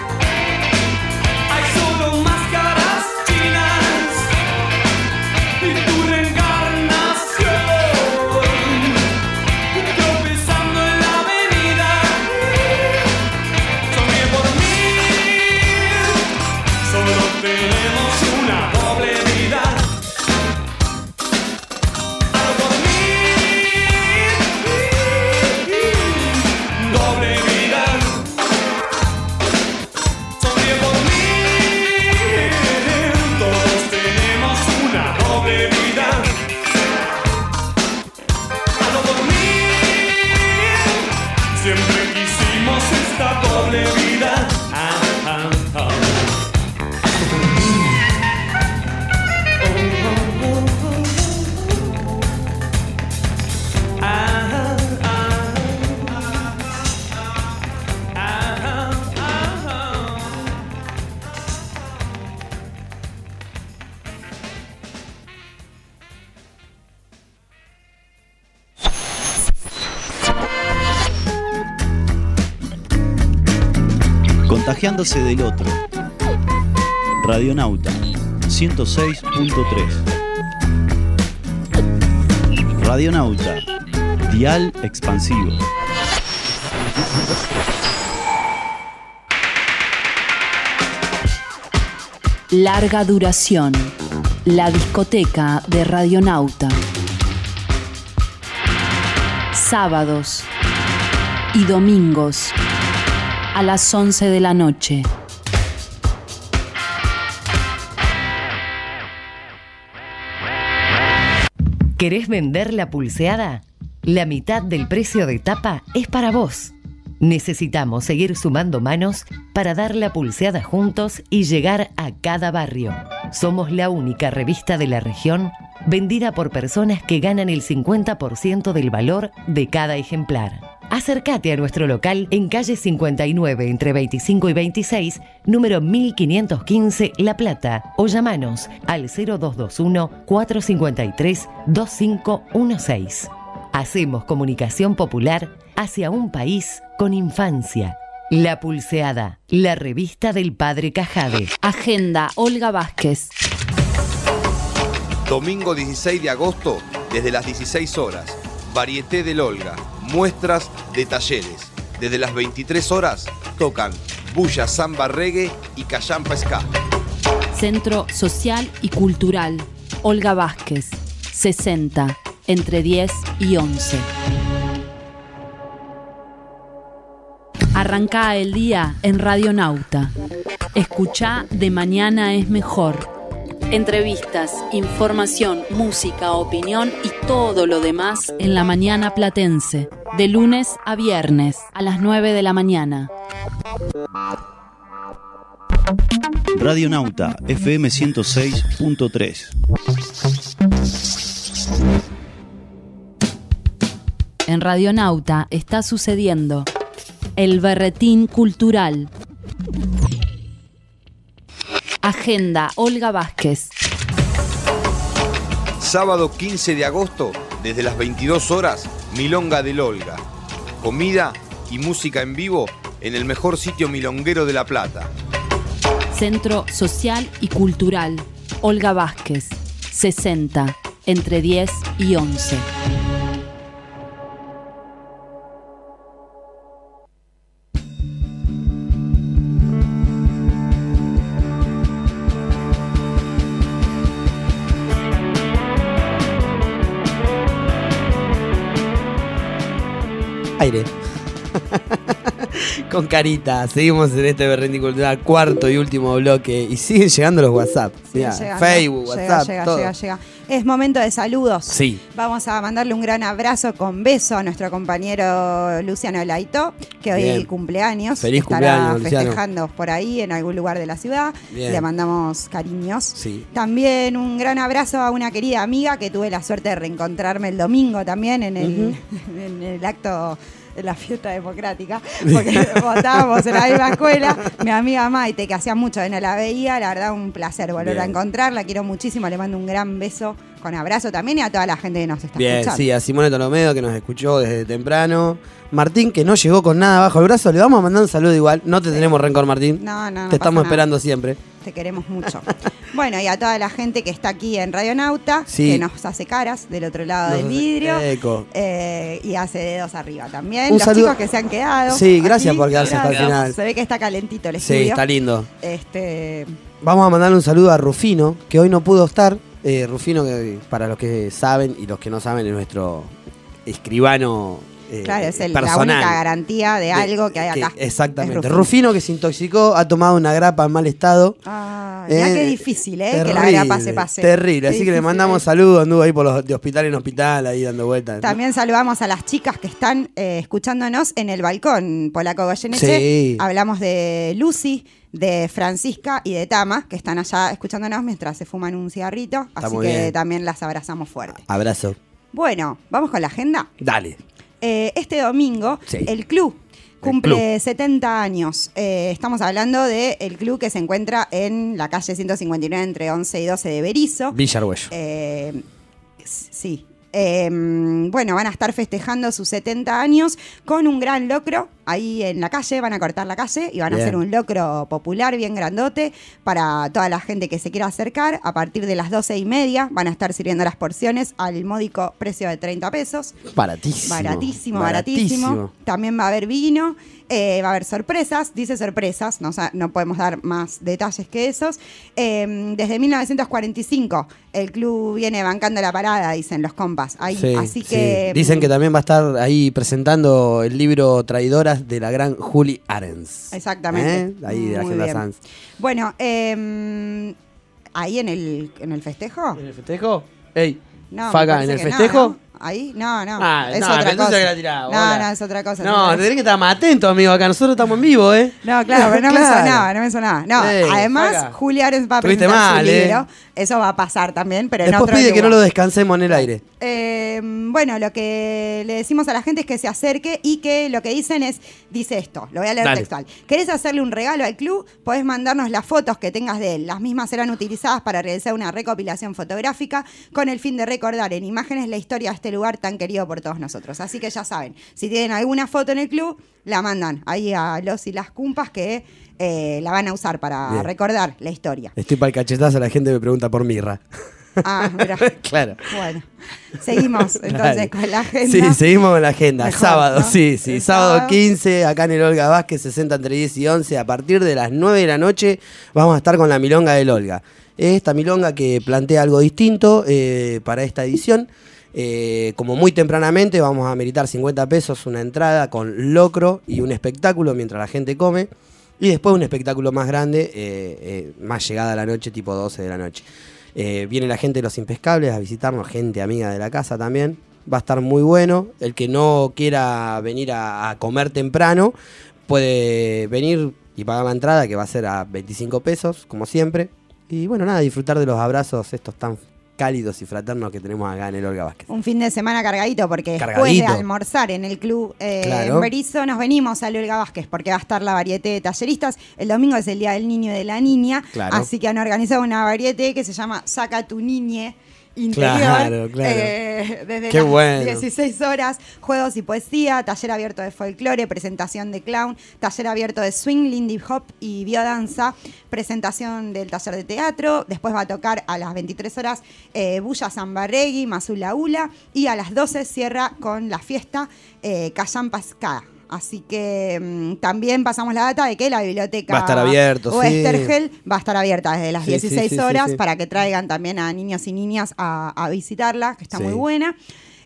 hay solo máscaras chinas y tu reencarnación tropezando en la avenida, sonríe por mí. Solo tenemos una doble vida. Hazlo por mí, doble vida. Sonríe por mí. Todos tenemos una doble vida. Hazlo por mí. Siempre quisimos esta doble vida. Ah, ah, ah. Hazlo por mí. Oh, oh, oh, oh. Ah, ah, ah. Contagiándose del otro. Radionauta ciento seis punto tres. Radionauta, dial expansivo. Larga duración. La discoteca de Radionauta. Sábados y domingos a las once de la noche. ¿Querés vender la pulseada? La mitad del precio de tapa es para vos. Necesitamos seguir sumando manos para dar la pulseada juntos y llegar a cada barrio. Somos la única revista de la región vendida por personas que ganan el cincuenta por ciento del valor de cada ejemplar. Acércate a nuestro local en calle cincuenta y nueve entre veinticinco y veintiséis, número mil quinientos quince, La Plata, o llamanos al cero dos dos uno, cuatro cinco tres, dos cinco uno seis. Hacemos comunicación popular hacia un país con infancia. La Pulseada, la revista del Padre Cajade. Agenda Olga Vázquez. Domingo dieciséis de agosto, desde las dieciséis horas. Varieté del Olga. Muestras de talleres. Desde las veintitrés horas tocan bulla, samba, reggae y callampa ska. Centro Social y Cultural Olga Vázquez, sesenta, entre diez y once. Arrancá el día en Radionauta. Escuchá De Mañana es Mejor. Entrevistas, información, música, opinión y todo lo demás en la mañana platense. De lunes a viernes a las nueve de la mañana. Radionauta F M ciento seis punto tres. En Radionauta está sucediendo el Berretín Cultural. Agenda Olga Vázquez. Sábado quince de agosto, desde las veintidós horas, Milonga del Olga. Comida y música en vivo en el mejor sitio milonguero de La Plata. Centro Social y Cultural Olga Vázquez, sesenta, entre diez y once. Aire. Con carita, seguimos en este Berretín Cultural, cuarto y último bloque. Y siguen llegando los WhatsApp. Mirá, Llegando. Facebook, Llega, WhatsApp, llega, todo. llega, llega. Es momento de saludos. Sí. Vamos a mandarle un gran abrazo con beso a nuestro compañero Luciano Laito, que hoy Bien. cumpleaños. Feliz estará cumpleaños, Luciano. festejando por ahí en algún lugar de la ciudad. Bien. Le mandamos cariños. Sí. También un gran abrazo a una querida amiga que tuve la suerte de reencontrarme el domingo también en el, en el acto de la fiesta democrática, porque votábamos en la misma escuela. Mi amiga Maite, que hacía mucho que no la veía, la verdad un placer volver Bien. a encontrarla, la quiero muchísimo, le mando un gran beso con abrazo también y a toda la gente que nos está Bien, escuchando. sí, a Simone Tolomedo que nos escuchó desde temprano. Martín que no llegó con nada bajo el brazo, le vamos a mandar un saludo igual. No te tenemos rencor, Martín. No, no, no Te estamos pasa nada. esperando siempre. Te queremos mucho. Bueno, y a toda la gente que está aquí en Radionauta, Sí. que nos hace caras del otro lado Nos del hace vidrio. eco. eh, y hace dedos arriba también. Un Los saludo- chicos que se han quedado. Sí, gracias aquí, por quedarse hasta el gracias. final. Se ve que está calentito el Sí, estudio. está lindo. Este, Vamos a mandarle un saludo a Rufino, que hoy no pudo estar. Eh, Rufino, que para los que saben y los que no saben, es nuestro escribano eh, claro, es el- la personal. única garantía de, algo que hay Que- acá. exactamente. Es Rufino. Rufino. que se intoxicó, ha tomado una grapa en mal estado. Ah, mirá Eh, qué difícil, ¿eh? Que la Terrible, grapa se pase. Terrible, Qué así que le difícil, mandamos ¿eh? saludos, anduvo ahí por los de hospital en hospital, ahí dando vueltas. También saludamos a las chicas que están eh, escuchándonos en el balcón, Polaco Goyeneche. Sí. Hablamos de Lucy, de Francisca y de Tama, que están allá escuchándonos mientras se fuman un cigarrito. Está así muy que bien. también las abrazamos fuerte. Abrazo. Bueno, vamos con la agenda. Dale. Eh, este domingo, Sí. el club cumple club. setenta años. Eh, estamos hablando del club que se encuentra en la calle ciento cincuenta y nueve entre once y doce de Berizo. Villa Arguello. Eh, sí. Eh, bueno, van a estar festejando sus setenta años con un gran locro ahí en la calle, van a cortar la calle y van Bien. a hacer un locro popular bien grandote para toda la gente que se quiera acercar. A partir de las doce y media van a estar sirviendo las porciones al módico precio de treinta pesos. Baratísimo. Baratísimo, baratísimo. También va a haber vino, eh, va a haber sorpresas, dice sorpresas, no, sa- no podemos dar más detalles que esos. Eh, desde mil novecientos cuarenta y cinco el club viene bancando la parada, dicen los compas. Ahí, Sí, así sí. que... Dicen que también va a estar ahí presentando el libro Traidoras de la gran Julie Arens. Exactamente. ¿Eh? Ahí de la Muy Agenda bien. Sanz. Bueno, eh, ahí en el, en el festejo. ¿En el festejo? Ey, No, me Faca, parece ¿en el que no, festejo? ¿no? Ahí, no, no. Ah, es no, otra pero entonces cosa. que la tiraba, no, bola. no, es otra cosa. No, tenés que estar más atento, amigo, acá. Nosotros estamos en vivo, ¿eh? No, claro, pero no me Claro. sonaba, no me sonaba. No, Ey, además, Faca. Julia Arens va a Estuviste presentar mal, su eh. libro. Eso va a pasar también, pero en Después otro pide que no lugar. lo descansemos en el aire. Eh, bueno, lo que le decimos a la gente es que se acerque y que lo que dicen es, dice esto, lo voy a leer Dale. textual. ¿Querés hacerle un regalo al club? Podés mandarnos las fotos que tengas de él. Las mismas serán utilizadas para realizar una recopilación fotográfica con el fin de recordar en imágenes la historia de este lugar tan querido por todos nosotros. Así que ya saben, si tienen alguna foto en el club, la mandan ahí a los y las cumpas que eh, la van a usar para Bien. recordar la historia. Estoy para el cachetazo, la gente me pregunta por Mirra. Ah, mira. Claro. Bueno, seguimos entonces Dale. con la agenda. Sí, seguimos con la agenda. Mejor, sábado, ¿no? sí, sí. El Sábado, sábado. quince, acá en el Olga Vázquez, sesenta entre diez y once. A partir de las nueve de la noche vamos a estar con la milonga del Olga. Esta milonga que plantea algo distinto eh, para esta edición. Eh, como muy tempranamente vamos a meritar cincuenta pesos una entrada con locro y un espectáculo mientras la gente come. Y después un espectáculo más grande, eh, eh, más llegada a la noche, tipo doce de la noche. Eh, viene la gente de Los Impescables a visitarnos, gente amiga de la casa también. Va a estar muy bueno. El que no quiera venir a, a comer temprano puede venir y pagar la entrada, que va a ser a veinticinco pesos, como siempre. Y bueno, nada, disfrutar de los abrazos estos tan cálidos y fraternos que tenemos acá en el Olga Vázquez. Un fin de semana cargadito, porque después Cargadito. de almorzar en el club eh, Claro. en Berizo, nos venimos al Olga Vázquez, porque va a estar la varieté de talleristas. El domingo es el Día del Niño y de la Niña, Claro. así que han organizado una varieté que se llama Saca tu Niñe Interior. Claro, claro. eh, desde Qué las bueno. dieciséis horas, juegos y poesía, taller abierto de folclore, presentación de clown, taller abierto de swing, lindy hop y biodanza, presentación del taller de teatro. Después va a tocar a las veintitrés horas eh, Bulla Zambarregui, Mazula Ula, y a las doce cierra con la fiesta eh, Cayán Pascada. Así que mm, también pasamos la data de que la biblioteca Va a estar abierto, sí. Westergel va a estar abierta desde las Sí, sí, dieciséis sí, sí, horas sí. para que traigan también a niños y niñas a, a visitarla, que está Sí. muy buena.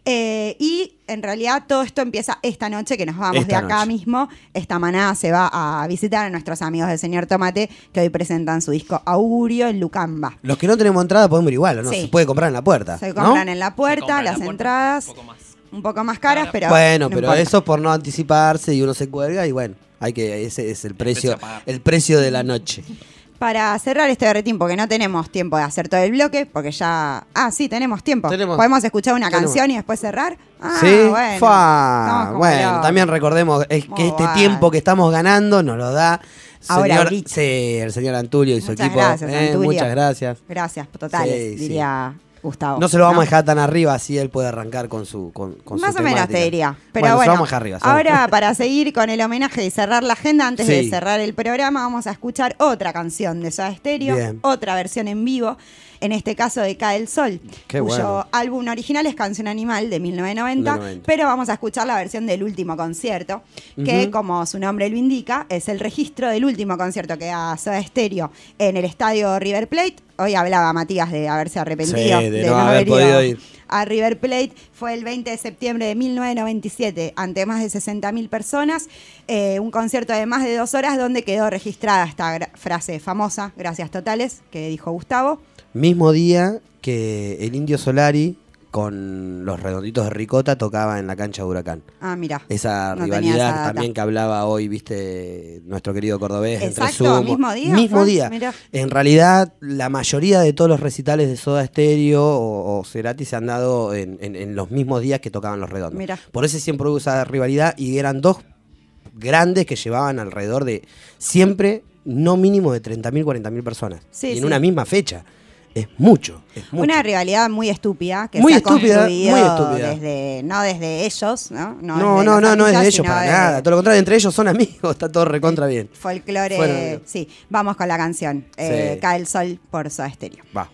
Eh, y en realidad todo esto empieza esta noche que nos vamos Esta de acá noche. mismo. Esta manada se va a visitar a nuestros amigos del Señor Tomate que hoy presentan su disco Augurio en Lucamba. Los que no tenemos entrada podemos ir igual, ¿o no? Sí. Se puede comprar en la puerta. Se ¿no? compran en la puerta, compra en las la puerta, entradas. un poco más. Un poco más caras, pero. Bueno, no pero importa. eso por no anticiparse y uno se cuelga y bueno, hay que ese es el precio, precio a pagar. el precio de la noche. Para cerrar este berretín, porque no tenemos tiempo de hacer todo el bloque, porque ya. Ah, sí, tenemos tiempo. Tenemos. ¿Podemos escuchar una Tenemos. canción y después cerrar? Ah, sí, bueno. Fa. Estamos como Bueno, locos. también recordemos es Muy que este bueno. tiempo que estamos ganando nos lo da Ahora, señor, ahorita. sí, el señor Antulio y su Muchas equipo. gracias, Eh, Antulio. muchas gracias. Gracias, totales, Sí, sí. diría Gustavo. No se lo vamos ¿no? a dejar tan arriba, así él puede arrancar con su con, con su Más o menos temática. te diría. Pero bueno, se bueno, lo vamos a dejar arriba. se lo vamos a ahora dejar. para seguir con el homenaje y cerrar la agenda, antes de Sí. cerrar el programa, vamos a escuchar otra canción de Soda Stereo, Bien. otra versión en vivo, en este caso de Cae el Sol, Qué cuyo bueno. álbum original es Canción Animal de mil novecientos noventa, mil novecientos noventa. pero vamos a escuchar la versión del último concierto, que Ujú. como su nombre lo indica, es el registro del último concierto que da Soda Stereo en el estadio River Plate. Hoy hablaba Matías de haberse arrepentido Sí, de no haber ido podido ir. a River Plate. Fue el veinte de septiembre de mil novecientos noventa y siete, ante más de sesenta mil personas, eh, un concierto de más de dos horas donde quedó registrada esta gra- frase famosa, gracias totales, que dijo Gustavo. Mismo día que el Indio Solari con los Redonditos de Ricota tocaba en la cancha de Huracán. Ah, mira. Esa no tenía rivalidad esa data. también que hablaba hoy, viste, nuestro querido cordobés. entre Exacto, Sumo. mismo día. Mismo fue, día. mirá. En realidad, la mayoría de todos los recitales de Soda Stereo o, o Cerati se han dado en, en- en los mismos días que tocaban los Redondos. Mirá. Por eso siempre hubo esa rivalidad y eran dos grandes que llevaban alrededor de siempre no mínimo de treinta mil, cuarenta mil personas. Sí, y en sí. una misma fecha. Es mucho, es mucho. Una rivalidad muy estúpida que Muy se ha estúpida, construido muy estúpida. desde, no desde ellos, ¿no? No, desde no, los no, no es de artistas, ellos sino para de nada. Todo lo contrario, entre ellos son amigos, está todo recontra bien. Folclore, Fueron- sí. Vamos con la canción. Eh, Sí. Cae el Sol por Soda Stereo. Va.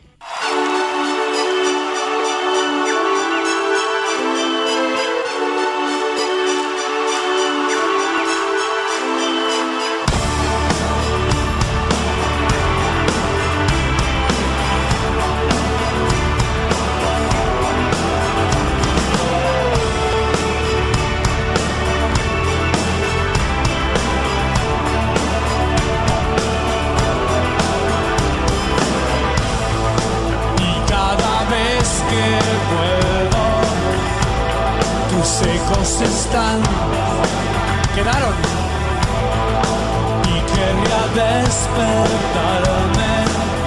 Y cada vez que vuelvo, tus ecos están, quedaron. Y quería despertarme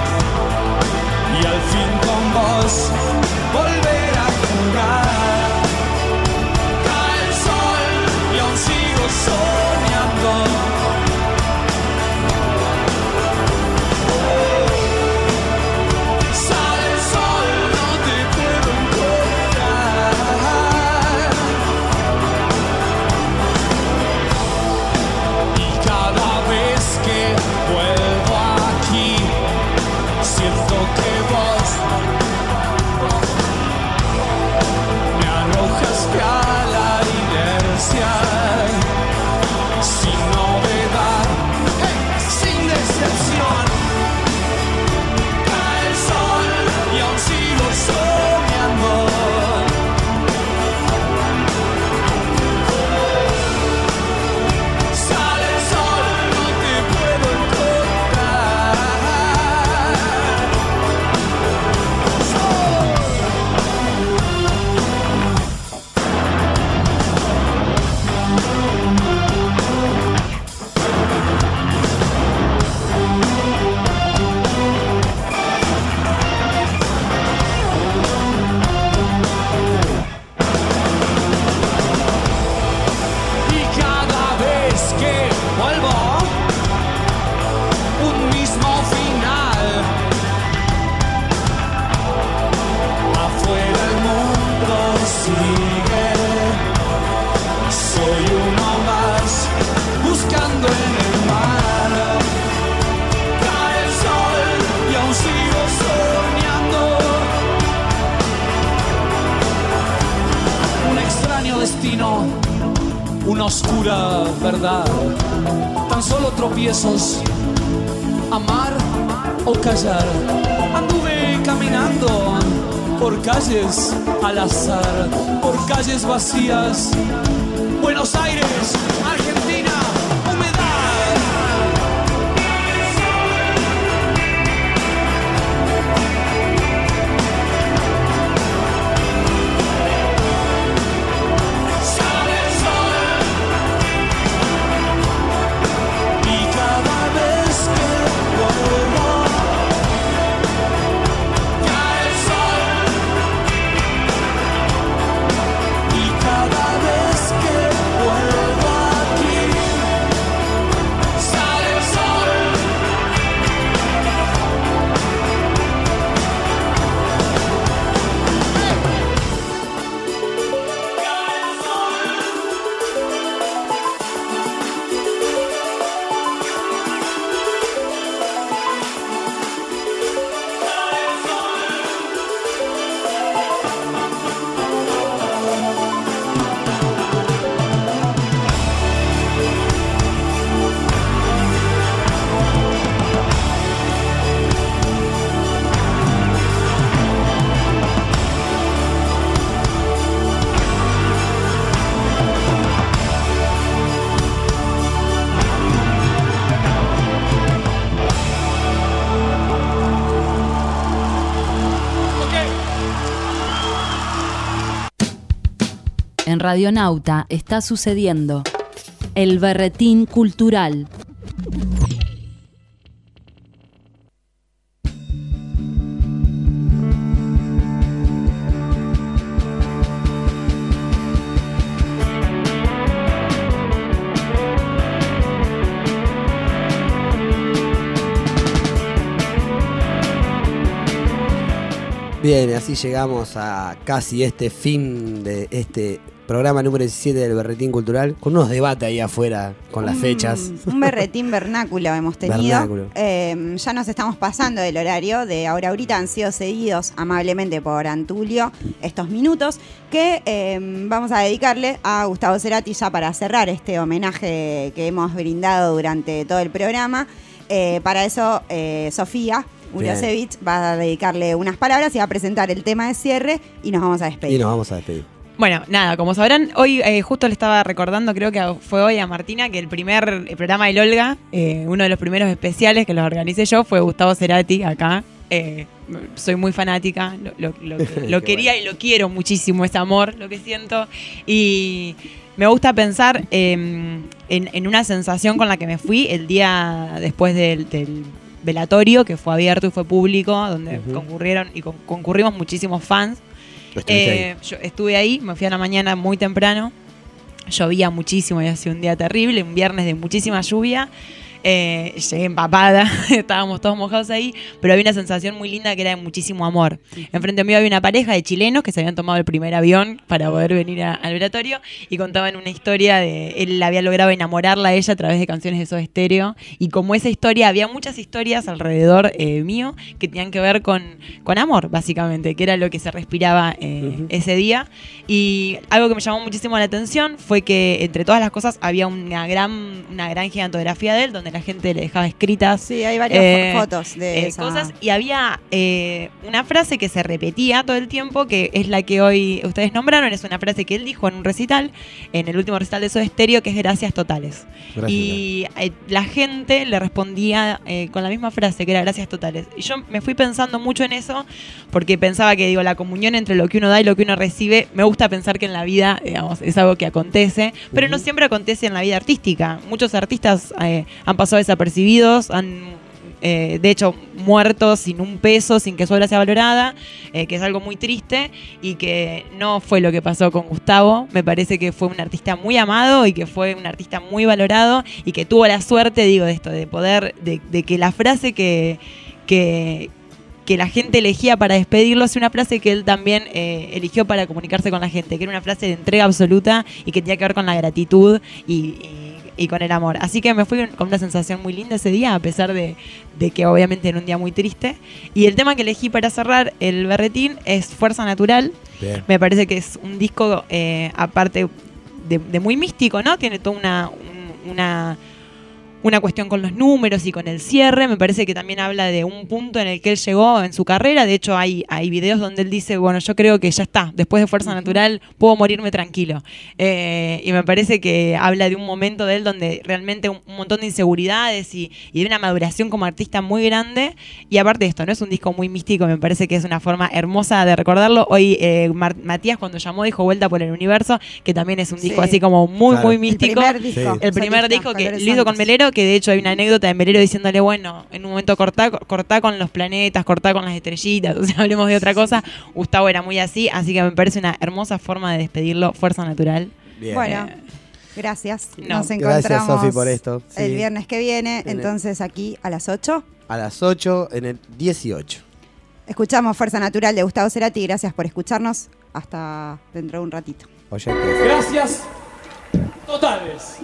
y al fin con vos volver a jugar. Cae el sol y aún sigo soñando. Sale el sol, no te puedo encontrar. Y cada vez que vuelvo aquí, siento que vos me arrojaste a la inercia. Sin novedad, hey, sin decepción. Cae el sol y aún sigo soñando. Sale el sol, no te puedo Y cada vez que vuelvo, un mismo final. Afuera el mundo sigue. Soy uno más buscando en el mar. Cae el sol y aún sigo soñando. Un extraño destino, una oscura verdad, tan solo tropiezos, amar o callar. Anduve caminando por calles al azar, por calles vacías. Buenos Aires, Argentina, En Radionauta está sucediendo el Berretín Cultural. Bien, así llegamos a casi este fin de este programa número diecisiete del Berretín Cultural, con unos debates ahí afuera con las un, fechas. Un berretín vernáculo hemos tenido. Vernáculo. Eh, ya nos estamos pasando del horario de ahora ahorita. Han sido cedidos amablemente por Antulio estos minutos que eh, vamos a dedicarle a Gustavo Cerati ya para cerrar este homenaje que hemos brindado durante todo el programa. Eh, para eso, eh, Sofía Urosevich va a dedicarle unas palabras y va a presentar el tema de cierre y nos vamos a despedir. Y nos vamos a despedir. Bueno, nada, como sabrán, hoy eh, justo le estaba recordando, creo que fue hoy a Martina, que el primer el programa del Olga, eh, uno de los primeros especiales que los organicé yo, fue Gustavo Cerati acá. Eh, soy muy fanática, lo, lo, lo, lo quería bueno. Y lo quiero muchísimo, ese amor, lo que siento. Y me gusta pensar eh, en, en una sensación con la que me fui el día después del... del velatorio, que fue abierto y fue público, donde uh-huh. concurrieron y con, concurrimos muchísimos fans. Eh, yo estuve ahí, me fui a la mañana muy temprano, llovía muchísimo y hacía un día terrible, un viernes de muchísima lluvia. Eh, llegué empapada, estábamos todos mojados ahí, pero había una sensación muy linda que era de muchísimo amor. Enfrente mío había una pareja de chilenos que se habían tomado el primer avión para poder venir a, al velatorio y contaban una historia de él había logrado enamorarla a ella a través de canciones de Soda Stereo, y como esa historia, había muchas historias alrededor eh, mío que tenían que ver con, con amor, básicamente, que era lo que se respiraba eh, uh-huh. ese día. Y algo que me llamó muchísimo la atención fue que entre todas las cosas había una gran, una gran gigantografía de él donde la gente le dejaba escritas. Sí, hay varias eh, fotos de eh, esa. cosas. Y había eh, una frase que se repetía todo el tiempo, que es la que hoy ustedes nombraron. Es una frase que él dijo en un recital, en el último recital de Soda Stereo, que es gracias totales. Gracias. Y eh, la gente le respondía eh, con la misma frase, que era gracias totales. Y yo me fui pensando mucho en eso, porque pensaba que, digo, la comunión entre lo que uno da y lo que uno recibe, me gusta pensar que en la vida, digamos, es algo que acontece, pero uh-huh. no siempre acontece en la vida artística. Muchos artistas eh, han pasado desapercibidos, han eh, de hecho muerto sin un peso, sin que su obra sea valorada, eh, que es algo muy triste y que no fue lo que pasó con Gustavo. Me parece que fue un artista muy amado y que fue un artista muy valorado y que tuvo la suerte, digo, de esto, de poder, de, de que la frase que, que que la gente elegía para despedirlo es una frase que él también eh, eligió para comunicarse con la gente, que era una frase de entrega absoluta y que tenía que ver con la gratitud y, y, y con el amor. Así que me fui con una sensación muy linda ese día, a pesar de, de que obviamente era un día muy triste. Y el tema que elegí para cerrar el berretín es Fuerza Natural. Bien. Me parece que es un disco, eh, aparte de, de muy místico, ¿no? Tiene toda una... Un, una una cuestión con los números y con el cierre. Me parece que también habla de un punto en el que él llegó en su carrera. De hecho, hay, hay videos donde él dice, bueno, yo creo que ya está, después de Fuerza Natural puedo morirme tranquilo. Eh, y me parece que habla de un momento de él donde realmente un, un montón de inseguridades y, y de una maduración como artista muy grande. Y aparte de esto, no es un disco muy místico, me parece que es una forma hermosa de recordarlo. Hoy eh, Mar- Matías cuando llamó dijo Vuelta por el Universo, que también es un disco Sí. así como muy, Claro. muy místico. El primer disco. Sí. El primer Solista, disco que Colores lo hizo con Santos. Melero, que de hecho hay una anécdota de Melero diciéndole, bueno, en un momento cortá, cortá con los planetas, cortá con las estrellitas, o sea, hablemos de otra cosa. Gustavo era muy así, así que me parece una hermosa forma de despedirlo, Fuerza Natural. Bien. Bueno, Eh, gracias. no. Nos Gracias, encontramos Sofi, por esto. Sí. el viernes que viene, En el- entonces aquí a las ocho. A las ocho en el dieciocho. Escuchamos Fuerza Natural de Gustavo Cerati. Gracias por escucharnos. Hasta dentro de un ratito. Oyentes. Gracias totales.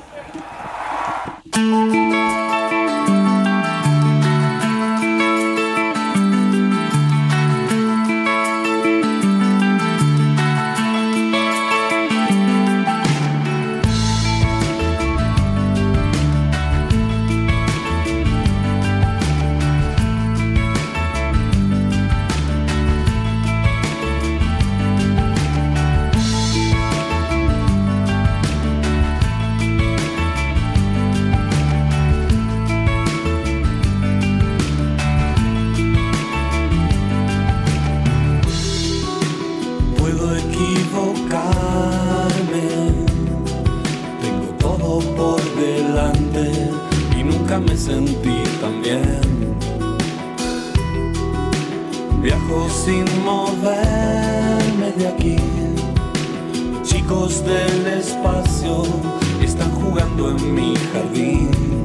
Puedo equivocarme, tengo todo por delante y nunca me sentí tan bien. Viajo sin moverme de aquí, chicos del espacio están jugando en mi jardín.